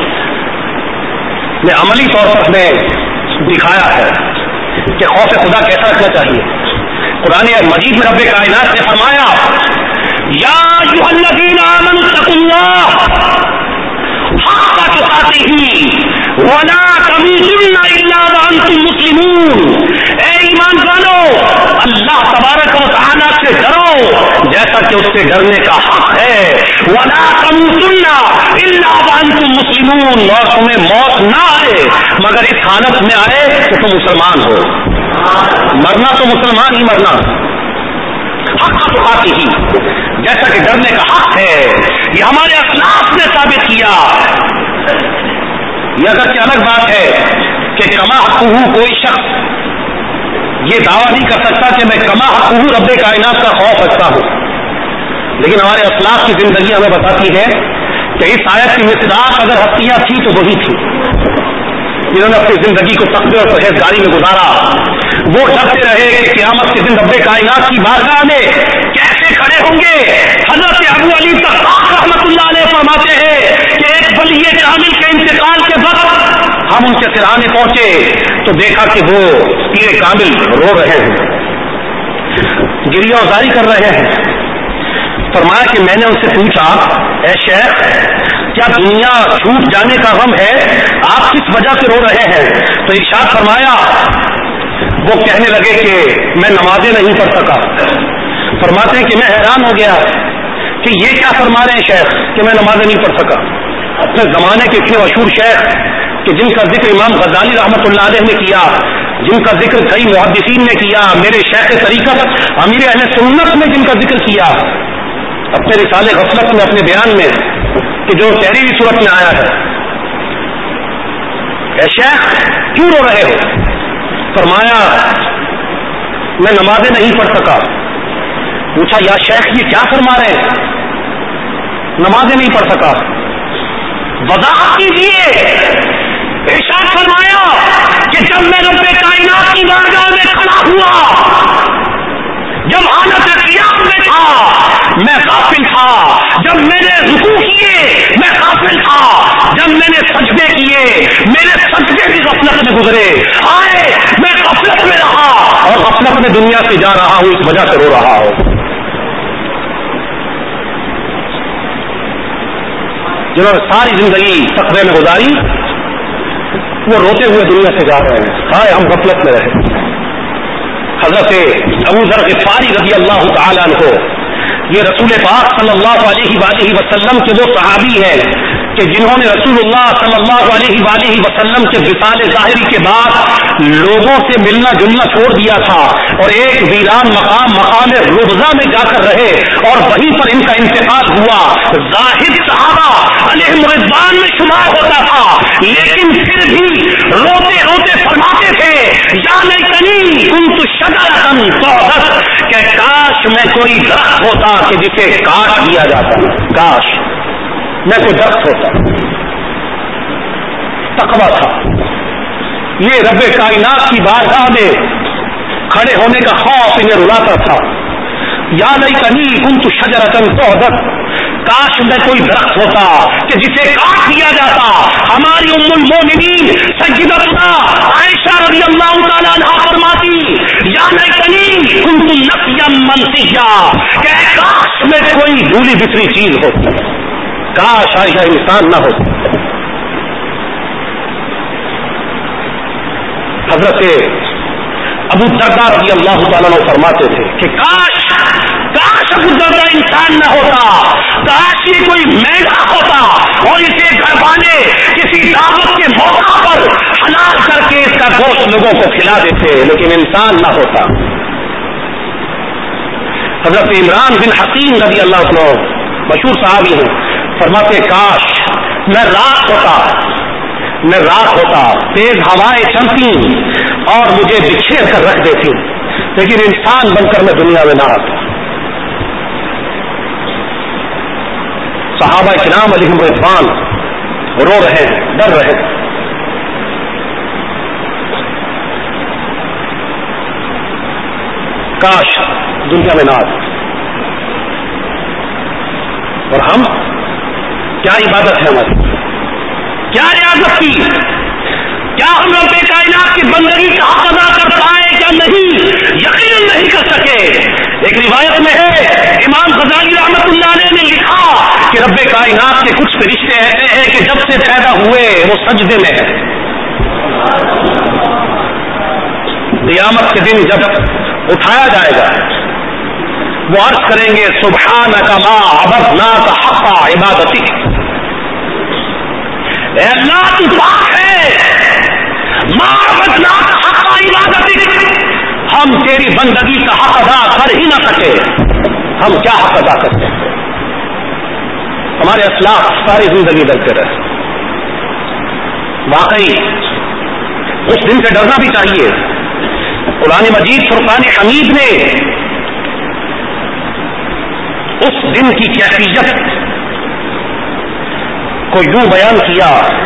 نے عملی طور پر ہمیں دکھایا ہے کہ خوف خدا کیسا رکھنا چاہیے. قرآن مجید میں رب کائنات نے فرمایا یا ایھا الذین آمنوا اتقوا اللہ حق تقاته ولا تموتن الا وانتم مسلمون. اے ایمان والو، اللہ تبارک و تعالی سے ڈرو جیسا کہ اس سے ڈرنے کا حق ہے. ولا تموتن الا وانتم مسلمون، اور تمہیں موت نہ آئے مگر اس حالت میں آئے کہ تم مسلمان ہو. مرنا تو مسلمان ہی مرنا، حق تقاتی ہی، جیسا کہ ڈرنے کا حق ہے. یہ ہمارے اسلاف نے ثابت کیا. یہ اگر کہ الگ بات ہے کہ کما حقہ کوئی شخص یہ دعویٰ نہیں کر سکتا کہ میں کما حقہ رب کائنات کا خوف رکھتا ہوں، لیکن ہمارے اسلاف کی زندگی ہمیں بتاتی ہے کہ اس آیت کی مصداق اگر ہستیاں تھیں تو وہی تھی جنہوں نے اپنی زندگی کو تقوی اور پرہیزگاری میں گزارا. وہ ڈرتے رہے کہ قیامت کے دن رب کائنات کی بارگاہ میں کیسے کھڑے ہوں گے. حضرت ابو علی طقاق رحمۃ اللہ علیہ فرماتے ہیں کہ ایک ولی کامل کے انتقال کے وقت ہم ان کے سرانے پہنچے تو دیکھا کہ وہ پیر کامل رو رہے ہیں، گریہ ازاری کر رہے ہیں. فرمایا کہ میں نے ان سے پوچھا اے شیخ کیا دنیا چھوٹ جانے کا غم ہے، آپ کس وجہ سے رو رہے ہیں؟ تو ارشاد فرمایا وہ کہنے لگے کہ میں نمازیں نہیں پڑھ سکا. فرماتے ہیں کہ میں حیران ہو گیا کہ یہ کیا فرما رہے ہیں شیخ کہ میں نمازیں نہیں پڑھ سکا. اپنے زمانے کے اتنے مشہور شیخ کہ جن کا ذکر امام غزالی رحمۃ اللہ علیہ نے کیا، جن کا ذکر کئی محدثین نے کیا، میرے شیخ طریقت امیر اہل سنت نے جن کا ذکر کیا اپنے رسالے غفلت میں، اپنے بیان میں، کہ جو تحریری صورت میں آیا ہے، اے شیخ کیوں رو رہے ہو؟ فرمایا میں نمازیں نہیں پڑھ سکا. پوچھا یا شیخ یہ کیا فرما رہے ہیں؟ نمازیں نہیں پڑھ سکا. وضاحت کیجیے. ارشاد فرمایا کہ جب میں رب کائنات کی بارگاہ میں کھڑا ہوا، جب حالت قیام میں تھا میں غافل تھا، جب میں نے رکوع کیے میں غافل تھا، جب میں نے سجدے کیے میرے سجدے بھی غفلت میں گزرے. آئے میں غفلت میں رہا اور غفلت میں دنیا سے جا رہا ہوں، اس وجہ سے رو رہا ہوں. جنہوں نے ساری زندگی تقوی میں گزاری وہ روتے ہوئے دنیا سے جا رہے ہیں. ہائے ہم غفلت میں رہے. حضرت ابو ذر غفاری رضی اللہ تعالیٰ عنہ یہ رسول پاک صلی اللہ علیہ وآلہ وسلم کے وہ صحابی ہیں کہ جنہوں نے رسول اللہ صلی اللہ علیہ وآلہ وسلم کے وصال ظاہری کے بعد لوگوں سے ملنا جلنا چھوڑ دیا تھا اور ایک ویران مقام مقام ربضہ میں جا کر رہے اور وہیں پر ان کا انتقال ہوا. زاہد صحابہ علیہم رضوان میں شمار ہوتا تھا، لیکن پھر بھی روتے روتے فرماتے تھے یا لیتنی کنت شجرۃ تؤبت، کہ کاش میں کوئی درخت ہوتا کہ جسے کاٹ دیا جاتا، کاش میں کوئی درخت ہوتا. تقویٰ تھا یہ. رب کائنات کی بارگاہ میں کھڑے ہونے کا خوف انہیں رلاتا تھا. یا لیتنی کنت شجرۃ تؤبت، کاش میں کوئی درخت ہوتا کہ جسے کاٹ دیا جاتا. ہماری ام المومنین سیدتنا عائشہ رضی اللہ تعالیٰ عنہا فرماتی یا لیتنی کنت نسیا منسیا، کہ کاش میں کوئی بھولی بسری چیز ہوتی، کاش عائشہ انسان نہ ہو. حضرت ابو الدرداء رضی اللہ تعالیٰ عنہ فرماتے تھے کہ کاش کاش ابو الدرداء انسان نہ ہوتا، کاش یہ کوئی مینا ہوتا اور اسے گھر والے کسی دعوت کے موقع پر حلال کر کے اس کا گوشت لوگوں کو کھلا دیتے، لیکن انسان نہ ہوتا. حضرت عمران بن حکیم رضی اللہ عنہ مشہور صحابی ہیں، فرماتے کاش میں راکھ ہوتا میں راکھ ہوتا تیز ہوائیں چلتی اور مجھے بکھیر کر رکھ دیتی، لیکن انسان بن کر میں دنیا میں نہ آتا. صحابہ کرام علیہم رضوان رو رہے ہیں، ڈر رہے ہیں. کاش دنیا میں نہ آتا. اور ہم کیا عبادت ہے ہماری، کیا ریاضت کی، کیا ہم رب کائنات کی بندگی کا حق ادا کر پائے کیا؟ نہیں، یقیناً نہیں کر سکے. ایک روایت میں ہے امام غزالی رحمۃ اللہ علیہ نے لکھا کہ رب کائنات کے کچھ فرشتے ایسے ہیں کہ جب سے پیدا ہوئے وہ سجدے میں ہیں. قیامت کے دن جب اٹھایا جائے گا وہ عرض کریں گے سبحانک ما عبدناک حق عبادتک، اے اللہ تو پاک ہے، ما عبدناک حق عبادتک، ہم تیری بندگی کا حق ادا کر ہی نہ سکے، ہم کیا حق ادا کرتے ہیں؟ ہمارے اسلاف ساری زندگی ڈرتے رہے. واقعی اس دن سے ڈرنا بھی چاہیے. قرآن مجید فرقان حمید نے اس دن کی کیفیت کو یوں بیان کیا.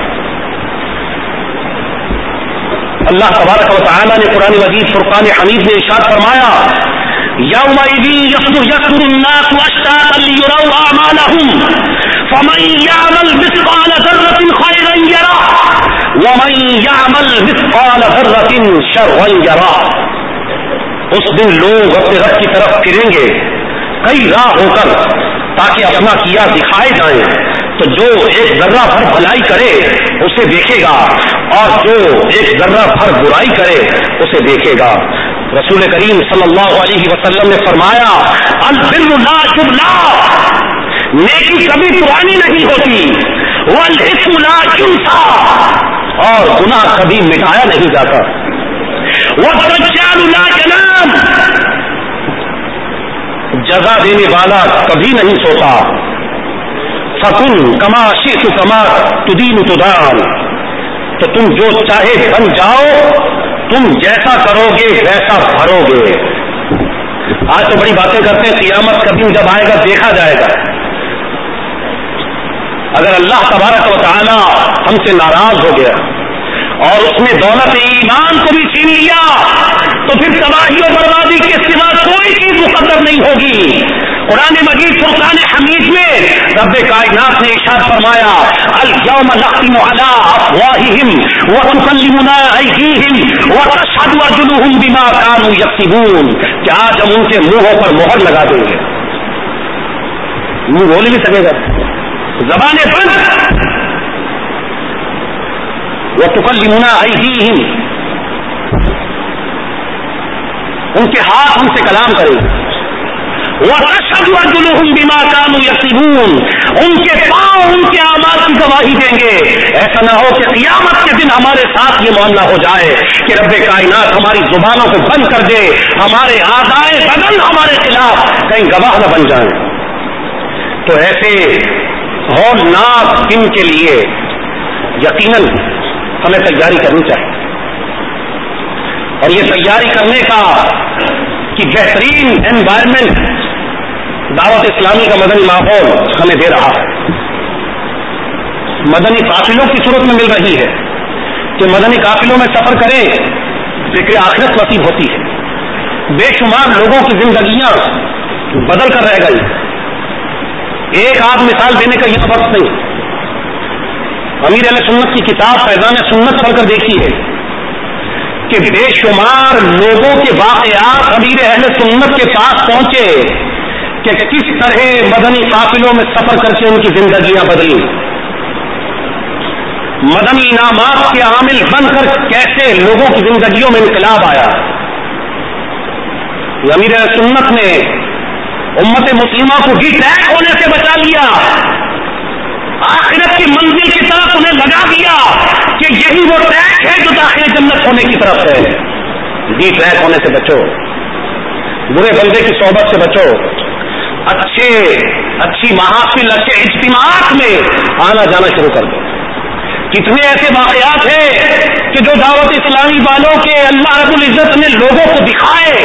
اللہ تبارک و تعالی نے قرآن مجید فرقان حمید میں ارشاد فرمایا یومئذ یصدر الناس اشتاتا لیروا اعمالهم فمن یعمل مثقال ذرة خیرا یرہ ومن یعمل مثقال ذرة شرا یرہ. اس دن لوگ اپنے رب کی طرف پھریں گے کئی راہ ہو کر تاکہ اپنا کیا دکھائے جائیں، تو تو جو ایک ذرہ بھر بھلائی کرے اسے دیکھے گا اور جو ایک ذرہ بھر برائی کرے اسے دیکھے گا. رسول کریم صلی اللہ علیہ وسلم نے فرمایا البر لا یبلا، نیکی کبھی پرانی نہیں ہوتی، والاثم لا ینسى، اور گناہ کبھی مٹایا نہیں جاتا، والدجال لا ینام، جزا دینے والا کبھی نہیں سوتا. فکن کما شئت کما تدین تدان، تو تم جو چاہے بن جاؤ، تم جیسا کرو گے ویسا بھرو گے. آج تو بڑی باتیں کرتے ہیں، قیامت کا دن جب آئے گا دیکھا جائے گا. اگر اللہ تبارک و تعالی ہم سے ناراض ہو گیا اور اس نے دولت ایمان کو بھی چھین لیا تو پھر تباہی و بربادی کے سوا کوئی چیز مقدر نہیں ہوگی. قرآن مجید فرقان حمید میں رب کائنات نے ارشاد فرمایا الیوم نختم علی افواہہم وتکلمنا ایدیہم وتشہد ارجلہم بما کانوا یکسبون، کہ آج ہم ان کے منہوں پر مہر لگا دیں گے، منہ بول نہیں سکے گا، زبانیں بند. وتکلمنا ایدیہم، ان کے ہاتھ ہم سے کلام کریں گے. وَتَشْهَدُ أَرْجُلُهُمْ بِمَا كَانُوا يَكْسِبُونَ، ان کے پاؤں ان کے اعمال کی گواہی دیں گے. ایسا نہ ہو کہ قیامت کے دن ہمارے ساتھ یہ معاملہ ہو جائے کہ رب کائنات ہماری زبانوں کو بند کر دے، ہمارے اعضائے بدن ہمارے خلاف کہیں گواہ نہ بن جائیں. تو ایسے ہولناک دن کے لیے یقیناً ہمیں تیاری کرنی چاہیے، اور یہ تیاری کرنے کا کہ بہترین انوائرمنٹ دعوت اسلامی کا مدنی ماحول ہمیں دے رہا ہے. مدنی قافلوں کی صورت میں مل رہی ہے کہ مدنی قافلوں میں سفر کریں، ذکر آخرت نصیب ہوتی ہے. بے شمار لوگوں کی زندگیاں بدل کر رہ گئی. ایک آدھ مثال دینے کا یہ وقت نہیں. امیر اہل سنت کی کتاب فیضان سنت پڑھ کر دیکھیے کہ بے شمار لوگوں کے واقعات امیر اہل سنت کے پاس پہنچے کہ کس طرح مدنی قافلوں میں سفر کر کے ان کی زندگیاں بدلی، مدنی انعامات کے عامل بن کر کیسے لوگوں کی زندگیوں میں انقلاب آیا. امیر اہل سنت نے امت مسلمہ کو ڈی ٹریک ہونے سے بچا لیا، آخرت کی منزل کی طرف انہیں لگا دیا کہ یہی وہ ٹریک ہے جو داخل جنت ہونے کی طرف ہے. ڈی ٹریک ہونے سے بچو، برے بندے کی صحبت سے بچو، اچھے اچھی محافل اچھے اجتماعات میں آنا جانا شروع کر دو. کتنے ایسے واقعات ہیں کہ جو دعوت اسلامی والوں کے اللہ رب العزت نے لوگوں کو دکھائے.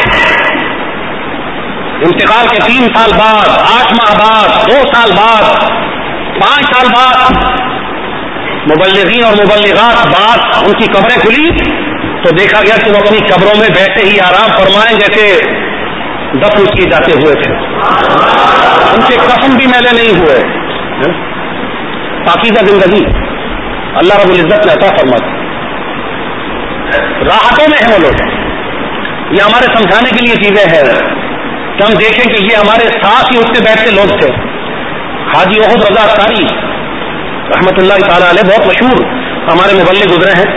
انتقال کے تین سال بعد، آٹھ ماہ بعد، دو سال بعد، پانچ سال بعد مبلغین اور مبلغات بعد ان کی قبریں کھلی تو دیکھا گیا کہ وہ اپنی قبروں میں ویسے ہی آرام فرمائیں جیسے دفن کیے جاتے ہوئے تھے. ان کے کفن بھی میلے نہیں ہوئے. پاکیزہ زندگی اللہ رب العزت نے عطا فرمائی. راحتوں میں ہیں وہ لوگ. یہ ہمارے سمجھانے کے لیے چیزیں ہیں کہ ہم دیکھیں کہ یہ ہمارے ساتھ ہی اٹھتے بیٹھتے لوگ تھے. حاجی احد رضا اختاری رحمت اللہ تعالی علیہ بہت مشہور ہمارے مبلغ گزرے ہیں.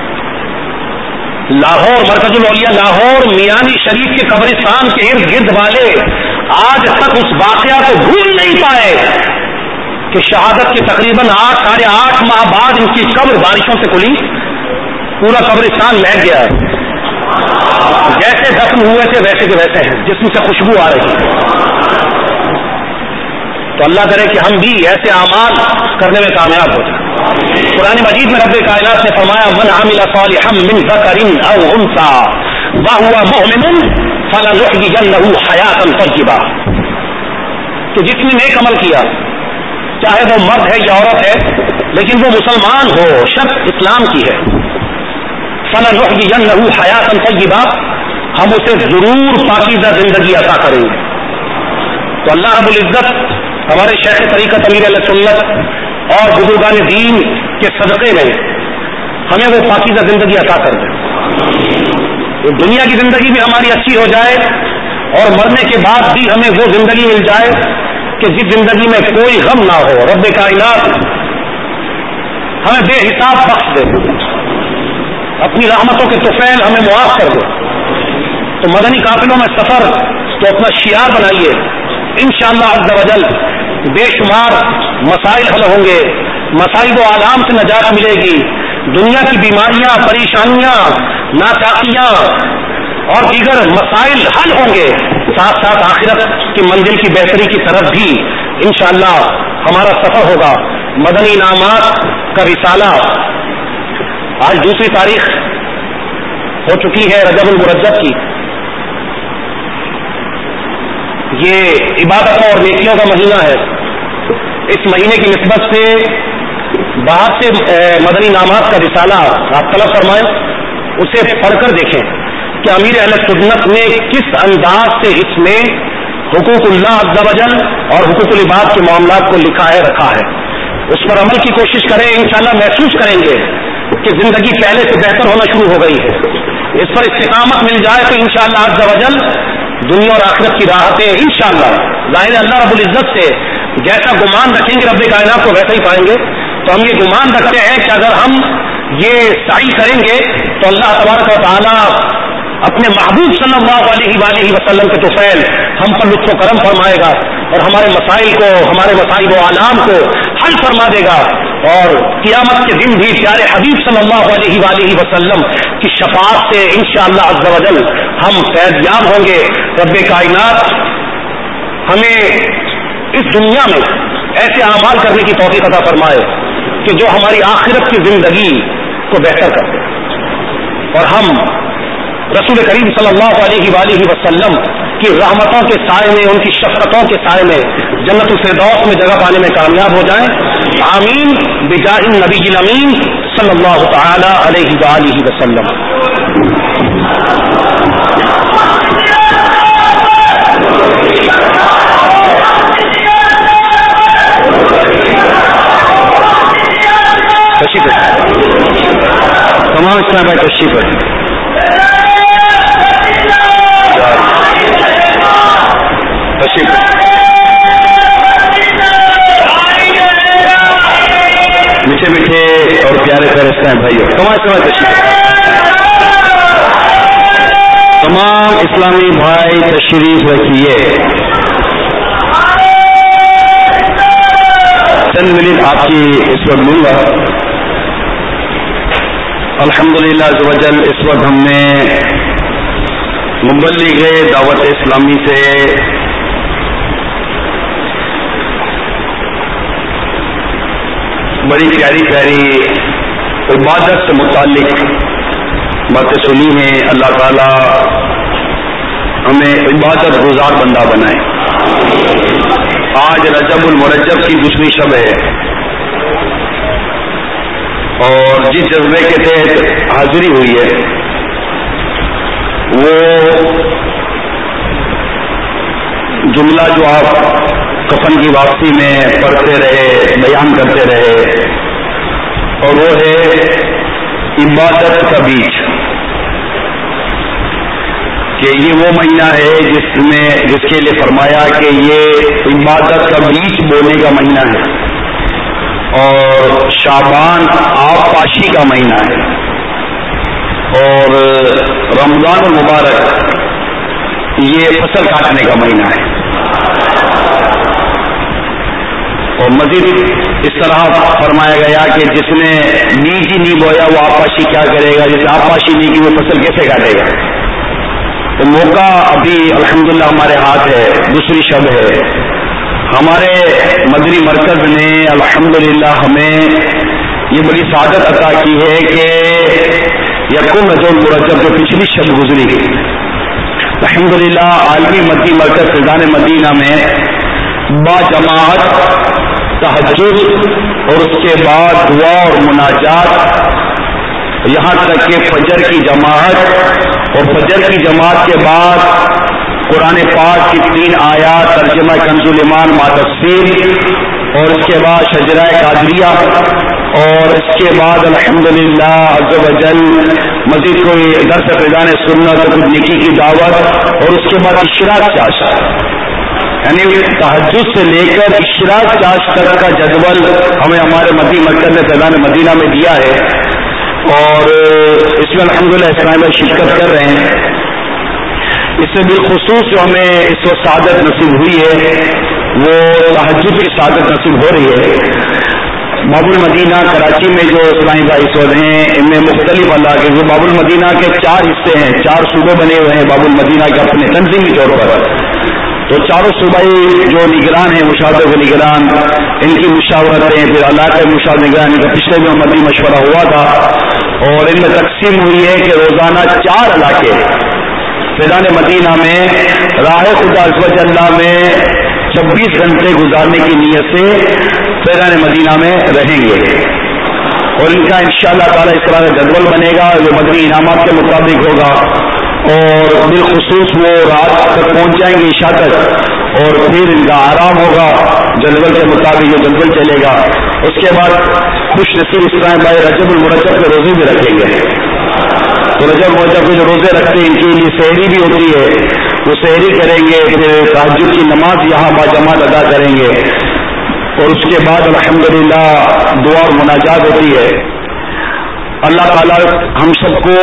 لاہور مرکز الاولیاء لاہور میانی شریف کے قبرستان کے ارد گرد والے آج تک اس واقعہ کو بھول نہیں پائے کہ شہادت کے تقریباً آٹھ ساڑھے آٹھ ماہ بعد ان کی قبر بارشوں سے کھلی. پورا قبرستان مہک گیا ہے، جیسے دفن ہوئے تھے ویسے کے ویسے ہیں، جسم سے خوشبو آ رہی ہے. تو اللہ کرے کہ ہم بھی ایسے اعمال کرنے میں کامیاب ہو جائیں. قرآن مجید میں رب کائنات نے فرمایا من عمل صالحا من ذکر او انثى وهو مؤمن فلنحيينه حیاتا طیبہ، کہ جس نے نیک عمل کیا چاہے وہ مرد ہے یا عورت ہے لیکن وہ مسلمان ہو، شرط اسلام کی ہے، فلنحيينه حیاتا طیبہ، ہم اسے ضرور پاکیزہ زندگی عطا کریں گے. تو اللہ رب العزت ہمارے شیخ طریقت امیر اہل سنت اور بزرگان دین کے صدقے میں ہمیں وہ پاکیزہ زندگی عطا کر دیں. دنیا کی زندگی بھی ہماری اچھی ہو جائے اور مرنے کے بعد بھی ہمیں وہ زندگی مل جائے کہ جس زندگی میں کوئی غم نہ ہو. رب کائنات ہمیں بے حساب بخش دے, اپنی رحمتوں کے طفیل ہمیں معاف کر دے. تو مدنی قافلوں میں سفر تو اپنا شعار بنائیے. انشاءاللہ عز و جل بے شمار مسائل حل ہوں گے, مصائب و آلام سے نجات ملے گی, دنیا کی بیماریاں, پریشانیاں, ناچاکیاں اور دیگر مسائل حل ہوں گے. ساتھ ساتھ آخرت کی منزل کی بہتری کی طرف بھی انشاءاللہ ہمارا سفر ہوگا. مدنی انعامات کا رسالہ آج دوسری تاریخ ہو چکی ہے رجب المرجب کی. یہ عبادتوں اور نیکیوں کا مہینہ ہے. اس مہینے کی نسبت سے باہر سے مدنی انعامات کا رسالہ آپ طلب فرمائیں, اسے پڑھ کر دیکھیں کہ امیر اہل سنت نے کس انداز سے اس میں حقوق اللہ عز و جل اور حقوق العباد کے معاملات کو لکھا ہے, رکھا ہے. اس پر عمل کی کوشش کریں, انشاءاللہ محسوس کریں گے کہ زندگی پہلے سے بہتر ہونا شروع ہو گئی ہے. اس پر استقامت مل جائے تو انشاءاللہ عز و جل دنیا اور آخرت کی راحتیں انشاءاللہ ظاہر اللہ رب العزت سے جیسا گمان رکھیں گے رب کائنات کو ویسا ہی پائیں گے. تو ہم یہ گمان رکھتے ہیں کہ اگر ہم یہ سعی کریں گے تو اللہ تبارک و تعالی اپنے محبوب صلی اللہ علیہ وآلہ وسلم کے طفیل ہم پر لطف و کرم فرمائے گا اور ہمارے مسائل کو, ہمارے مصائب و آلام کو حل فرما دے گا. اور قیامت کے دن بھی پیارے حبیب صلی اللہ علیہ وآلہ وسلم کی شفاعت سے انشاءاللہ عز و جل ہم فیضیاب ہوں گے. رب کائنات ہمیں اس دنیا میں ایسے اعمال کرنے کی توفیق عطا فرمائے کہ جو ہماری آخرت کی زندگی کو بہتر کر دے, اور ہم رسول کریم صلی اللہ علیہ وآلہ وسلم کی رحمتوں کے سائے میں, ان کی شفقتوں کے سائے میں جنت الفردوس میں جگہ پانے میں کامیاب ہو جائیں. آمین بجاہ النبی الامین صلی اللہ تعالی علیہ وآلہ وسلم. تشریف تمام اسلام بھائی تشریف ہے. میٹھے میٹھے اور پیارے پیارے اسلام بھائیوں, تمام اسلام تشریف, تمام اسلامی بھائی تشریف رکھیے. چند منٹ آپ کی اس وقت لوں گا. الحمدللہ عز و جل اس وقت ہم نے مبلغ دعوت اسلامی سے بڑی پیاری پیاری عبادت سے متعلق باتیں سنی ہیں. اللہ تعالی ہمیں عبادت گزار بندہ بنائے. آج رجب المرجب کی دوسری شب ہے اور جس جذبے کے تحت حاضری ہوئی ہے وہ جملہ جو آپ کفن کی واپسی میں پڑھتے رہے, بیان کرتے رہے, اور وہ ہے عبادت کا بیج. کہ یہ وہ مہینہ ہے جس میں جس کے لیے فرمایا کہ یہ عبادت کا بیج بونے کا مہینہ ہے, اور شعبان آب پاشی کا مہینہ ہے, اور رمضان المبارک یہ فصل کاٹنے کا مہینہ ہے. اور مزید اس طرح فرمایا گیا کہ جس نے بیج ہی نہیں بویا وہ آبپاشی کیا کرے گا, جس نے آبپاشی نہیں کی وہ فصل کیسے کاٹے گا. تو موقع ابھی الحمدللہ ہمارے ہاتھ ہے, دوسری شب ہے. ہمارے مدنی مرکز نے الحمدللہ ہمیں یہ بڑی سعادت عطا کی ہے کہ یکم رجب المرجب جو پچھلی شب گزری, الحمدللہ عالمی مدنی مرکز فیضان مدینہ میں با جماعت تہجد اور اس کے بعد دعا اور مناجات, یہاں تک کہ فجر کی جماعت اور فجر کی جماعت کے بعد قرآن پاک کی تین آیات ترجمہ کنز الایمان ما تفسیر, اور اس کے بعد شجرہ قادریہ, اور اس کے بعد الحمدللہ عز و جل مزید کوئی درس فیضان سنت اور نیکی کی دعوت, اور اس کے بعد اشراق چاشا. یعنی تہجد سے لے کر اشراق چاش تک کا جدول ہمیں ہمارے مدی مرکز نے فیضان مدینہ میں دیا ہے، اور اس میں الحمدللہ اسلام بھائی شرکت کر رہے ہیں۔ اس سے بالخصوص جو ہمیں اس وقت سعادت نصیب ہوئی ہے وہ تہجد کی سعادت نصیب ہو رہی ہے۔ باب المدینہ کراچی میں جو اسلامی بھائی اس وقت ہیں ان میں مختلف علاقے جو باب المدینہ کے چار حصے ہیں، چار صوبے بنے ہوئے ہیں باب المدینہ کے اپنے تنظیمی طور پر، تو چاروں صوبائی جو نگران ہیں مشاہدے کے نگران، ان کی مشاورتیں پھر علاقے مشاہدہ نگران کا پچھلے میں مدنی مشورہ ہوا تھا، اور ان میں تقسیم ہوئی ہے کہ روزانہ چار علاقے فیضان مدینہ میں راہ خدا عز اللہ میں چھبیس گھنٹے گزارنے کی نیت سے فیضان مدینہ میں رہیں گے، اور ان کا انشاءاللہ تعالی اس طرح کا جدول بنے گا جو مدنی انعامات کے مطابق ہوگا، اور بالخصوص وہ رات تک پہنچ جائیں گے عشاء تک، اور پھر ان کا آرام ہوگا جدول کے مطابق جو جدول چلے گا۔ اس کے بعد خوش نصیب اسلام بھائی رجب المرجب کے روزے بھی رکھیں گے، تو رجب المرجب کے جو روزے رکھتے ہیں ان کے لیے سحری بھی ہوتی ہے، وہ سحری کریں گے، پھر تہجد کی نماز یہاں باجماعت ادا کریں گے، اور اس کے بعد الحمدللہ دعا اور مناجات ہوتی ہے۔ اللہ تعالیٰ ہم سب کو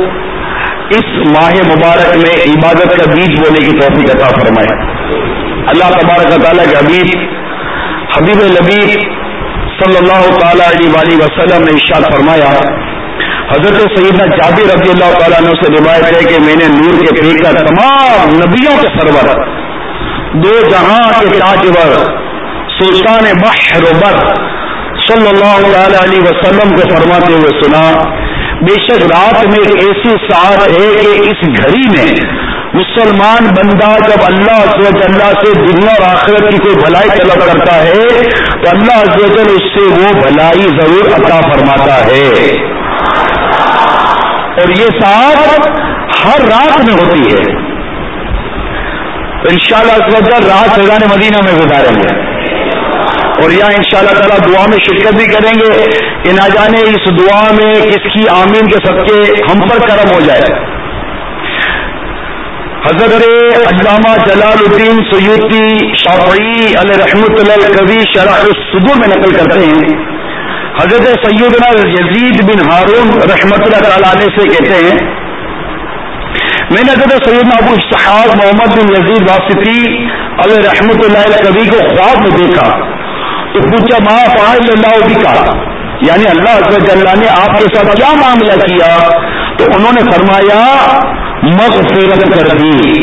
اس ماہ مبارک میں عبادت کا بیج بونے کی توفیق عطا فرمائے۔ اللہ تبارک و تعالیٰ کے حبیب حبیب لبیب صلی اللہ تعالی علیہ وآلہ وسلم نے ارشاد فرمایا، حضرت سیدنا جابر رضی اللہ تعالیٰ عنہ سے روایت ہے کہ میں نے نور کے پیکر تمام نبیوں کے سرور دو جہاں کے تاجور سلطان بحر و بر صلی اللہ تعالی علیہ وسلم کو فرماتے ہوئے سنا، بے شک رات میں ایک ایسی ساعت ہے کہ اس گھڑی میں مسلمان بندہ جب اللہ عز و جل سے دنیا اور آخرت کی کوئی بھلائی طلب کرتا ہے تو اللہ عز و جل اس سے وہ بھلائی ضرور عطا فرماتا ہے، اور یہ ساعت ہر رات میں ہوتی ہے۔ تو انشاءاللہ عز و جل رات فیضان مدینہ میں گزاریں گے، اور یہاں انشاءاللہ تعالیٰ دعا میں شرکت بھی کریں گے کہ نہ جانے اس دعا میں کس کی آمین کے صدقے ہم پر کرم ہو جائے۔ حضرت علامہ جلال الدین سیوطی شافعی علیہ رحمۃ اللہ القوی شرح الصدور میں نقل کرتے ہیں، حضرت سیدنا یزید بن ہارون رحمۃ اللہ تعالی علیہ سے کہتے ہیں، میں نے حضرت سیدنا ابو اسحاق محمد بن یزید واسطی علیہ رحمۃ اللہ القوی کو خواب میں دیکھا تو پوچھا ما فعل اللہ بکا، یعنی اللہ عز و جل نے آپ کے ساتھ کیا معاملہ کیا؟ تو انہوں نے فرمایا مغفرت کر دی۔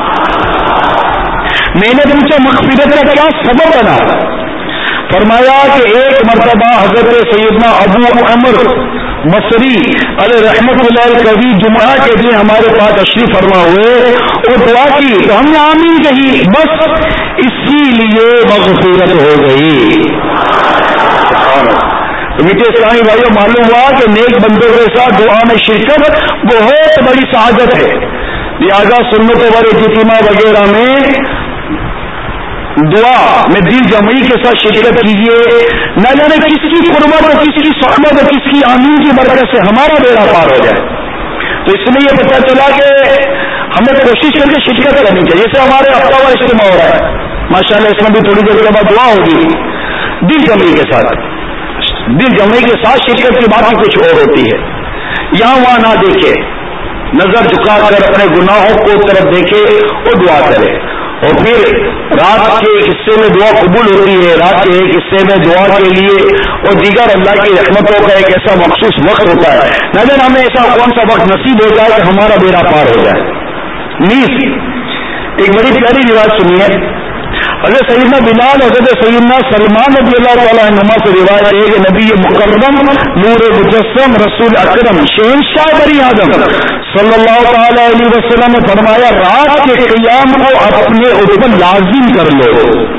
میں نے پوچھا مغفرت کا کیا سبب بنا؟ فرمایا کہ ایک مرتبہ حضرت سیدنا ابو عمر مصری علیہ رحمۃ اللہ القوی جمعہ کے دن ہمارے پاس تشریف فرما ہوئے اور دعا کی تو ہم نے آمین کہی، بس اسی لیے مغفرت ہو گئی۔ تو میٹھے اسلامی بھائیوں، معلوم ہوا کہ نیک بندوں کے ساتھ دعا میں شرکت بہت بڑی سعادت ہے، لہذا سنت اور اجتماع وغیرہ میں دعا میں دل جمعی کے ساتھ شرکت کیجیے، نہ جانے کس کی قربت اور کس کی صحبت اور کس کی آمین کی برکت سے ہمارا بیڑا پار ہو جائے۔ تو اس لیے یہ پتہ چلا کہ ہمیں کوشش کر کے شرکت کرنی چاہیے، جیسے ہمارے ہفتہ وار اجتماع ہو رہا ہے ماشاء اللہ، اس میں بھی تھوڑی دیر کے بعد دعا ہوگی، دل جمعی کے ساتھ دل جمعی کے ساتھ شرکت کی بات ہی کچھ اور ہوتی ہے۔ یہاں وہاں نہ دیکھے، نظر جھکا کر اپنے گناہوں کو طرف دیکھے اور دعا کرے، اور پھر رات کے ایک حصے میں دعا قبول ہوتی ہے، رات کے ایک حصے میں دعا کے لیے اور دیگر اللہ کی رحمتوں کا ایک ایسا مخصوص وقت ہوتا ہے، نہ جانے ہمیں ایسا کون سا وقت نصیب ہو جائے کہ ہمارا بیڑا پار ہو جائے۔ نیز ایک بڑی پیاری روایت سنیے، حضرت سیدنا بلال حضرت سیدنا سلمان رضی اللہ تعالیٰ عنہما سے روایت ہے کہ نبی مکرم نور مجسم رسول اکرم شہنشاہ بنی آدم صلی اللہ تعالی علیہ وسلم نے فرمایا، رات کے قیام کو اپنے اوپر لازم کر لو،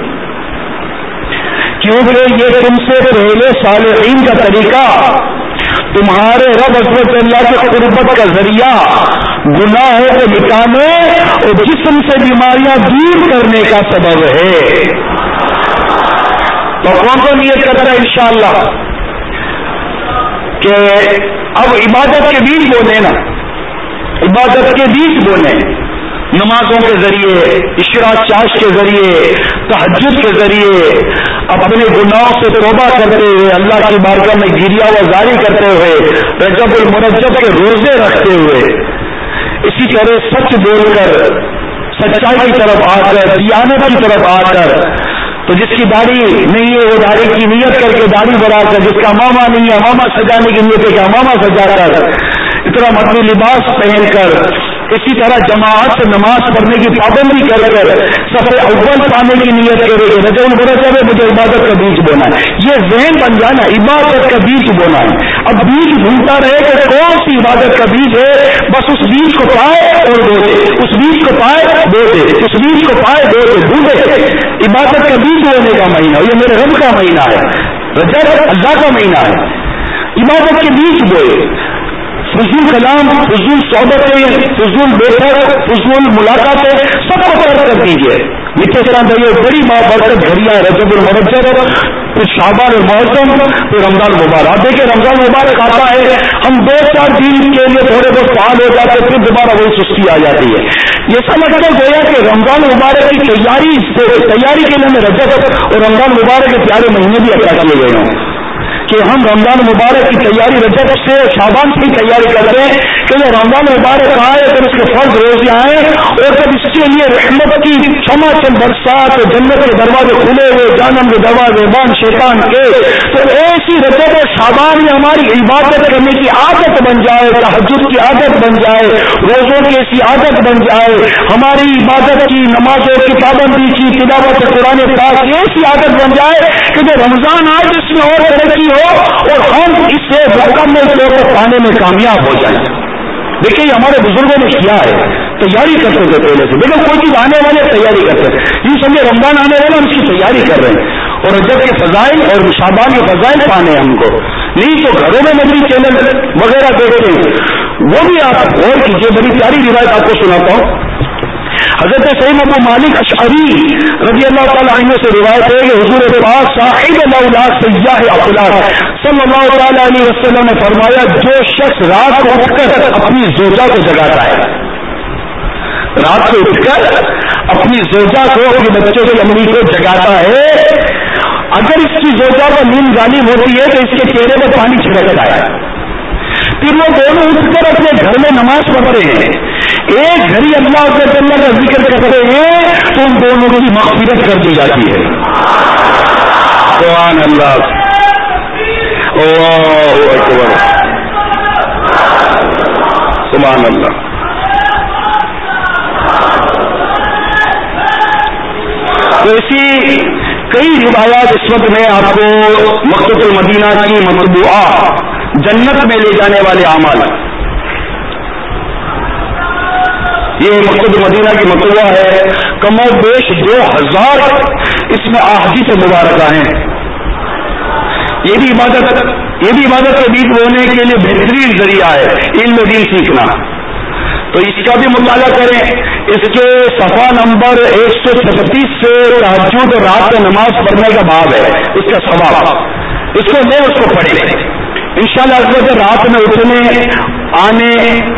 کیونکہ یہ تم سے پہلے صالحین کا طریقہ تمہارے رب عز و جل کے قربت کا ذریعہ، گناہوں کو مٹانے اور جسم سے بیماریاں دور کرنے کا سبب ہے۔ تو کون کون نیت کرتا ہے انشاءاللہ کہ اب عبادت کے بیج بونے نا، عبادت کے بیج بونے، نمازوں کے ذریعے، اشراق چاش کے ذریعے، تہجد کے ذریعے اپنے گناہوں سے توبہ کرتے ہوئے، اللہ کی بارگاہ میں گریہ وزاری کرتے ہوئے، رجب المرجب کے روزے رکھتے ہوئے، اسی طرح سچ بول کر، سچائی کی طرف آ کر، دیانت کی طرف آ کر، تو جس کی داڑھی نہیں ہے وہ داڑھی کی نیت کر کے داڑھی بڑھا کر، جس کا امامہ نہیں ہے امامہ سجانے کی نیت ہے کہ امامہ سجا کر، اتنا مدنی لباس پہن کر، اسی طرح جماعت سے نماز پڑھنے کی پابندی کر کر سفر اول پانے کی نیت کرے گا، رجب المرجب ہے مجھے عبادت کا بیج بونا ہے، یہ ذہن بن جانا عبادت کا بیج بونا ہے۔ اب بیج ڈھونڈتا رہے کہ کون سی عبادت کا بیج ہے، بس اس بیج کو پائے اور بو دے، اس بیج کو پائے بو دے، اس بیج کو پائے بو دے، ڈھونڈے عبادت کا بیج بونے کا مہینہ، یہ میرے رب کا مہینہ ہے، رجب اللہ کا مہینہ ہے، عبادت کے بیج بوئے، فضول کلام، فضول صحبتیں، فضول بیٹھک، فضول ملاقاتیں سب کو ترک کر دیجیے۔ میٹھے طرح یہ بڑی برکت گھڑیاں رجب المرجب، پھر شعبان المعظم، پھر رمضان مبارک۔ دیکھیں رمضان مبارک آتا ہے، ہم دو چار دن کے لیے تھوڑے بہت فعال ہو جاتے، پھر دوبارہ وہی سستی آ جاتی ہے۔ یہ سمجھتے گویا کہ رمضان مبارک کی تیاری سے تیاری کے لیے ہمیں رجب اور رمضان مبارک کے پیارے مہینے بھی عطا کیے گئے ہوں کہ ہم رمضان مبارک کی تیاری رجب سے شعبان سے تیاری کرتے ہیں کہ جب رمضان مبارک آئے تو اس کے فرض روزے آئے اور جب اس کے لیے رحمت کی چھما چھم برسات، جنت کے دروازے کھلے ہوئے، جہنم کے دروازے بند شیطان کے، تو ایسی رجب و شعبان میں ہماری عبادت کرنے کی عادت بن جائے، تہجد کی عادت بن جائے، روزوں کی ایسی عادت بن جائے، ہماری عبادت کی، نمازوں کی پابندی کی، تلاوت قرآن پاک کی ایسی عادت بن جائے کہ جو رمضان آئے جس میں اور ترقی ہو اور ہم اس سے مکمل طور پر پانے میں کامیاب ہو جائیں۔ دیکھیے ہمارے بزرگوں نے کیا ہے، تیاری کرتے تھے پہلے سے، دیکھو کوئی چیز آنے والے تیاری کرتے تھے، یوں سمجھے رمضان آنے والے ہم اس کی تیاری کر رہے ہیں اور رجب کے فضائل اور شعبان کے فضائل پانے ہم کو نہیں تو گھروں میں مدنی چینل وغیرہ دیکھتے ہیں، وہ بھی آپ غور کیجیے۔ بڑی پیاری روایت آپ کو سناتا ہوں، حضرت سید ابو مالک اشعری رضی اللہ تعالیٰ عنہ سے روایت ہے کہ حضور پاک صاحب الاولاد سیاح اخلاق صلی اللہ تعالیٰ علیہ وسلم نے فرمایا، جو شخص رات کو اٹھ کر اپنی زوجہ کو جگاتا ہے، رات کو اٹھ کر اپنی زوجہ کو، اپنے بچوں کی امی کو جگاتا ہے، اگر اس کی زوجہ پر نیند غالب ہوتی ہے تو اس کے چہرے پر پانی چھڑکتا ہے، پھر وہ دونوں اٹھ کر اپنے گھر میں نماز پڑھتے ہیں، ایک گھڑی اللہ اللہ کا ذکر کرتے ہیں تو ان دونوں کی مغفرت کر دی جاتی ہے۔ سبحان اللہ، اللہ اکبر، سبحان اللہ۔ تو ایسی کئی روایات اس وقت میں آپ کو مکتبۃ المدینہ کی مطبوعہ جنت میں لے جانے والے اعمال، یہ مکتبۃ المدینہ کی مطبوعہ ہے، کم و بیش دو ہزار اس میں احادیث مبارکہ ہیں۔ یہ بھی عبادت یہ بھی عبادت کے بیج بونے کے لیے بہترین ذریعہ ہے علم دین سیکھنا، تو اس کا بھی مطالعہ کریں۔ اس کے صفحہ نمبر ایک سو چھتیس سے تہجد اور رات میں نماز پڑھنے کا باب ہے، اس کا ثواب، اس کو لیں اس کو پڑھیں، انشاءاللہ اس وقت رات میں اٹھنے آنے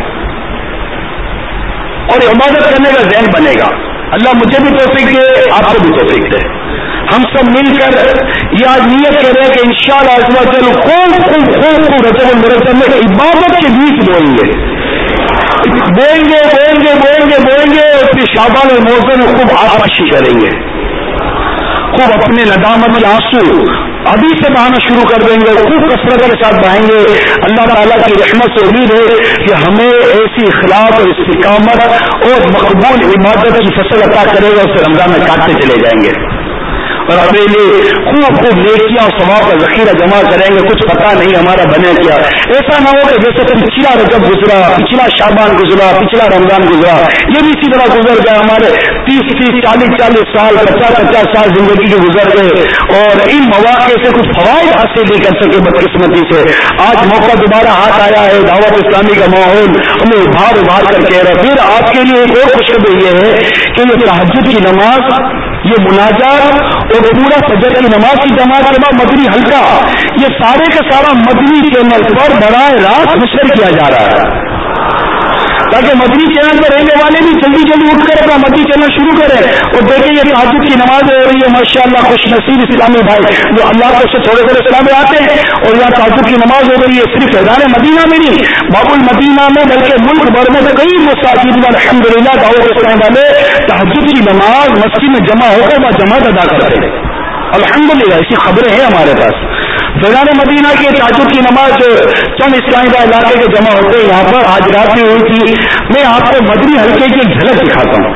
اور عبادت کرنے کا ذہن بنے گا۔ اللہ مجھے بھی توفیق دے، آپ کو بھی توفیق دے، ہم سب مل کر یہ آج نیت کر رہے ہیں کہ انشاءاللہ عز و جل خوب خوب خوب خوب رجب المرجب میں عبادت کے بیچ بولیں گے بولیں گے بولیں گے بولیں گے بولیں گے اور پھر شعبان اور موزن میں خوب آشی کریں گے، خوب اپنے ندامت کے آنسو ابھی سے بہانا شروع کر دیں گے، خوب کثرت کے ساتھ بہائیں گے۔ اللہ تعالیٰ کی رحمت سے امید ہے کہ ہمیں ایسی اخلاق اور استقامت اور مقبول عبادت کی فصل عطا کرے گا، اسے رمضان میں کاٹتے چلے جائیں گے اور اپنے لیے خوب خوب نیکیاں اور ثواب کا ذخیرہ جمع کریں گے، کچھ پتہ نہیں ہمارا بنے کیا۔ ایسا نہ ہو کہ جیسے پچھلا رجب گزرا، پچھلا شعبان گزرا، پچھلا رمضان گزرا، یہ بھی اسی طرح گزر گیا، ہمارے تیس تیس چالیس چالیس سال پچاس پچاس سال زندگی کے گزر گئے اور ان مواقع سے کچھ فوائد حاصل نہیں کر سکے بدقسمتی سے۔ آج موقع دوبارہ ہاتھ آیا ہے، دعوت اسلامی کا ماحول ہمیں ابھار ابھار کر کہہ رہا ہے۔ پھر آپ کے لیے ایک اور خوشخبری یہ ہے کہ یہ تہجد کی نماز، یہ مناجات اور پورا فجر کی نماز کی جماعت کے بعد مدنی حلقہ، یہ سارے کا سارا مدنی چینل پر براہ راست نشر کیا جا رہا ہے۔ تاکہ مدنی چینل پر رہنے والے بھی جلدی جلدی اٹھ کر اپنا مدنی چینل شروع کریں اور دیکھیں یہ تہجد کی نماز ہو رہی ہے ماشاء اللہ. خوش نصیب اسلامی بھائی جو اللہ کو سے تھوڑے تھوڑے اسلام میں آتے ہیں اور یہاں تہجد کی نماز ہو رہی ہے. صرف فیضان مدینہ میں نہیں باب المدینہ میں بلکہ ملک بھر میں کئی مساجد میں الحمدللہ دعوت اسلام والے تہجد کی نماز مسجد میں جمع ہو کر وہ جماعت ادا کرتے ہیں الحمدللہ. ایسی خبریں ہیں ہمارے پاس. فیضان مدینہ کی تہجد کی نماز جو چند اسلامی بھائی علاقے کے جمع ہوتے ہیں یہاں پر آج رات میں ہوئی تھی. میں آپ کو مدنی حلقے کی ایک جھلک دکھاتا ہوں.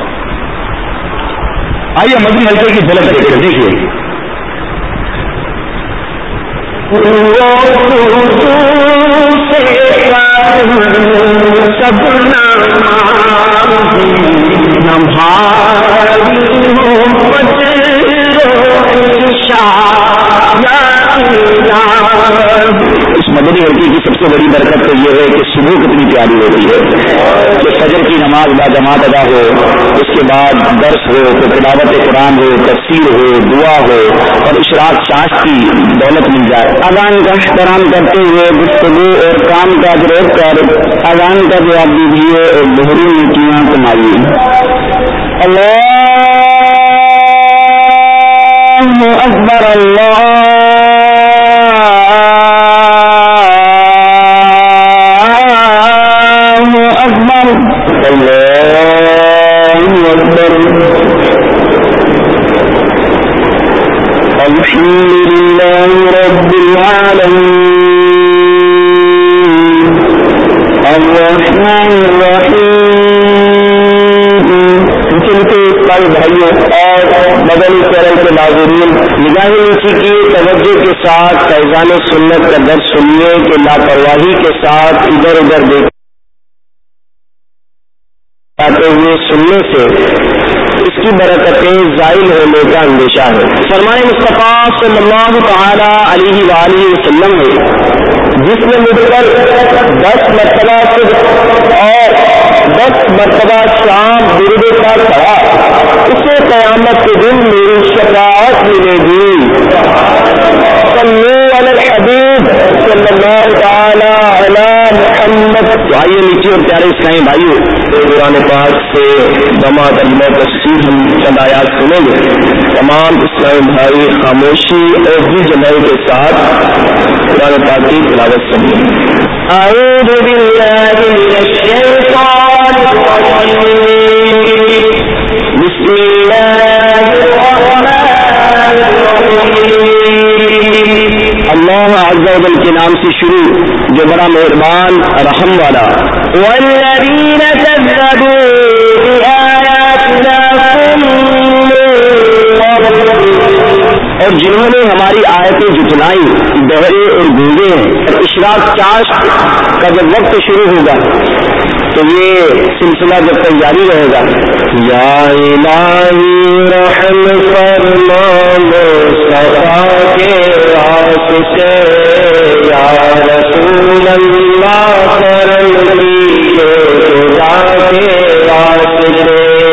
آئیے مدنی حلقے کی جھلک دیکھیں. دیکھیے سب اس مدنی حلقے کی سب سے بڑی برکت تو یہ ہے کہ صبح کتنی پیاری ہوتی ہے کہ فجر کی نماز با جماعت ادا ہو, اس کے بعد درس ہو تو تلاوت قرآن ہو, تفسیر ہو, دعا ہو اور اشراق چاش کی دولت مل جائے. اذان کا احترام کرتے ہوئے گفتگو اور کام کاج روک کر اذان کا جواب دیجیے اور بہری نیکیاں کمائیے. اللہ اکبر اللہ الحمد لله رب العالمين الرحمن الرحيم. بھائیوں اور مدنی چینل کے ناظرین نگاہ نیچی کی توجہ کے ساتھ فیضان سنت کا درس سنیے کہ لاپرواہی کے ساتھ ادھر ادھر دیکھتے ہوئے سننے سے اس کی برکتیں زائل ہونے کا اندیشہ ہے. فرمان مصطفیٰ صلی اللہ تعالی علیہ وآلہ وسلم نے جس نے مجھ پر دس مرتبہ صبح اور دس مرتبہ شام درود پاک پڑھا اسے قیامت کے دن میری شفاعت ملے گی. صلو علی الحبیب صلی اللہ تعالی علی محمد. تو آئیے نیچے اور پیارے اسلامی بھائیوں قرآن پاک سے دما ترجمہ تفسیر ہم چند آیات سنیں گے. تمام اسلامی بھائی خاموشی اور بھی جمائی کے ساتھ قرآن پاک کی تلاوت سنیں. اعوذ باللہ من الشیطان الرجیم بسم اللہ الرحمن الرحیم. اللہ عز و جل کے نام سے شروع جو بڑا مہربان رحم والا. والذین کذبوا بآیاتنا اور جنہوں نے ہماری آیتیں جھٹلائیں بہرے اور گونگے ہیں. اشراق چاش کا جب وقت شروع ہوگا تو یہ سلسلہ جب تک جاری رہے گا. یا الہی رحم فرما مصطفیٰ کے واسطے یا رسول اللہ کرم کیجیے خدا کے واسطے.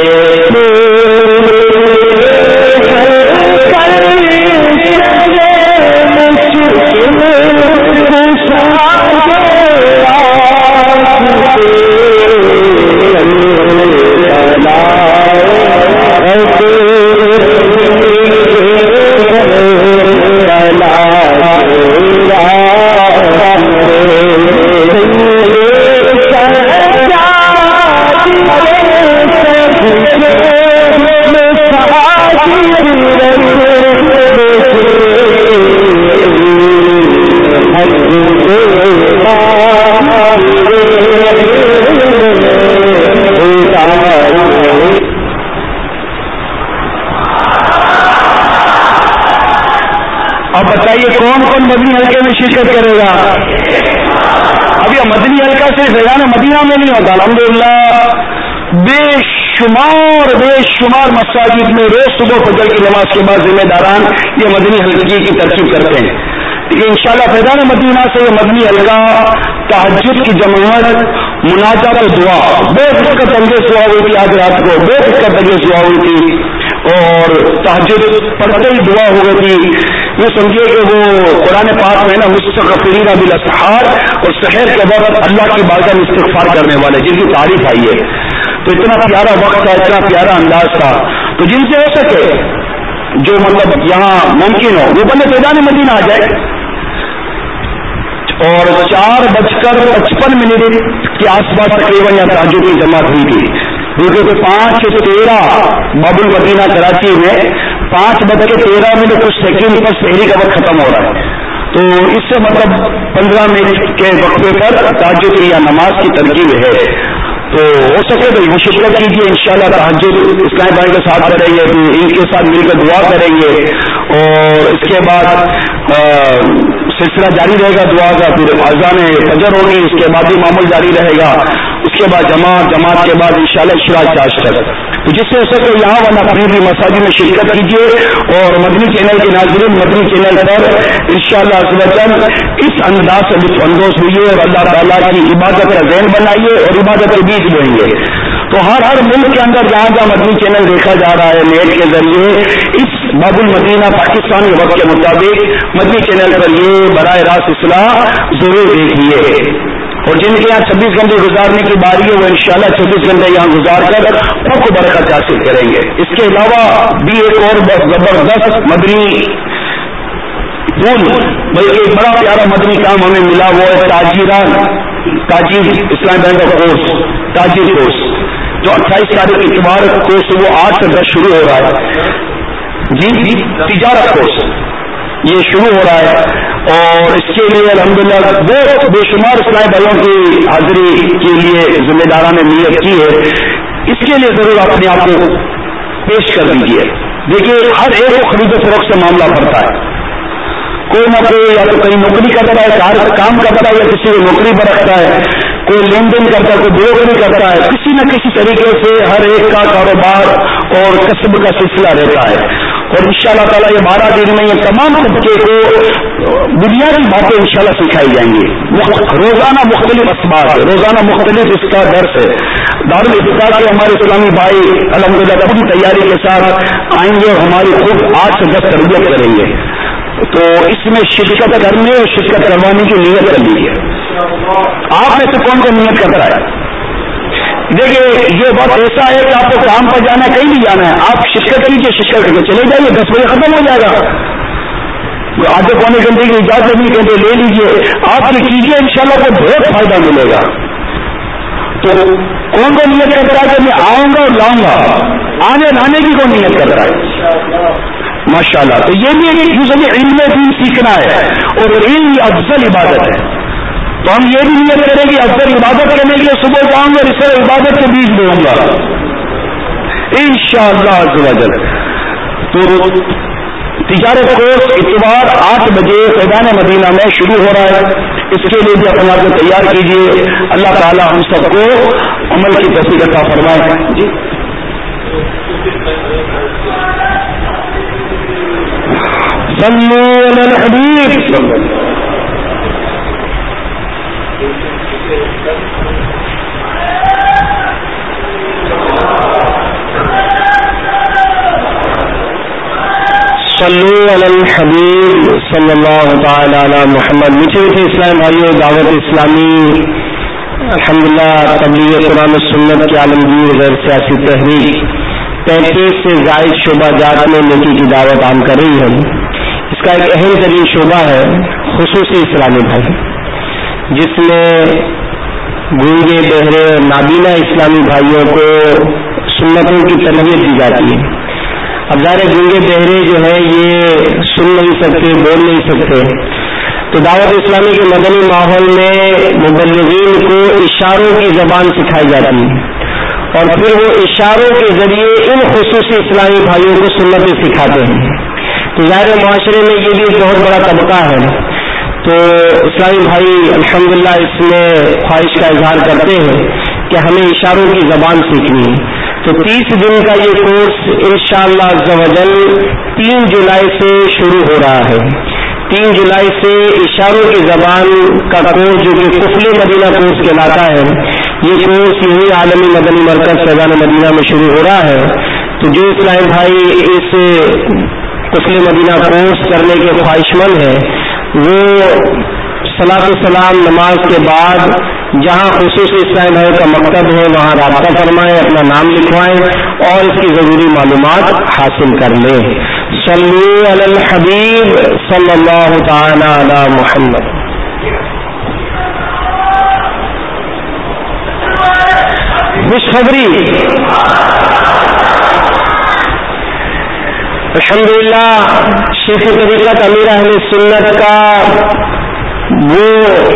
اب بتائیے کون کون مدنی حلقے میں شرکت کرے گا؟ ابھی مدنی حلقہ صرف فیضان مدینہ میں نہیں ہوتا. الحمدللہ بے شمار بے شمار مساجد میں روز صبح فجر کی نماز کے بعد ذمہ داران یہ مدنی حلقے کی ترتیب کرتے ہیں. لیکن انشاءاللہ فیضان مدینہ سے یہ مدنی حلقہ تہجد کی جماعت مناجات و دعا بہت دقت انگیز دعا ہوئی تھی. آج رات کو بہت دقت انگیز دعا ہوئی تھی اور تہجد پڑھتے ہی دعا ہو گئی تھی. یہ سمجھیے کہ وہ قرآن پاک میں نا مستغفرین بالاسحار اور سحر کے وقت اللہ کی بارگاہ میں استغفار کرنے والے جن کی تعریف آئی ہے. تو اتنا پیارا وقت تھا, اتنا پیارا انداز تھا. تو جن سے ہو سکے جو مطلب یہاں ممکن ہو وہ بندے فیضان مدینہ آ جائے. اور چار بج کر پچپن منٹ کے آس پاس تقریباً یہاں تہجد کی جماعت ہوئی تھی, کیونکہ پانچ تیرہ باب المدینہ کراچی میں پانچ بج کے تیرہ منٹ کچھ سیکنڈ پر شہری کا وقت ختم ہو رہا ہے. تو اس سے مطلب پندرہ منٹ کے وقفے پر تہجد کی یا نماز کی ترکیب ہے. تو ہو سکے تو یہ شرکت کیجیے انشاءاللہ. تہجد اسلام بھائی کے ساتھ کریں گے, ان کے ساتھ مل کر دعا کریں گے, اور اس کے بعد سلسلہ جاری رہے گا دعا کا. پھر اذان فجر ہوگی, اس کے بعد بھی معمول جاری رہے گا. اس کے بعد جماعت جماعت کے بعد انشاءاللہ اشراق چاش تک. تو جس سے ہو سکے یہاں والا اپنی بھی مساجد میں شرکت کیجیے, اور مدنی چینل کے ناظرین مدنی چینل پر انشاءاللہ عز و جل اس انداز سے لطف اندوز ہوئیے اور اللہ تعالیٰ کی عبادت کا ذہن بنائیے اور عبادت کے بیچ بوئیں گے. تو ہر ہر ملک کے اندر جہاں جہاں مدنی چینل دیکھا جا رہا ہے نیٹ کے ذریعے, اس باب المدینہ پاکستانی وقت کے مطابق مدنی چینل پر یہ براہ راست اصلاح ضرور دیکھیے. اور جن کے یہاں چھبیس گھنٹے گزارنے کی باری ہے وہ انشاءاللہ چھبیس گھنٹے یہاں گزار کر خود کو برکت حاصل کریں گے. اس کے علاوہ بھی ایک اور زبردست مدنی پھول بلکہ ایک بڑا پیارا مدنی کام ہمیں ملا, وہ ہے تاجران تاجر اسلام بینک کا کورس, تاجر کورس, جو اٹھائیس تاریخ اتوار کو صبح آٹھ سے دس شروع ہو رہا ہے. جی تجارت کورس یہ شروع ہو رہا ہے, اور اس کے لیے الحمدللہ وہ بے شمار اسلامی بھائیوں کی حاضری کے لیے ذمہ داران نے نیت کی ہے. اس کے لیے ضرور اپنے آپ کو پیش کر دیجیے. دیکھیے ہر ایک کو خرید و فروخت سے معاملہ پڑتا ہے. کوئی نہ کوئی یا تو کہیں نوکری کرتا ہے, کام کرتا ہے, یا کسی کو نوکری پر رکھتا ہے, کوئی لین دین کرتا ہے, کوئی بروکری کرتا ہے. کسی نہ کسی طریقے سے ہر ایک کا کاروبار اور کسب کا سلسلہ رہتا ہے. اور انشاءاللہ تعالیٰ یہ بارہ دن میں یہ تمام طبقے کو بنیادی باتیں انشاءاللہ سکھائی جائیں گی. روزانہ مختلف اسباب ہے, روزانہ مختلف اس کا درس ہے. دارالفتہ کے ہمارے اسلامی بھائی الحمدللہ اپنی تیاری کے ساتھ آئیں گے اور ہماری خود آٹھ سے دس تربیت کریں گے. تو اس میں شرکت کرنے اور شرکت کروانے کی نیت کر لیجیے. آپ میں سے کون کون نیت کرتا ہے؟ دیکھیے یہ بات ایسا ہے کہ آپ کو کام پر جانا ہے, کہیں بھی جانا ہے, آپ شرکت کیجیے, شرکت کر کے چلے جائیے, دس بجے ختم ہو جائے گا. آدھے پونے گھنٹے کی اجازت نہیں کہتے لے لیجیے, آپ یہ کیجیے, انشاءاللہ کو بہت فائدہ ملے گا. تو کون کون نیت کرتا ہے کہ میں آؤں گا اور لاؤں گا؟ آنے لانے کی کون نیت کرتا ہے؟ ماشاءاللہ. تو یہ بھی ایک دوسرے علم دین سیکھنا ہے, اور علم افضل عبادت ہے. تو ہم یہ بھی نیت کریں کہ افضل عبادت کرنے کے لیے صبح جاؤں گا اور اس طرح عبادت کے بیچ دوں گا انشاءاللہ عز و جل. تو تجارت کورس اتوار آٹھ بجے فیضان مدینہ میں شروع ہو رہا ہے. اس کے لیے بھی اپنے آپ کو تیار کیجیے. اللہ تعالی ہم سب کو عمل کی توفیق عطا فرمائے. جی صلو علی الحبیب. صلو علی الحبیب صلی اللہ تعالی علی محمد. میٹھے میٹھے اسلام بھائیوں, دعوت اسلامی الحمدللہ تبلیغ قرآن و سنت کی عالمگیر غیر سیاسی تحریک تینتیس سے زائد شعبہ جات میں نیکی کی دعوت عام کر رہی ہے. اس کا ایک اہم ترین شعبہ ہے خصوصی اسلامی بھائی, جس میں گونگے بہرے اور نابینا اسلامی بھائیوں کو سنتوں کی تربیت دی جاتی ہے. اب ظاہر گونگے بہرے جو ہے یہ سن نہیں سکتے, بول نہیں سکتے, تو دعوت اسلامی کے مدنی ماحول میں مبلغین کو اشاروں کی زبان سکھائی جاتی ہے, اور پھر وہ اشاروں کے ذریعے ان خصوصی اسلامی بھائیوں کو سنتیں سکھاتے ہیں. تو ظاہر معاشرے میں یہ بھی ایک بہت بڑا طبقہ ہے. تو اسلامی بھائی الحمدللہ اس میں خواہش کا اظہار کرتے ہیں کہ ہمیں اشاروں کی زبان سیکھنی ہے. تو تیس دن کا یہ کورس انشاءاللہ عز و جل تین جولائی سے شروع ہو رہا ہے. تین جولائی سے اشاروں کی زبان کا کورس جو کہ کفل مدینہ کورس کہلاتا ہے, یہ کورس یہی عالمی مدنی مرکز فیضان مدینہ میں شروع ہو رہا ہے. تو جو اسلام بھائی اس قسل مدینہ کورس کرنے کے خواہشمند ہیں وہ صلاۃ السلام نماز کے بعد جہاں خصوصی اسلام بھائی کا مکتب ہے وہاں رابطہ فرمائیں، اپنا نام لکھوائیں اور اس کی ضروری معلومات حاصل کر لیں. صلو علی الحبیب صلی اللہ تعالی علی محمد. خوشخبری، الحمدللہ شیخ طریقت امیر اہل سنت کا وہ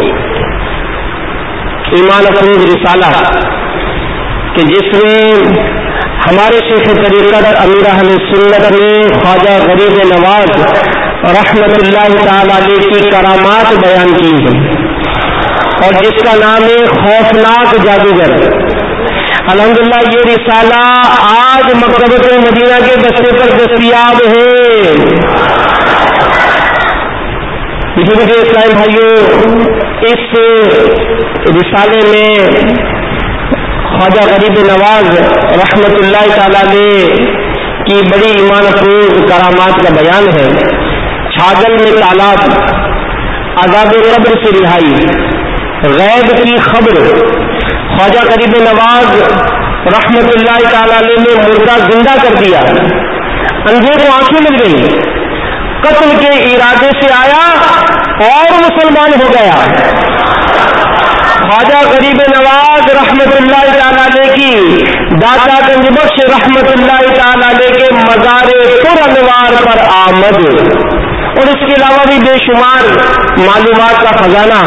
ایمان افروز رسالہ کہ جس میں ہمارے شیخ طریقت امیر اہل سنت نے خواجہ غریب نواز رحمت اللہ تعالی علیہ کی کرامات بیان کی ہیں اور جس کا نام ہے خوفناک جادوگر. الحمدللہ یہ رسالہ آج مکتبۃ مدینہ کے بستے پر دستیاب ہے. مجھے اسلام بھائیوں، اس رسالے میں خواجہ غریب نواز رحمت اللہ تعالی علیہ کی بڑی ایمان افروز کرامات کا بیان ہے. چھاگل میں تالاب، عذاب قبر سے رہائی، غیب کی خبر. خواجہ غریب نواز رحمت اللہ تعالی علیہ نے مردہ زندہ کر دیا، اندھے کو آنکھیں مل گئی، قتل کے ارادے سے آیا اور مسلمان ہو گیا. خواجہ غریب نواز رحمت اللہ تعالی علیہ کی داتا گنج بخش رحمت اللہ تعالی علیہ کے مزار پر انوار پر آمد اور اس کے علاوہ بھی بے شمار معلومات کا خزانہ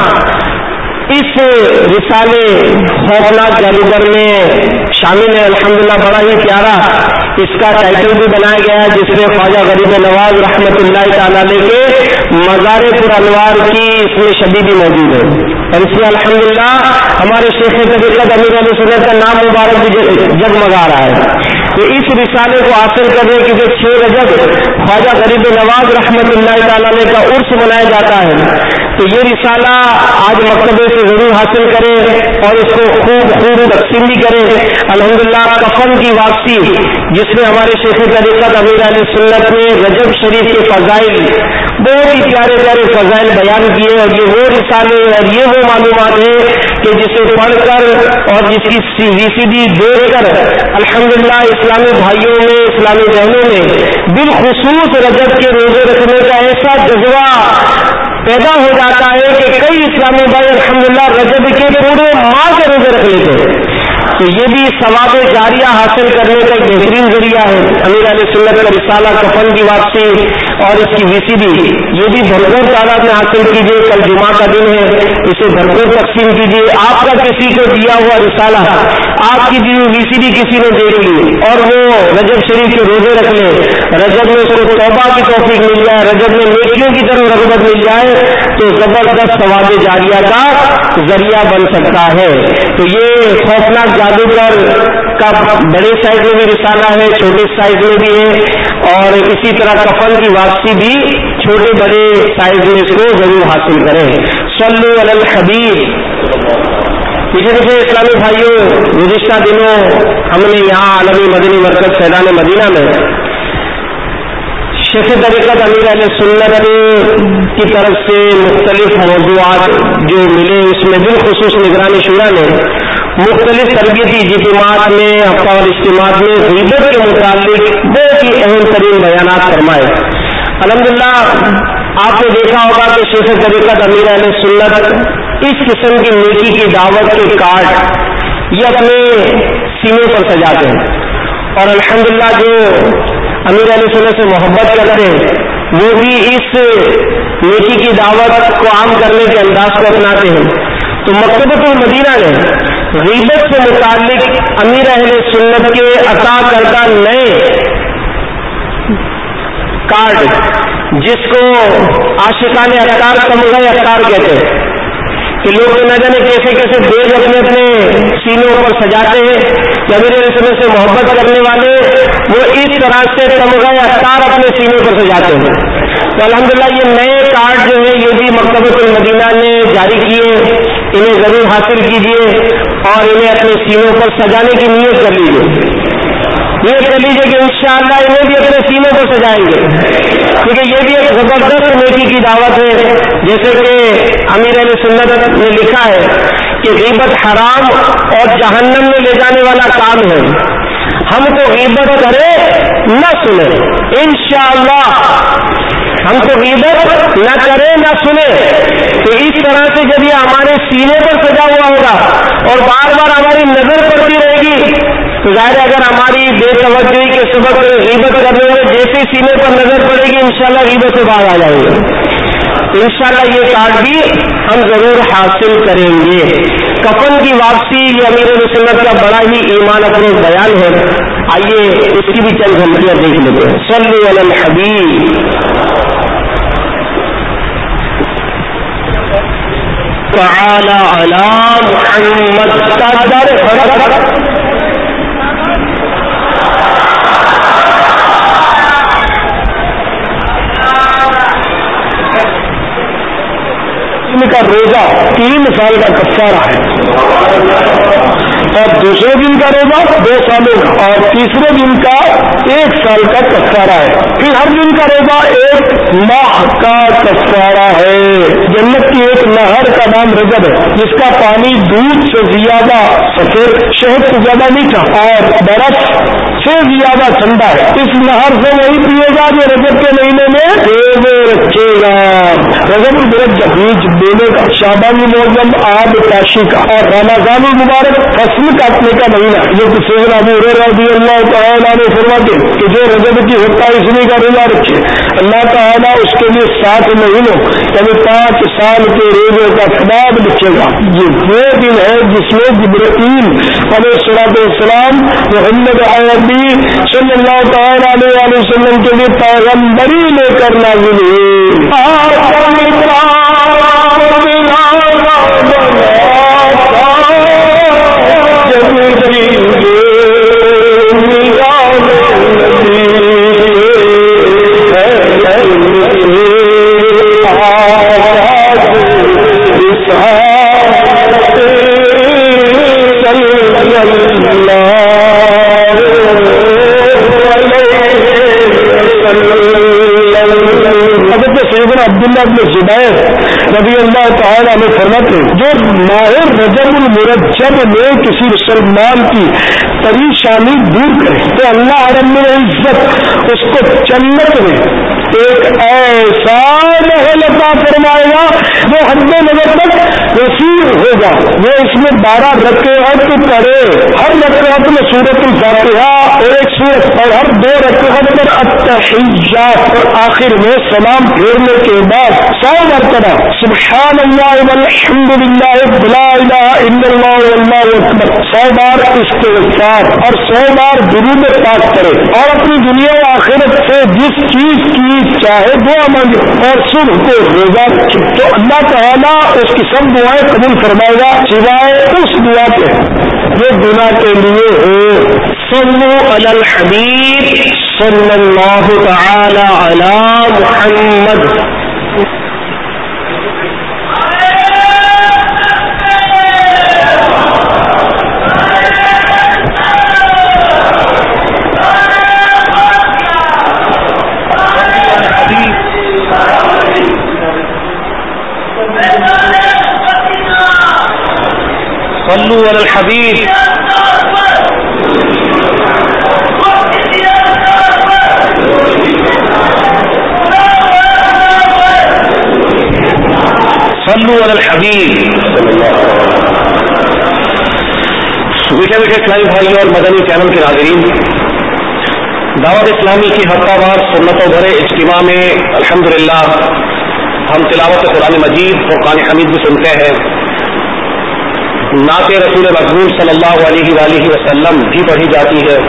اس رسالے خوفناک جادوگر میں شامل ہے. الحمدللہ بڑا ہی پیارا اس کا ٹائٹل بھی بنایا گیا ہے جس میں خواجہ غریب نواز رحمت اللہ تعالی علیہ کے مزار پر انوار کی اس میں شبیہ بھی موجود ہے. اور اس میں الحمدللہ ہمارے شیخ طریقت امیر اہل سنت کا نام مبارک بھی جگمگا رہا ہے. تو اس رسالے کو حاصل کرنے کے لیے چھ رجب خواجہ غریب نواز رحمت اللہ تعالی علیہ کا عرس منایا جاتا ہے. تو یہ رسالہ آج مکتبے سے ضرور حاصل کریں اور اس کو خوب خوب تقسیم بھی کریں. الحمدللہ کفن کی واپسی جس میں ہمارے شیخ طریقت امیر اہل سنت نے رجب شریف کے فضائل بہت ہی پیارے پیارے فضائل بیان کیے اور یہ وہ رسالے اور یہ وہ معلومات ہیں کہ جسے پڑھ کر اور جس کی وی سی ڈی دیکھ کر الحمدللہ اسلامی بھائیوں میں اسلامی بہنوں میں بالخصوص رجب کے روزے رکھنے کا ایسا جذبہ پیدا ہو جاتا ہے کہ کئی اسلامی بھائی الحمدللہ رجب کے پورے ماہ کے روزے رکھ لیتے ہیں. تو یہ بھی ثواب جاریہ حاصل کرنے کا ایک بہترین ذریعہ ہے. امیر علیہ سنت کا رسالہ کفن کی واپسی اور اس کی وی سی ڈی یہ بھی بھرپور تعداد میں حاصل کیجیے. کل جمعہ کا دن ہے، اسے بھرپور تقسیم کیجیے. آپ کا کسی کو دیا ہوا رسالہ، آپ کی دی وی سی ڈی کسی نے دیکھ لی اور وہ رجب شریف کے روزے رکھ لے، رجب میں اس کو توبہ کی توفیق مل جائے، رجب میں نیکیوں کی طرف رغبت مل جائے تو زبردست ثواب جاریہ کا ذریعہ بن سکتا ہے. تو یہ خوفناک جادوگر کا بڑے سائز میں بھی رسالہ ہے، چھوٹے سائز میں بھی ہے اور اسی طرح کفن کی واپسی بھی چھوٹے بڑے سائز میں اس کو ضرور حاصل کریں. صلو علی الحبیب. پیچھے پیچھے اسلامی بھائیوں، گزشتہ دنوں ہم نے یہاں عالمی مدنی مرکز فیضان مدینہ میں شیخ طریقت امیر اہل سنت کی طرف سے مختلف موضوعات جو ملے اس میں بالخصوص نگرانی شورا نے مختلف تربیتی اجتماعات میں ہفتہ وار اجتماعات میں غیبت کے متعلق بہت ہی اہم ترین بیانات فرمائے. الحمدللہ آپ نے دیکھا ہوگا کہ شیخ طریقت امیر اہل سنت اس قسم کی نیکی کی دعوت کے کارڈ یہ اپنے سینے پر سجاتے ہیں اور الحمدللہ جو امیر اہل سنت سے محبت کرتے ہیں وہ بھی اس نیکی کی دعوت کو عام کرنے کے انداز کو اپناتے ہیں. تو مکتبۃ المدینہ نے غیبت سے متعلق امیر اہل سنت کے عطا کردہ نئے کارڈ جس کو عاشقان اطہار تمغہ اطہار کہتے ہیں کہ لوگ نہ جانے کیسے کیسے بیج اپنے اپنے سینوں پر سجاتے ہیں کہ امیر اہل سنت سے محبت کرنے والے وہ اس طرح سے تمغہ اطہار اپنے سینے پر سجاتے ہیں. تو الحمدللہ یہ نئے کارڈ جو ہے یہ بھی مکتبۃ المدینہ نے جاری کیے، انہیں ضرور حاصل کیجیے اور انہیں اپنے سینوں پر سجانے کی نیت کر لیجیے. یہ کہہ لیجیے کہ انشاءاللہ انہیں بھی اپنے سینوں کو سجائیں گے، کیونکہ یہ بھی ایک زبردست نیکی کی دعوت ہے. جیسے کہ امیر اہل سنت نے لکھا ہے کہ غیبت حرام اور جہنم میں لے جانے والا کام ہے. ہم کو غیبت کرے نہ سنے، انشاءاللہ ہم کو غیبت نہ کرے نہ سنے. تو اس طرح سے جب یہ ہمارے سینے پر سجا ہوا ہوگا اور بار بار ہماری نظر پڑتی رہے گی تو ظاہر ہے اگر ہماری بے توجہی کے سبب غیبت کرنے والے جیسے سینے پر نظر پڑے گی انشاءاللہ غیبت سے باہر آ جائیں گے. تو انشاءاللہ یہ کارڈ بھی ہم ضرور حاصل کریں گے. کفن کی واپسی یہ امیر سنت کا بڑا ہی ایمان افروز بیان ہے. آئیے اس کی بھی چند گھنٹیاں دیکھ لیتے ہیں. صلو علی الحبیب تعالی علی محمد. کا روزہ تین سال کا کفارہ ہے اور دوسرے دن کا روزہ دو سالوں کا اور تیسرے دن کا ایک سال کا کفارہ ہے. پھر ہر دن کا روزہ ایک ماہ کا کفارہ ہے. جنت کی ایک نہر کا نام رجب ہے جس کا پانی دودھ سے زیادہ سفید، شہد سے زیادہ میٹھا اور برف سے زیادہ ٹھنڈا ہے. اس نہر سے وہی پیے گا جو رجب کے مہینے میں روزے رکھے گا. رجب المرجب بیج بونے کا، شعبان المعظم آب کاشی کا اور رمضان المبارک فصل کاٹنے کا مہینہ. یہ تو سیدنا ابو ہریرہ رضی اللہ تعالیٰ عنہ فرماتے کہ جو رجب کی ستائیسویں کا روزہ رکھے اللہ تعالیٰ اس کے لیے سات مہینوں یعنی پانچ سال کے روزے کا ثواب لکھے گا. یہ وہ دن ہے جس میں جبرائیل علیہ الصلوۃ والسلام محمد عربی صلی اللہ تعالیٰ علیہ وسلم کے لیے پیغمبری لے کر نازل ہوئی. عبداللہ بن زبیر رضی اللہ تعالیٰ عنہ فرماتے ہیں جو ماہ رجب المرجب میں کسی مسلمان کی پریشانی دور کرے تو اللہ رب العزت اس کو جنت میں ایک ایسا محل عطا فرمائے گا جو حد نظر تک وسیع ہوگا. وہ اس میں بارہ رکعت پڑھے، ہر رکعت میں سورۃ الفاتحہ اور ایک سورت اور ہر دو رکعت پر التحیات اور آخر میں سلام پھیرنے کے بعد سو مرتبہ سبحان اللہ والحمد للہ لا الہ الا اللہ واللہ اکبر سو بار استغفار اور سو بار درود پاک کرے اور اپنی دنیا و آخرت سے جس چیز کی چاہے دعا مانگے اور صبح کو روزہ رکھے تو اللہ تعالیٰ اس کی سب دعائیں قبول فرمائے گا سوائے اس دعا کے جو گناہ کے لیے ہو. صلو علی الحبیب صلی اللہ تعالی علی محمد. صلو علی الحبیب صلو علی الحبیب. میٹھے میٹھے اسلامی بھائیوں اور مدنی چینل کے ناظرین، دعوت اسلامی کی ہفتہ وار سنتوں بھرے اجتماع میں الحمدللہ ہم تلاوت قرآن مجید فرقان حمید بھی سنتے ہیں، نعت رسول مقبول صلی اللہ علیہ وآلہ وسلم بھی پڑھی جاتی ہے،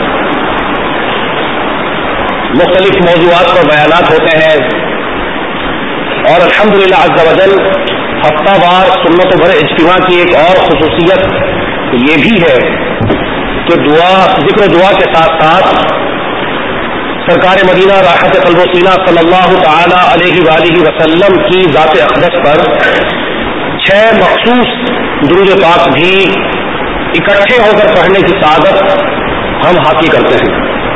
مختلف موضوعات پر بیانات ہوتے ہیں اور الحمدللہ عز و جل ہفتہ وار سنت بھرے اجتماع کی ایک اور خصوصیت یہ بھی ہے کہ دعا ذکر دعا کے ساتھ ساتھ سرکار مدینہ راحت قلب و سینہ صلی اللہ تعالی علیہ وآلہ وسلم کی ذات اقدس پر چھ مخصوص درود پاک بھی اکٹھے ہو کر پڑھنے کی سعادت ہم حاصل کرتے ہیں.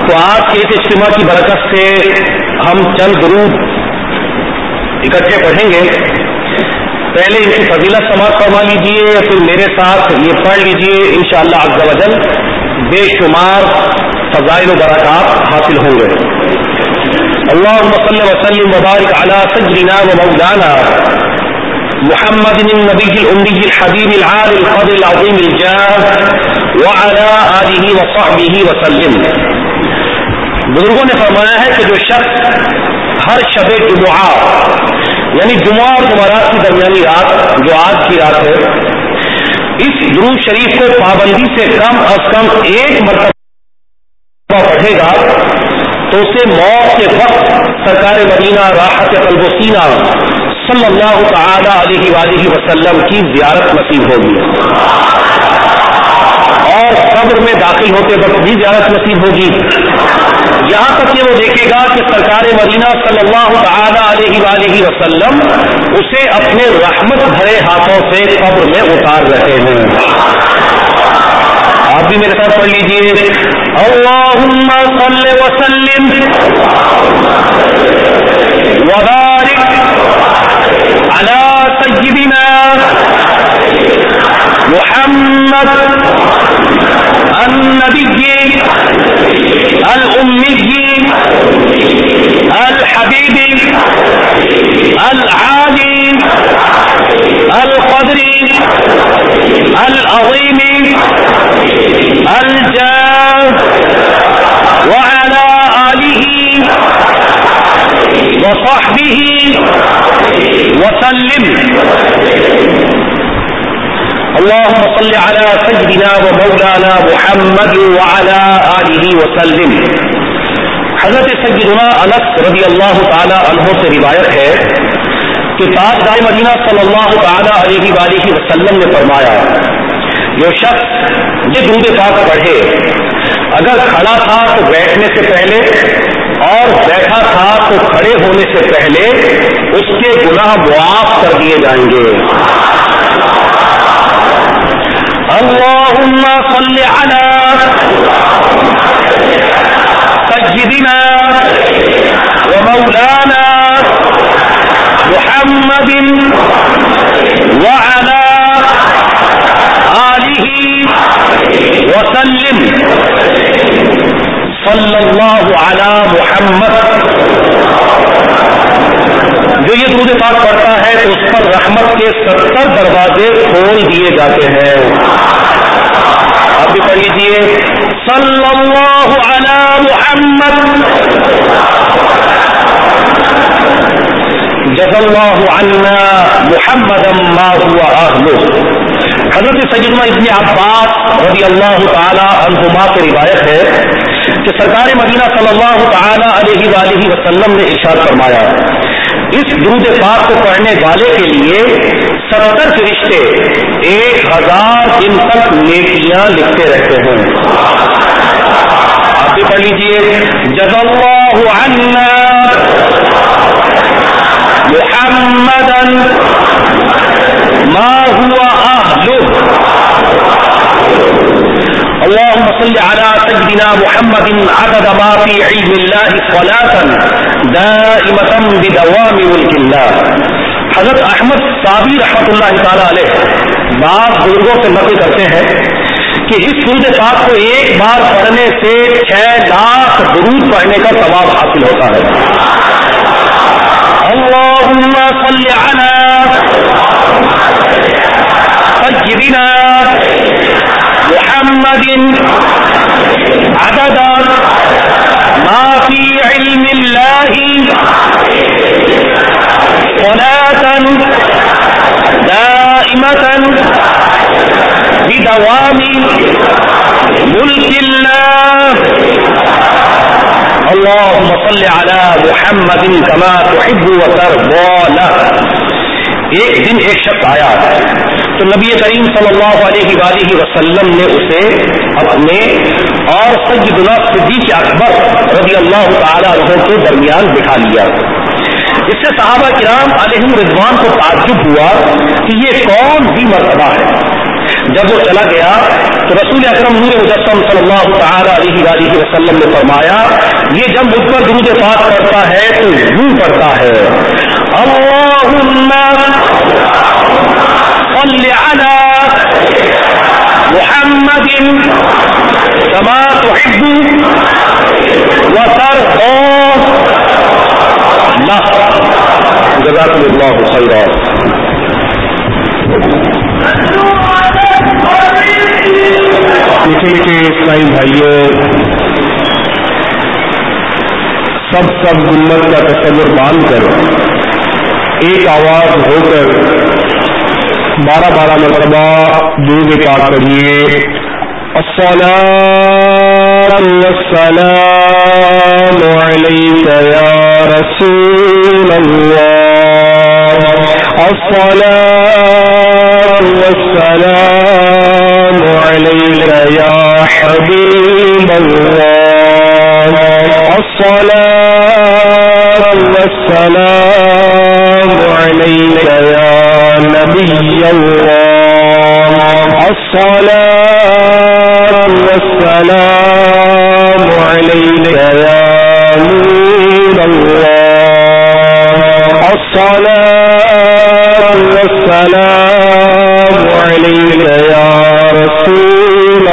تو آج کے اس اجتماع کی برکت سے ہم چند درود اکٹھے پڑھیں گے. پہلے ان کی فضیلت سماعت فرما لیجئے، پھر میرے ساتھ یہ پڑھ لیجئے، انشاءاللہ عز و جل بے شمار فضائل و برکات حاصل ہوں گے. اللهم صل وسلم وبارك على سيدنا ومولانا محمد النبي الأمي الحبيب العالي القدر العظيم الجاه وعلى آله وصحبه وسلم. بزرگوں نے فرمایا ہے کہ جو شخص ہر شب جمعہ یعنی جمعہ اور جمعرات کی درمیانی رات جو آج کی رات ہے، اس درود شریف کو پابندی سے کم از کم ایک مرتبہ پڑھے گا تو اسے موت کے وقت سرکار مدینہ راحت قلب و سینہ صلی اللہ تعالی علیہ وآلہ وسلم کی زیارت نصیب ہوگی، اور قبر میں داخل ہوتے وقت بھی زیارت نصیب ہوگی، یہاں تک کہ وہ دیکھے گا کہ سرکار مدینہ صلی اللہ تعالی علیہ وآلہ وسلم اسے اپنے رحمت بھرے ہاتھوں سے قبر میں اتار رہے ہیں. آپ بھی میرے ساتھ پڑھ لیجئے، اللہم صل وسلم وبارک علی سیدنا محمد النبی الأمی الحبیب العالی القدر العظیم الجاه وعلى آله وصحبه وسلم. اللهم صل على سيدنا ومولانا محمد وعلى آله وسلم. حضرت سیدنا انس رضی اللہ تعالی عنہ سے روایت ہے کہ تاجدار مدینہ صلی اللہ تعالی علیہ وآلہ وسلم نے فرمایا، جو شخص یہ درود پاک پڑھے اگر کھڑا تھا تو بیٹھنے سے پہلے اور بیٹھا تھا تو کھڑے ہونے سے پہلے اس کے گناہ معاف کر دیے جائیں گے. اللہم صل علی سیدنا ومولانا محمد وعلی آلہ وسلم. صلی اللہ علی محمد. جو یہ درود پاک پڑھتا ہے تو اس پر رحمت کے ستر دروازے کھول دیے جاتے ہیں. آپ بھی پڑھ لیجیے، صلی اللہ علی محمد جزا اللہ عنا محمدا ما هو اہلہ. حضرت سیدنا ابن عباس رضی اللہ تعالی عنہما کی روایت ہے کہ سرکار مدینہ صلی اللہ تعالی علیہ وآلہ وسلم نے ارشاد فرمایا، اس درود پاک کو پڑھنے والے کے لیے ستر فرشتے ایک ہزار دن تک نیکیاں لکھتے رہتے ہیں. آپ بھی پڑھ لیجیے، جزا اللہ عنا محمدا ما هو اہلہ. اللهم صل على سيدنا محمد عدد ما في علم الله صلاة دائمة بدوام ملك الله. حضرت احمد صابی رحمۃ اللہ تعالی علیہ بعض بزرگوں سے نقل کرتے ہیں کہ اس درود پاک کو ایک بار پڑھنے سے چھ لاکھ درود پڑھنے کا ثواب حاصل ہوتا ہے. اللهم صل على سيدنا محمد عدد ما في علم الله صلاة دائمة بدوام ملك الله. اللهم صل على محمد كما تحب وترضى له. ایک دن ایک شخص آیا تو نبی کریم صلی اللہ علیہ وآلہ وسلم نے اسے اپنے اور سیدنا صدیق اکبر رضی اللہ تعالی عنہ کے درمیان بٹھا لیا. اس سے صحابہ کرام علیہم رضوان کو تعجب ہوا کہ یہ کون سی مرتبہ ہے. جب وہ چلا گیا تو رسول اکرم نور مجسم صلی اللہ تعالی علیہ وآلہ وسلم نے فرمایا یہ جب مجھ پر درود پاک پڑھتا ہے تو یوں پڑھتا ہے اللہم صل علی محمد کما تحب وترضى جزاکم اللہ خیرا. میٹھے میٹھے اسلامی بھائیوں، سب سب گنبد کا تصور باندھ کر ایک آواز ہو کر بارہ بارہ مرتبہ درود پاک پڑھیے. الصلاۃ والسلام علیک یا رسول اللہ، الصلاۃ والسلام علیک یا حبیب اللہ، الصلاۃ والسلام علیک یا نبی اللہ، الصلاۃ والسلام علیک یا نور اللہ، الصلاۃ والسلام علیک یا رسول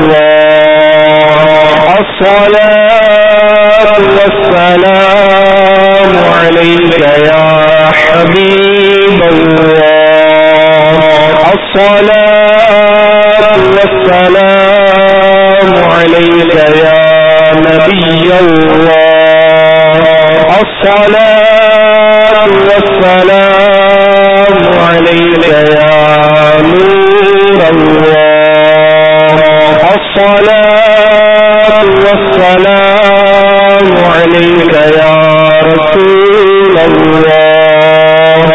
اللہ، الصلاۃ والسلام علیک یا حبیب اللہ، الصلاۃ والسلام علیک یا نبی اللہ، الصلاۃ والسلام علیک یا نور اللہ، الصلاۃ والسلام علیک یا رسول اللہ،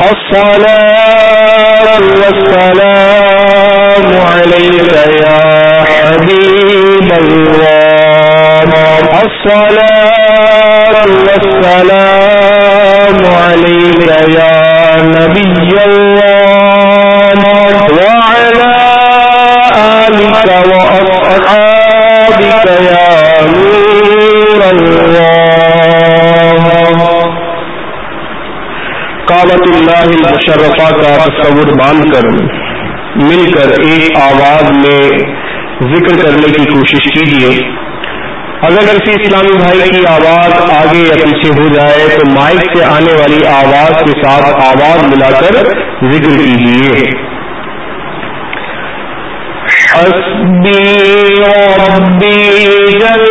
الصلاۃ والسلام علیک یا حبیب اللہ، الصلاۃ والسلام علیک یا نبی اللہ، وعلی آلک واصحابک یا نور اللہ. کعبۃ اللہ المشرفہ کا تصور باندھ کر مل کر ایک آواز میں ذکر کرنے کی کوشش کیجیے. اگر کسی اسلامی بھائی کی آواز آگے یا پیچھے ہو جائے تو مائک سے آنے والی آواز کے ساتھ آواز ملا کر ذکر کیجیے. حسبی ربی جل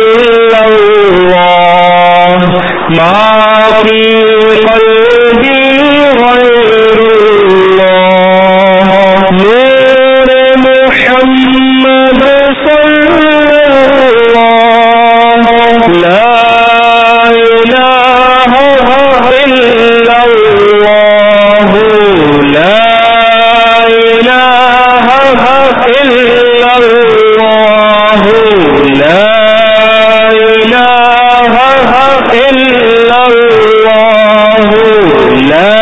اللہ ما فی قلبی غیر اللہ، نور محمد صلی اللہ، لا الہ الا اللہ، لا الہ الا اللہ، لا الہ الا اللہ، لا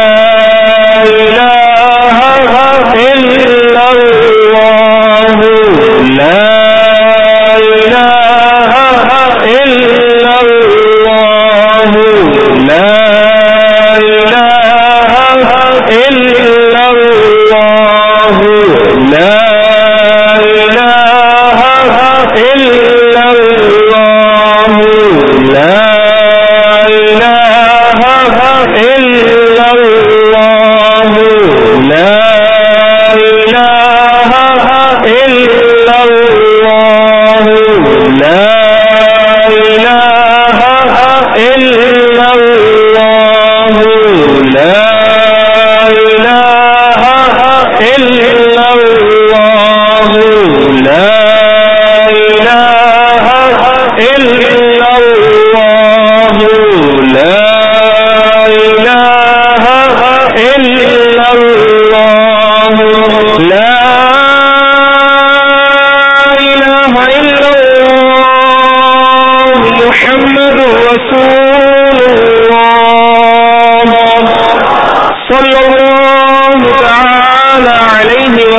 الہ الا اللہ، لا الہ الا اللہ، لا الہ الا اللہ، لا الہ الا اللہ، لا الہ الا اللہ، لا الہ الا اللہ، لا الہ الا اللہ، لا الہ الا اللہ، لا الہ الا اللہ، لا الہ الا اللہ، لا الہ الا اللہ، محمد رسول اللہ صلی اللہ تعالی علیہ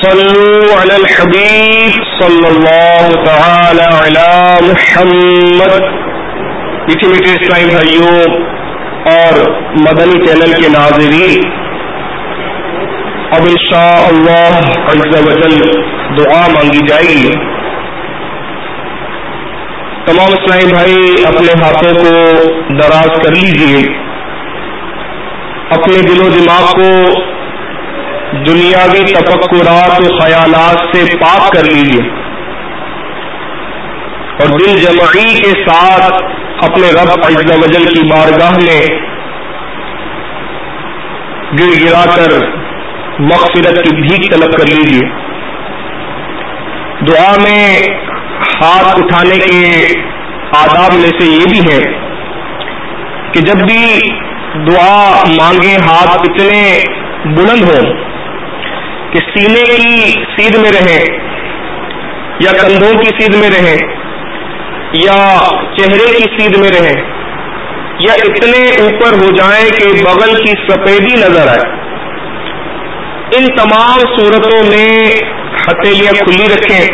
صلوا علی الحبیب صلی اللہ تعالی علی محمد. میٹھے میٹھے اسلامی بھائیوں اور مدنی چینل کے ناظرین، اب انشاء اللہ عز و جل دعا مانگی جائے گی. تمام اسلامی بھائی اپنے ہاتھوں کو دراز کر لیجیے، اپنے دل و دماغ کو دنیاوی تفکرات و خیالات سے پاک کر لیجیے اور دل جمعی کے ساتھ اپنے رب عز و جل کی بارگاہ میں گر گرا کر مغفرت کی بھیک طلب کر لیجیے. دعا میں ہاتھ اٹھانے کے آداب میں سے یہ بھی ہے کہ جب بھی دعا مانگے ہاتھ اتنے بلند ہوں کہ سینے کی سیدھ میں رہے یا کندھوں کی سیدھ میں رہے یا چہرے کی سیدھ میں رہے یا اتنے اوپر ہو جائیں کہ بغل کی سفیدی نظر آئے. ان تمام صورتوں میں ہتھیلیاں کھلی رکھیں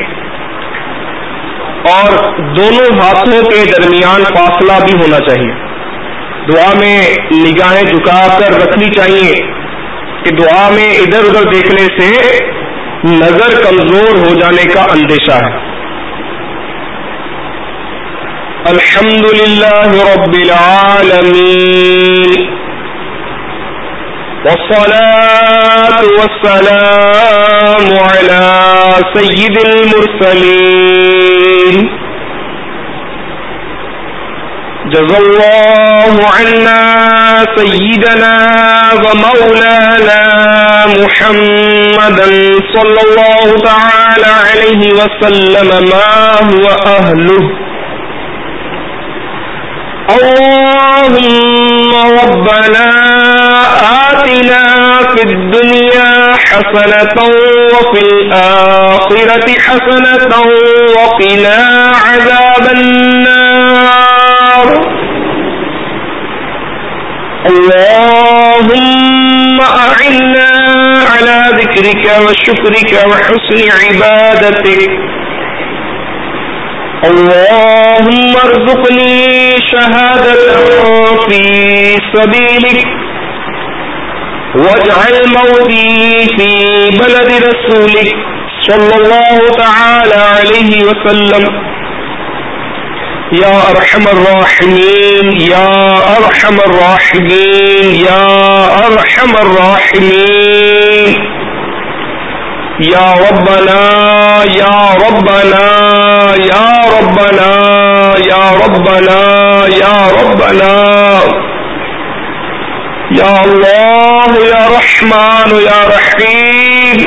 اور دونوں ہاتھوں کے درمیان فاصلہ بھی ہونا چاہیے. دعا میں نگاہیں جھکا کر رکھنی چاہیے کہ دعا میں ادھر ادھر دیکھنے سے نظر کمزور ہو جانے کا اندیشہ ہے. الحمدللہ رب العالمین والصلاة والسلام على سید المرسلین. جزا اللہ عنا سیدنا ومولانا محمدا صلی اللہ تعالی علیہ وسلم ما هو اہلہ. اللهم ربنا آتنا في الدنيا حسنة وفي الآخرة حسنة وقنا عذاب النار. اللهم أعنا على ذكرك وشكرك وحسن عبادتك. اللهم ارزقني شهادة في سبيلك واجعل موتي في بلد رسولك صلى الله تعالى عليه وسلم. یا ارحم الراحمین یا ارحم الراحمین یا ارحم الراحمین. یا ربنا یا ربنا یا ربنا یا ربنا یا ربنا یا اللہ یا رحمان یا رحیم.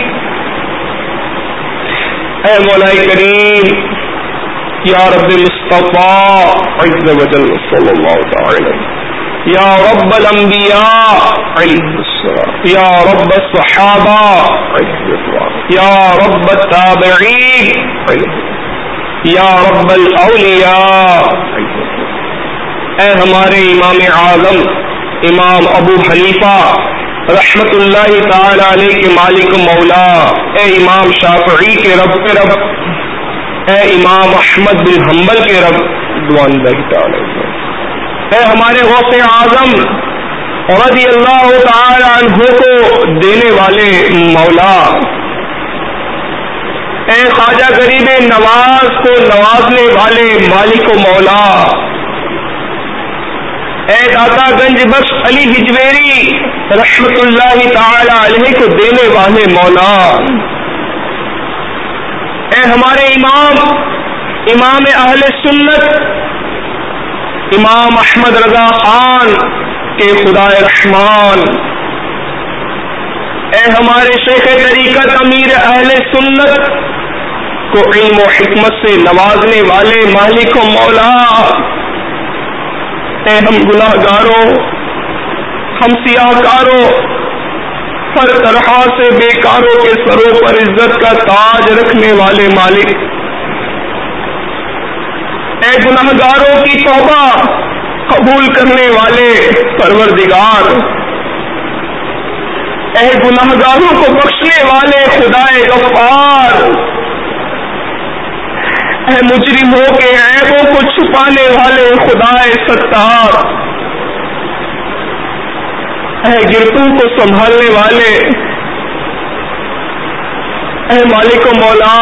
اے مولا کریم یا رب مصطفیٰ عز و جل صلی اللہ تعالی یا رب الانبیاء علیہ السلام یا رب الصحابہ یا رب التابعین یا رب الاولیاء. اے ہمارے امام اعظم امام ابو حنیفہ رحمت اللہ تعالی علیہ کے مالک مولا، اے امام شافعی کے رب کے رب، اے امام احمد بن حنبل کے رب رضوان اللہ تعالی، اے ہمارے غوث اعظم رضی اللہ تعالی عنہ کو دینے والے مولا، اے خواجہ غریب نواز کو نوازنے والے مالک و مولا، اے داتا گنج بخش علی ہجویری رحمت اللہ تعالی علیہ کو دینے والے مولا، اے ہمارے امام امام اہل سنت امام احمد رضا خان کے خدا رحمان، اے ہمارے شیخ طریقت امیر اہل سنت کو علم و حکمت سے نوازنے والے مالک و مولا، اے ہم گناہ گاروں، ہم سیاہ کاروں، ہر طرح سے بیکاروں کے سروں پر عزت کا تاج رکھنے والے مالک، اے گناہ گاروں کی توبہ قبول کرنے والے پروردگار، اے گناہگاروں کو بخشنے والے خدائے غفار، اے مجرموں کے عیبوں کو چھپانے والے خدائے ستار، اے گرتوں کو سنبھالنے والے، اے مالک و مولا،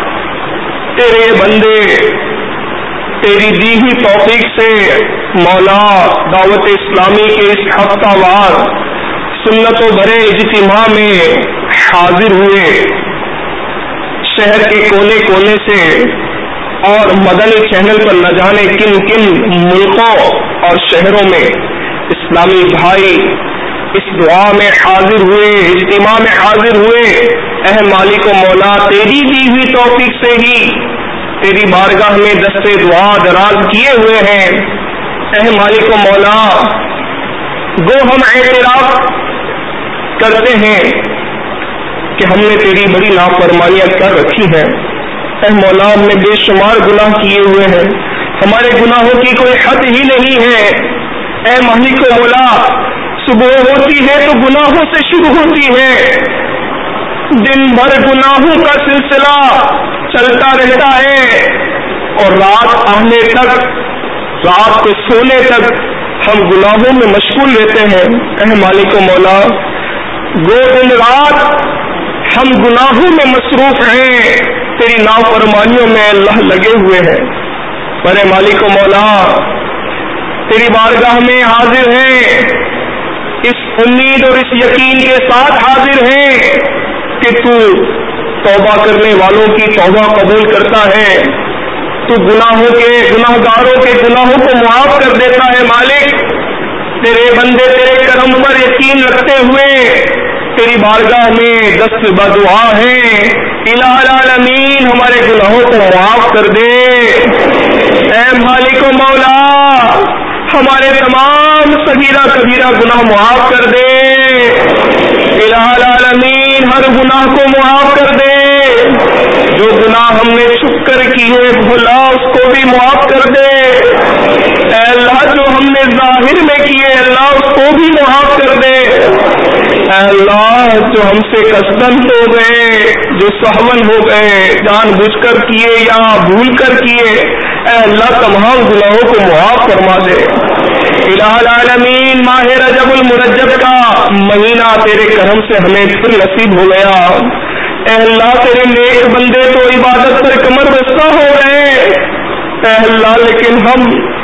تیرے بندے تیری دی ہوئی توفیق سے مولا دعوت اسلامی کے اس ہفتہ وار سنتوں بھرے اجتماع میں حاضر ہوئے، شہر کے کونے کونے سے اور مدنی چینل پر نہ جانے کن کن ملکوں اور شہروں میں اسلامی بھائی اس دعا میں حاضر ہوئے، اجتماع میں حاضر ہوئے۔ اے مالک و مولا، تیری دی ہوئی توفیق سے ہی تیری بارگاہ میں دستے دعا دراز کیے ہوئے ہیں۔ اے مالک و مولا، گو ہم اعتراف کرتے ہیں کہ ہم نے تیری بڑی نافرمانیاں کر رکھی ہیں۔ اے مولا، ہم نے بے شمار گناہ کیے ہوئے ہیں، ہمارے گناہوں کی کوئی حد ہی نہیں ہے۔ اے مالک و مولا، صبح ہوتی ہے تو گناہوں سے شروع ہوتی ہے، دن بھر گناہوں کا سلسلہ چلتا رہتا ہے، اور رات آنے تک، رات کو سونے تک ہم گناہوں میں مشغول رہتے ہیں۔ اے مالک و مولا، گو دن رات ہم گناہوں میں مصروف ہیں، تیری نافرمانیوں میں اللہ لگے ہوئے ہیں، پر اے مالک و مولا، تیری بارگاہ میں حاضر ہیں، اس امید اور اس یقین کے ساتھ حاضر ہیں کہ تو توبہ کرنے والوں کی توبہ قبول کرتا ہے، تو گناہوں کے گناہگاروں کے گناہوں کو معاف کر دیتا ہے۔ مالک، تیرے بندے تیرے کرم پر یقین رکھتے ہوئے تیری بارگاہ میں دست بدعا ہیں، الہ العالمین ہمارے گناہوں کو معاف کر دے۔ اے مالک و مولا، ہمارے تمام صغیرہ کبیرہ گناہ معاف کر دے، الہ العالمین ہر گناہ کو معاف کر دے، جو گناہ ہم نے چھپ کر کیے بھلا اس کو بھی معاف کر دے، اے اللہ جو ہم نے ظاہر میں کیے اللہ اس کو بھی معاف کر دے، اے اللہ جو ہم سے قصدن ہو گئے، جو سہون ہو گئے، جان بوجھ کر کیے یا بھول کر کیے، اے اللہ تمام گناہوں کو معاف فرما دے۔ الہ العالمین ماہ رجب المرجب کا مہینہ تیرے کرم سے ہمیں پھر نصیب ہو گیا، اے اللہ تیرے نیک بندے تو عبادت پر کمر بستہ ہو گئے، اے اللہ لیکن ہم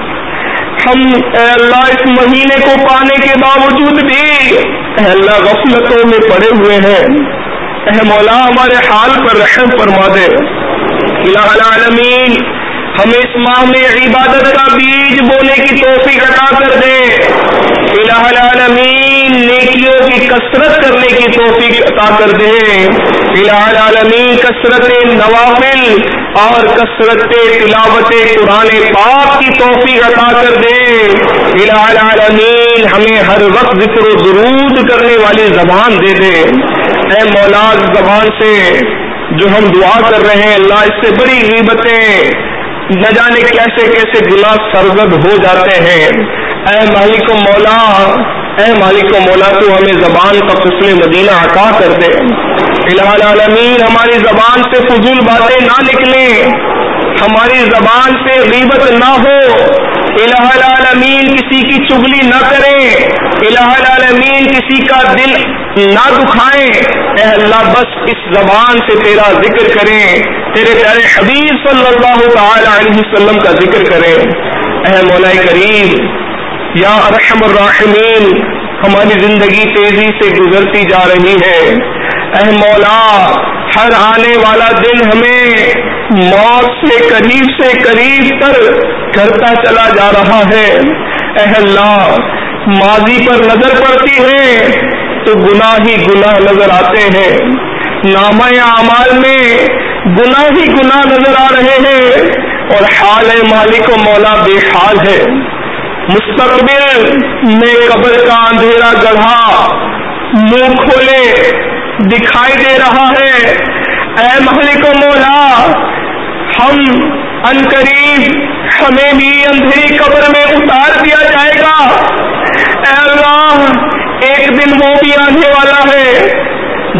ہم اے اللہ اس مہینے کو پانے کے باوجود بھی اے اللہ غفلتوں میں پڑے ہوئے ہیں، اے مولا ہمارے حال پر رحم فرما دے۔ الہ العالمین ہمیں اس ماہ میں عبادت کا بیج بونے کی توفیق عطا کر دے، الہ العالمین نیکیوں کی کثرت کرنے کی توفیق عطا کر دے، الہ العالمین کثرت نوافل اور کثرت تلاوت قرآن پاک کی توفیق عطا کر دے، الہ العالمین ہمیں ہر وقت ذکر و درود کرنے والی زبان دے دے، اے مولا زبان سے جو ہم دعا کر رہے ہیں اللہ اس سے بڑی غیبتیں نہ جانے کیسے کیسے گناہ سرزد ہو جاتے ہیں، اے مالک و مولا، اے مالک و مولا تو ہمیں زبان کا حسن مدینہ عطا کر دے، الہ العالمین ہماری زبان سے فضول باتیں نہ نکلیں، ہماری زبان سے غیبت نہ ہو، الہ العالمین کسی کی چغلی نہ کریں، الہ العالمین کسی کا دل نہ دکھائیں، اے اللہ بس اس زبان سے تیرا ذکر کریں، تیرے پیارے حبیب صلی اللہ تعالی علیہ وسلم کا ذکر کریں۔ اے مولا کریم یا ارحم الراحمین، ہماری زندگی تیزی سے گزرتی جا رہی ہے، اے مولا ہر آنے والا دن ہمیں موت سے قریب سے قریب تر کرتا چلا جا رہا ہے، اے اللہ ماضی پر نظر پڑتی ہے تو گناہ ہی گناہ نظر آتے ہیں، نامہ اعمال میں گناہ ہی گناہ نظر آ رہے ہیں، اور حال مالک و مولا بے حال ہے، مستقبل میں قبر کا اندھیرا گڑھا منہ کھولے دکھائی دے رہا ہے، اے مالک و مولا ہم عنقریب ہمیں بھی اندھیری قبر میں اتار دیا جائے گا، اے اللہ ایک دن وہ بھی آنے والا ہے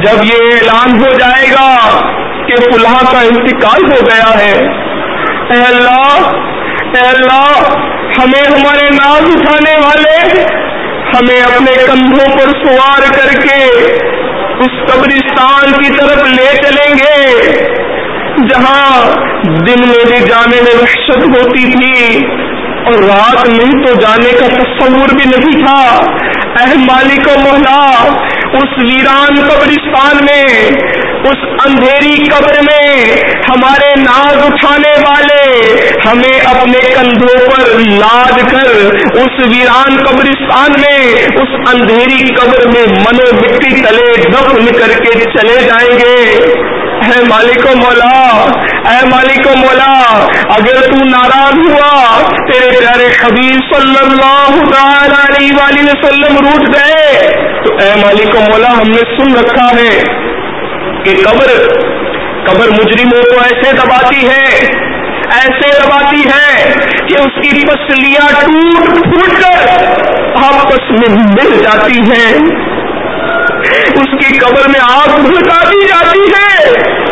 جب یہ اعلان ہو جائے گا کہ فلاں کا انتقال ہو گیا ہے، اے اللہ اے اللہ ہمیں ہمارے ناز اٹھانے والے ہمیں اپنے کندھوں پر سوار کر کے اس قبرستان کی طرف لے چلیں گے جہاں دن میں بھی جانے میں وحشت ہوتی تھی اور رات میں تو جانے کا تصور بھی نہیں تھا۔ اے مالک و مولا، اس ویران قبرستان میں، اس اندھیری قبر میں ہمارے ناز اٹھانے والے ہمیں اپنے کندھوں پر لاد کر اس ویران قبرستان میں، اس اندھیری قبر میں منو مٹی تلے دفن کر کے چلے جائیں گے۔ اے مالک و مولا، اے مالک و مولا، اگر تو ناراض ہوا، تیرے پیارے حبیب صلی اللہ تعالی علیہ وآلہ وسلم روٹ گئے، تو اے مالک و مولا ہم نے سن رکھا ہے کہ قبر قبر مجرموں کو ایسے دباتی ہے، ایسے دباتی ہے کہ اس کی پسلیاں ٹوٹ پھوٹ کر آپس میں مل جاتی ہیں، اس کی قبر میں آگ بھڑکا دی جاتی ہے،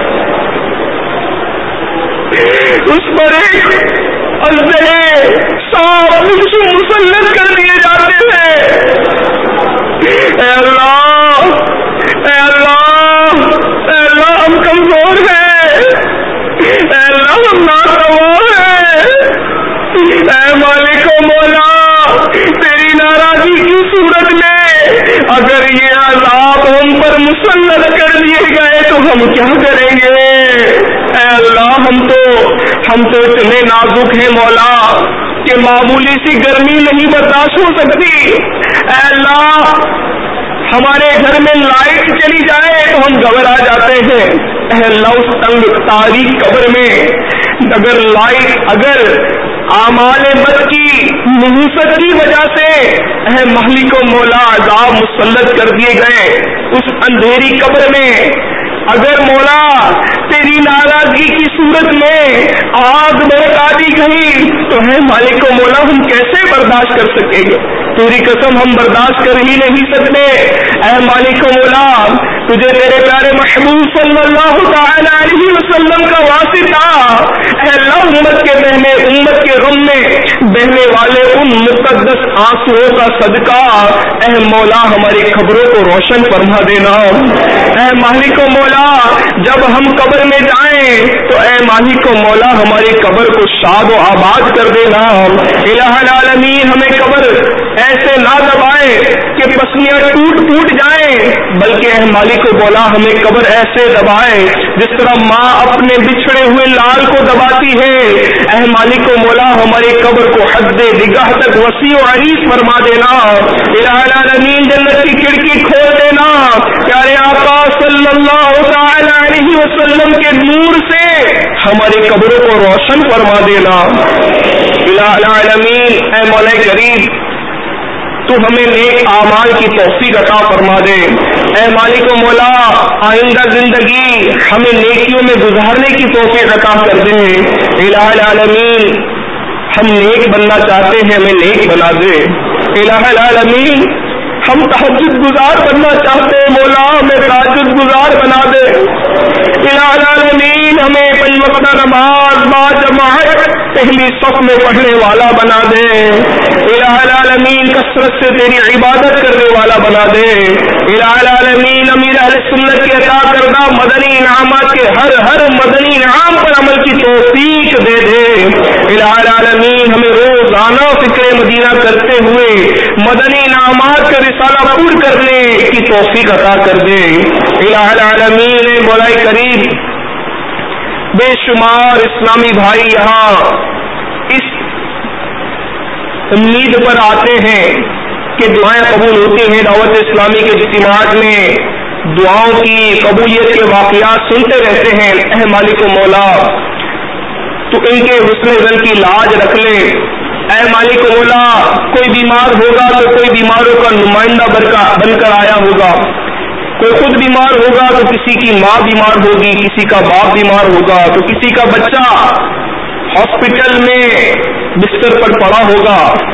اس پر ایک اژدہے سانپ مسلط کر دیے جاتے ہیں۔ اے اللہ اے اللہ اے اللہ ہم کمزور ہیں، اے اللہ ہم ناتواں ہیں، اے مالک و مولا تیری ناراضی کی صورت میں اگر یہ عذاب ہم پر مسلط کر دیے گئے تو ہم کیا کریں گے؟ اے اللہ ہم تو ہم تو اتنے نازک ہیں مولا کہ معمولی سی گرمی نہیں برداشت ہو سکتی۔ اے اللہ ہمارے گھر میں لائٹ چلی جائے تو ہم گھبرا جاتے ہیں۔ اے اللہ اس تنگ تاریک قبر میں اگر لائٹ اگر اعمال بد کی نحوست کی وجہ سے اے مالک و مولا عذاب مسلط کر دیے گئے، اس اندھیری قبر میں اگر مولا تیری ناراضگی کی صورت میں آگ بھڑکا دی گئی تو ہے مالک و مولا ہم کیسے برداشت کر سکیں گے؟ تیری قسم ہم برداشت کر ہی نہیں سکتے۔ اے مالک و مولا تجھے تیرے پیارے محبوب صلی اللہ تعالی علیہ وسلم کا واسطہ، اے اللہ امت کے بہنے امت کے غم میں بہنے والے ان مقدس آنسوؤں کا صدقہ اے مولا ہماری خبروں کو روشن فرما دینا۔ اے مالک و مولا جب ہم قبر میں جائیں تو اے مالک و مولا ہماری قبر کو شاد و آباد کر دینا۔ الہ العالمین ہمیں قبر ایسے نہ دبائے کہ پسلیاں ٹوٹ پھوٹ جائیں، بلکہ اے مالک و مولا ہمیں قبر ایسے دبائے جس طرح ماں اپنے بچھڑے ہوئے لال کو دباتی ہے۔ اے مالک و مولا ہماری قبر کو حد نگاہ تک وسیع و عریض فرما دینا۔ الہ العالمین جنت کی کھڑکی کھول دینا، پیارے آقا صلی اللہ تعالی علیہ وسلم کے نور سے ہماری قبروں کو روشن فرما دینا۔ الہ العالمین اے مولا کریم تو ہمیں نیک اعمال کی توفیق عطا فرما دے۔ اے مالک و مولا آئندہ زندگی ہمیں نیکیوں میں گزارنے کی توفیق عطا کر دے۔ الہ العالمین ہم نیک بننا چاہتے ہیں، ہمیں نیک بنا دے۔ الہ العالمین ہم تہجد گزار بننا چاہتے ہیں، مولا ہمیں تہجد گزار بنا دے۔ الہ العالمین ہمیں پنج وقت نماز با جماعت پہلی صف میں پڑھنے والا بنا دے۔ الہ العالمین کثرت سے تیری عبادت کرنے والا بنا دے۔ الہ العالمین امیر اہل سنت کے عطا کردہ مدنی انعامات کے ہر ہر مدنی انعام پر عمل کی توفیق دے دے۔ الہ العالمین ہمیں روزانہ فکر مدینہ کرتے ہوئے مدنی انعامات کا رسالہ پور کرنے کی توفیق عطا کر دے۔ الہ العالمین مولا کریم بے شمار اسلامی بھائی یہاں اس امید پر آتے ہیں کہ دعائیں قبول ہوتی ہیں، دعوت اسلامی کے اجتماعات میں دعاؤں کی قبولیت کے واقعات سنتے رہتے ہیں۔ اے مالک و مولا تو ان کے حسن زن کی لاج رکھ لے۔ اے مالک و مولا کوئی بیمار ہوگا تو کوئی بیماروں کا نمائندہ بن کر آیا ہوگا، کوئی خود بیمار ہوگا تو کسی کی ماں بیمار ہوگی، کسی کا باپ بیمار ہوگا تو کسی کا بچہ ہاسپٹل میں بستر پر پڑا ہوگا۔ تو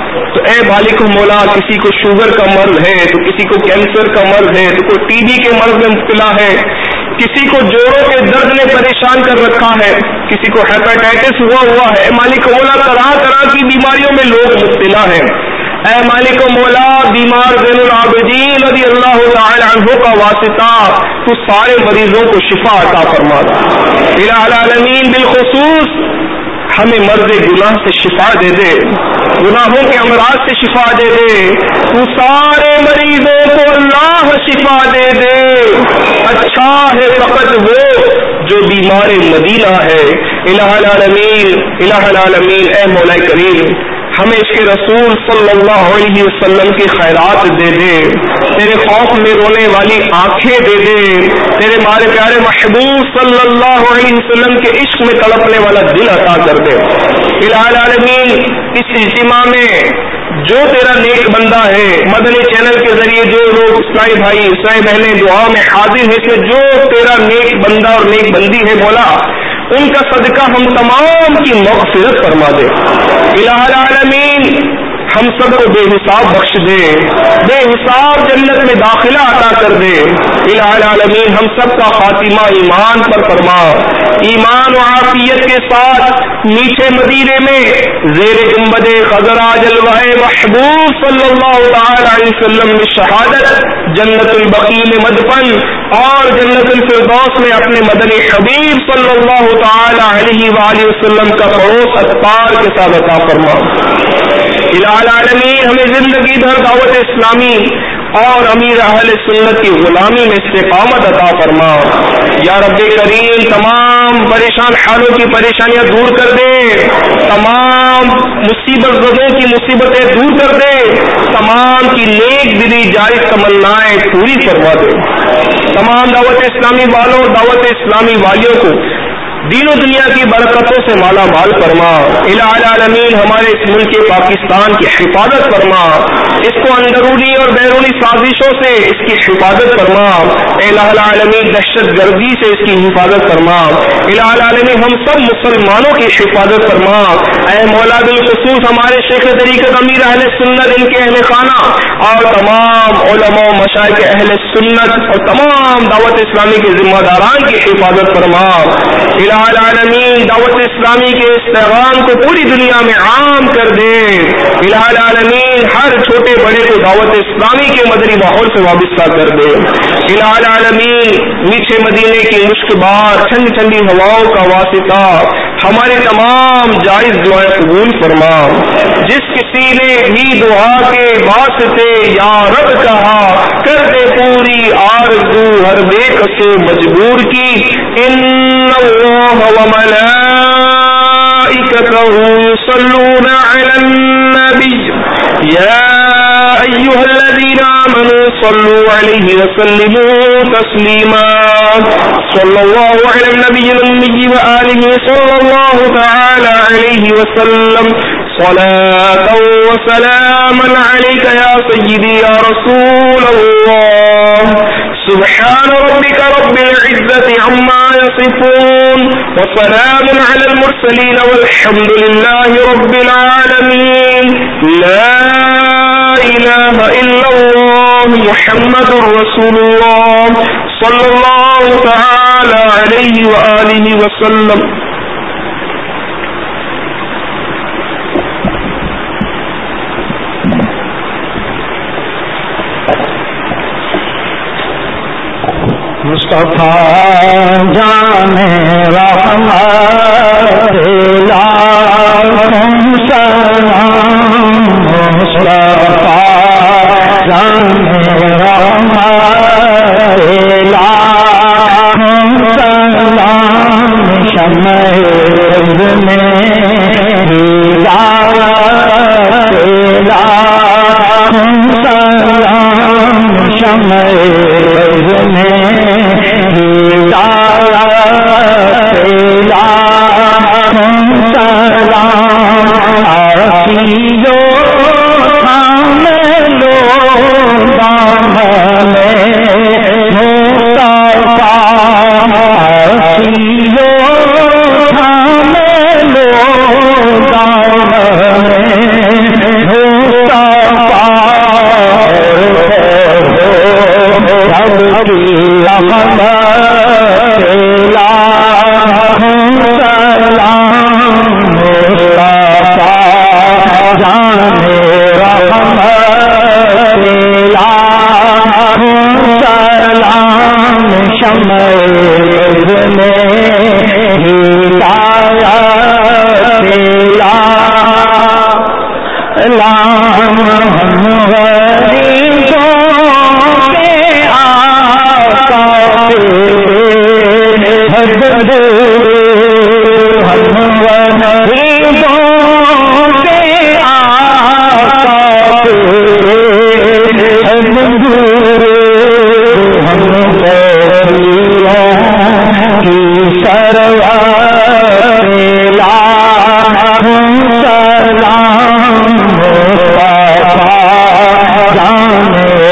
اے مالک مولا کسی کو شوگر کا مرض ہے تو کسی کو کینسر کا مرض ہے تو کوئی ٹی بی کے مرض میں مبتلا ہے, کسی کو جوڑوں کے درد نے پریشان کر رکھا ہے, کسی کو ہیپاٹائٹس ہوا ہوا ہے. مالک مولا طرح طرح کی بیماریوں میں لوگ مبتلا ہیں. اے مالک مولا بیمار زین العابدین رضی اللہ تعالی عنہ کا واسطہ تو سارے مریضوں کو شفا عطا فرما. الہ العالمین بالخصوص ہمیں مرض گناہ سے شفا دے دے, گناہوں کے امراض سے شفا دے دے. تو سارے مریضوں کو اللہ شفا دے دے. اچھا ہے فقط وہ جو بیمار مدینہ ہے. الہ العالمین الہ العالمین اے مولا کریم ہمیں اس کے رسول صلی اللہ علیہ وسلم کی خیرات دے دے, تیرے خوف میں رونے والی آنکھیں دے دے, تیرے مارے پیارے محبوب صلی اللہ علیہ وسلم کے عشق میں تڑپنے والا دل عطا کر دے. الہ العالمین اس اجتماع میں جو تیرا نیک بندہ ہے, مدنی چینل کے ذریعے جو لوگ اسلائی بھائی اسلائی بہنیں دعا میں حاضر ہیں, اس میں جو تیرا نیک بندہ اور نیک بندی ہے مولا ان کا صدقہ ہم تمام کی مغفرت فرما دے. الہ العالمین ہم سب کو بے حساب بخش دے, بے حساب جنت میں داخلہ عطا کر دے. الہ العالمین ہم سب کا خاتمہ ایمان پر فرما, ایمان و عافیت کے ساتھ میٹھے مدینے میں زیر گنبد خضرا جلوہ محبوب صلی اللہ تعالی علیہ وسلم میں شہادت, جنت البقیع میں مدفن اور جنت الفردوس میں اپنے مدنی حبیب صلی اللہ تعالی علیہ وآلہ وسلم کا پڑوس اطہار کے ساتھ عطا فرما. الہ العالمین ہمیں زندگی بھر دعوت اسلامی اور امیر اہل سنت کی غلامی میں استقامت عطا فرما. یا رب کریم تمام پریشان حالوں کی پریشانیاں دور کر دے, تمام مصیبت زدوں کی مصیبتیں دور کر دے, تمام کی نیک دلی جائز تمنائیں پوری فرما دے. تمام دعوت اسلامی والوں اور دعوت اسلامی والیوں کو دین و دنیا کی برکتوں سے مالا مال فرما. الہ العالمین ہمارے اس ملک پاکستان کی حفاظت فرما, اس کو اندرونی اور بیرونی سازشوں سے اس کی حفاظت فرما. الہ العالمین دہشت گردی سے اس کی حفاظت فرما. الہ العالمین ہم سب مسلمانوں کی حفاظت فرما. اے مولا بالخصوص ہمارے شیخ طریقت امیر اہل سنت, ان کے اہل خانہ اور تمام علماء و مشائخ اہل سنت اور تمام دعوت اسلامی کے ذمہ داران کی حفاظت فرما. الہ العالمین دعوت اسلامی کے اس پیغام کو پوری دنیا میں عام کر دے. الہ العالمین ہر چھوٹے بڑے کو دعوت اسلامی کے مدنی ماحول سے وابستہ کر دے. الہ العالمین میٹھے مدینے کی مشک بار ٹھنڈی ٹھنڈی ہواؤں کا واسطہ ہماری تمام جائز دعائیں قبول فرما. جس کسی نے بھی دعا کے واسطے یا رب کہا کر دے پوری آرزو ہر بے کسو مجبور کی. ان اللہ وملائکتہ یصلون علی النبی یا ایھا الذین آمنوا صلوا علیہ وسلموا تسلیما. صلی اللہ علی النبی الأمی وآلہ صلی اللہ تعالی علیہ وسلم. صلاة وسلاما عليك يا سيدي يا رسول الله. سبحان ربك رب العزة عما يصفون وسلام على المرسلين والحمد لله رب العالمين. لا إله إلا الله محمد رسول الله صلى الله تعالى عليه وآله وسلم. مصطفیٰ جان رحمت لاکھوں سلام. مصطفیٰ جان رحمت لاکھوں سلام. شمع میں ہدایت لاکھوں سلام. شمع میں ہوتا رحمت لاکھوں سلام مصطفیٰ جان رحمت لاکھوں سلام شمع میں ہدایت لام ہم غریبوں کے آقا تیرے حد دور ہم غریبوں کے آقا تیرے حد دور ہم غریبوں کی سرور لاکھوں سلام جان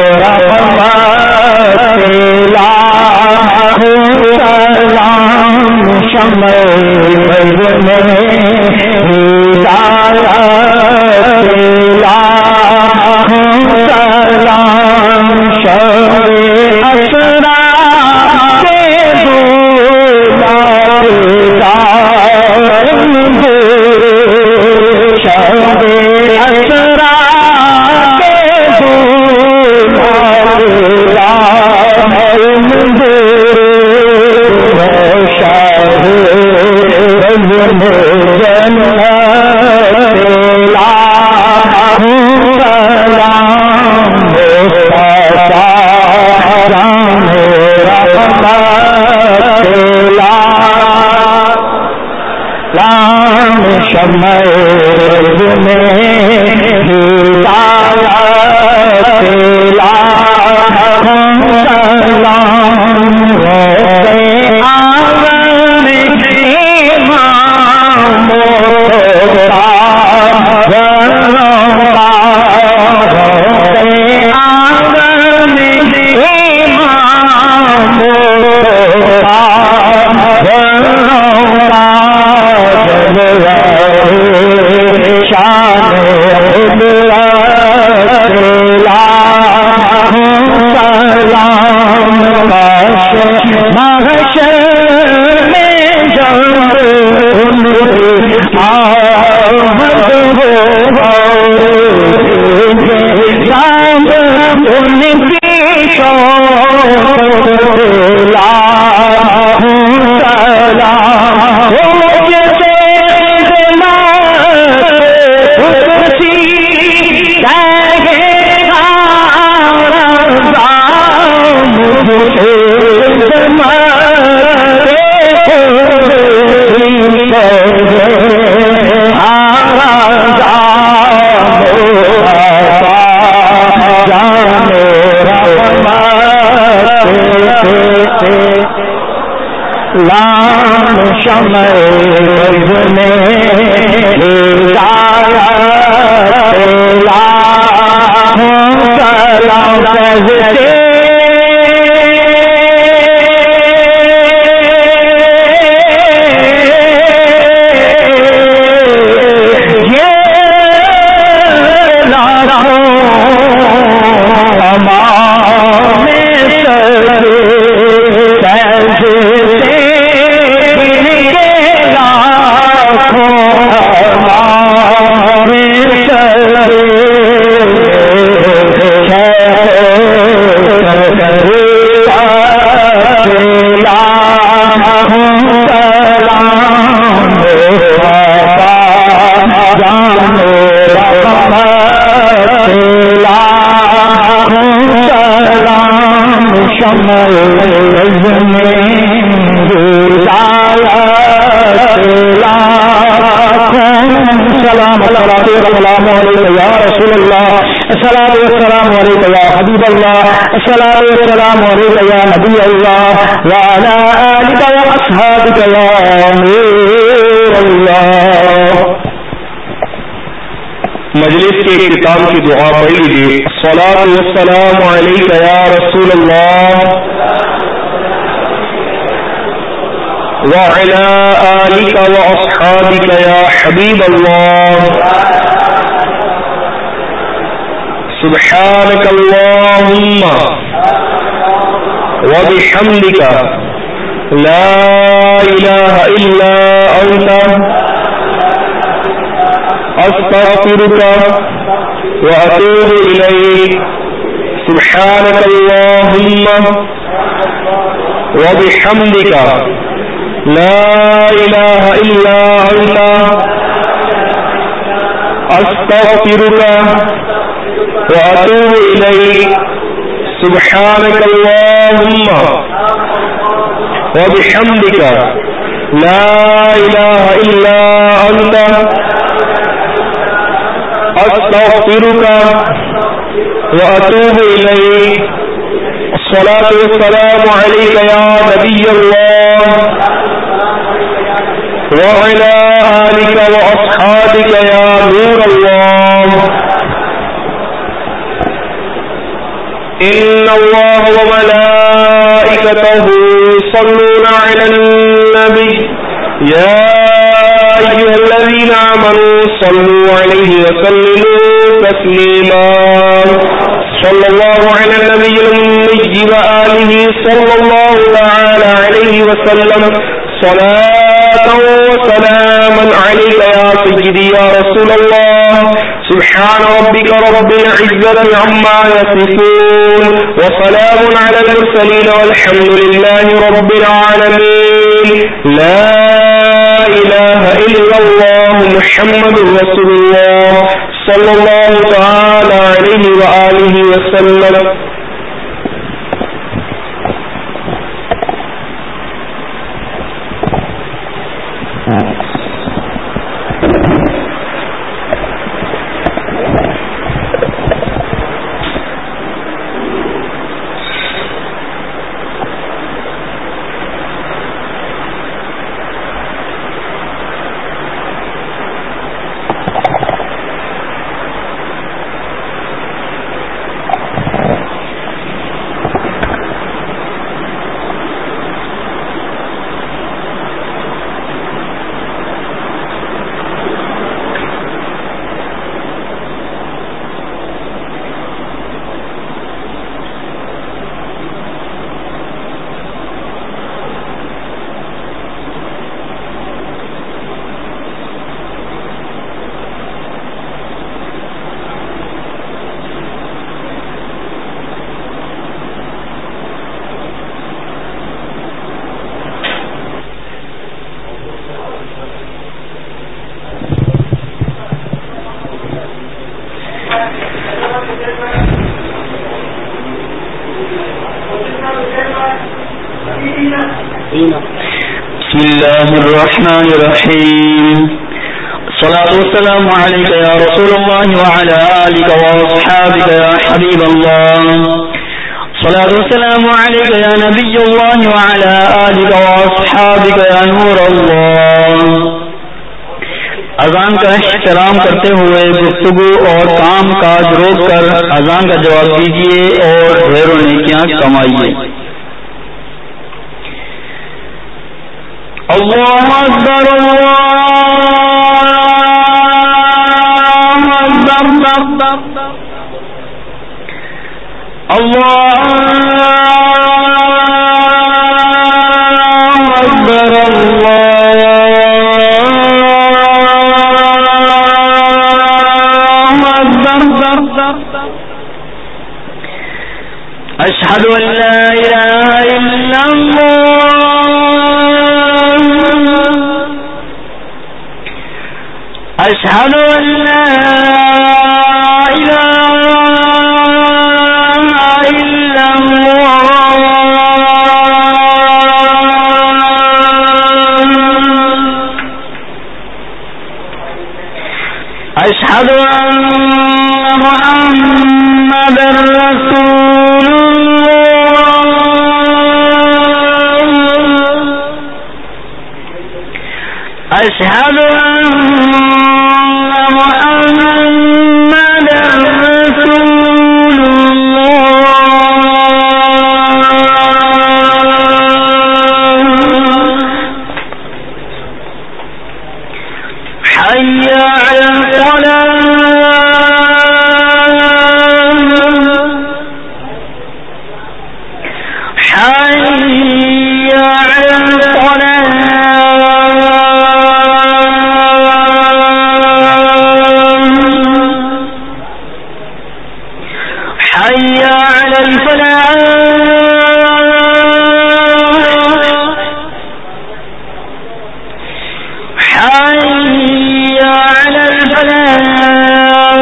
رحمت لاکھوں سلام شمع میں ہدایت لاکھوں سلام شمع اسرا کے شب اسرا کے شمع میں ہدایت لاکھوں سلام روتے آنگن امام روتے آنگن امام شان سلام محشر میں جب آمد ہو رام ان کی شوق لاکھوں سلام لام شمع میں ہدایت لاکھوں سلام سجدے السلام علیکم یا رسول اللہ، الصلاۃ والسلام علیکم یا حبیب اللہ، الصلاۃ والسلام علیکم یا نبی اللہ وعلی آلک واصحابک یا نور اللہ۔ مجلس کے اختتام کی دعا پڑھ لیجیے۔ الصلاۃ والسلام علیک یا رسول اللہ وعلی آلک واصحابک یا حبیب اللہ۔ سبحانك اللهم وبحمدك لا إله إلا أنت أستغفرك وأتوب إليك سبحانك اللهم وبحمدك لا إله إلا أنت أستغفرك وأتوب إليك سبحانك اللهم وبحمدك لا إله إلا أنت أستغفرك وأتوب إليك الصلاة والسلام عليك يا نبي الله وعلى آلك وأصحابك يا نور الله إن الله وملائكته يصلون على النبي يا أيها الذين آمنوا صلوا عليه وسلموا تسليما صلى الله على النبي الأمي وآله صلى الله تعالى عليه وسلم صلاة وسلاما عليك يا سيدي يا رسول الله سبحان ربك رب العزة عما يصفون وسلام على المرسلين والحمد لله رب العالمين لا إله إلا الله محمد رسول الله صلى الله تعالى عليه وآله وسلم. بسم الله الرحمن الرحيم الصلاة والسلام عليك يا رسول الله وعلى آلك وأصحابك يا حبيب الله الصلاة والسلام عليك يا نبي الله وعلى آلك وأصحابك يا نور الله. اذان کا احترام کرتے ہوئے گفتگو اور کام کاج روک کر اذان کا جواب دیجیے اور ڈھیروں نیکیاں کمائیے. اللہ اکبر اللہ اکبر اللہ اکبر اللہ اکبر. اشہد ان لا الہ الا اللہ أشهد أن لا إله إلا الله أشهد أن محمدا رسول الله أشهد أن حي على الفلاح حي على الفلاح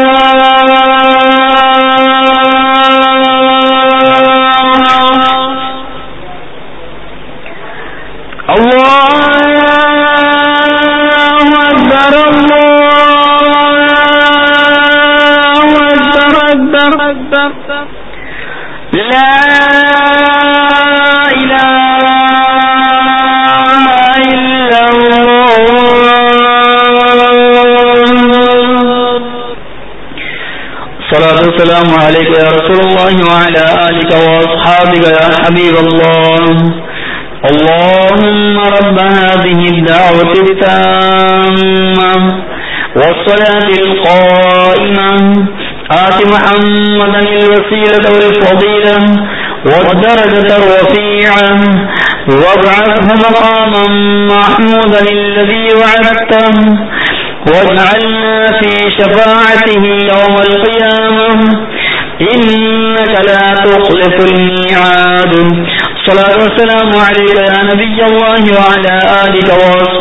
الله أكبر الله أكبر أكبر أكبر لا السلام عليك يا رسول الله وعلى آلك وأصحابك يا حبيب الله اللهم رب هذه الدعوة التامة والصلاة القائمة آت محمدا الوسيلة والفضيلة والدرجة الرفيعة وابعثه مقاما محمودا الذي وعدته واجعلنا في شفاعته يوم القيامة إنك لا تخلف الميعاد. صلاة والسلام عليك يا نبي الله وعلى آلك وصحبه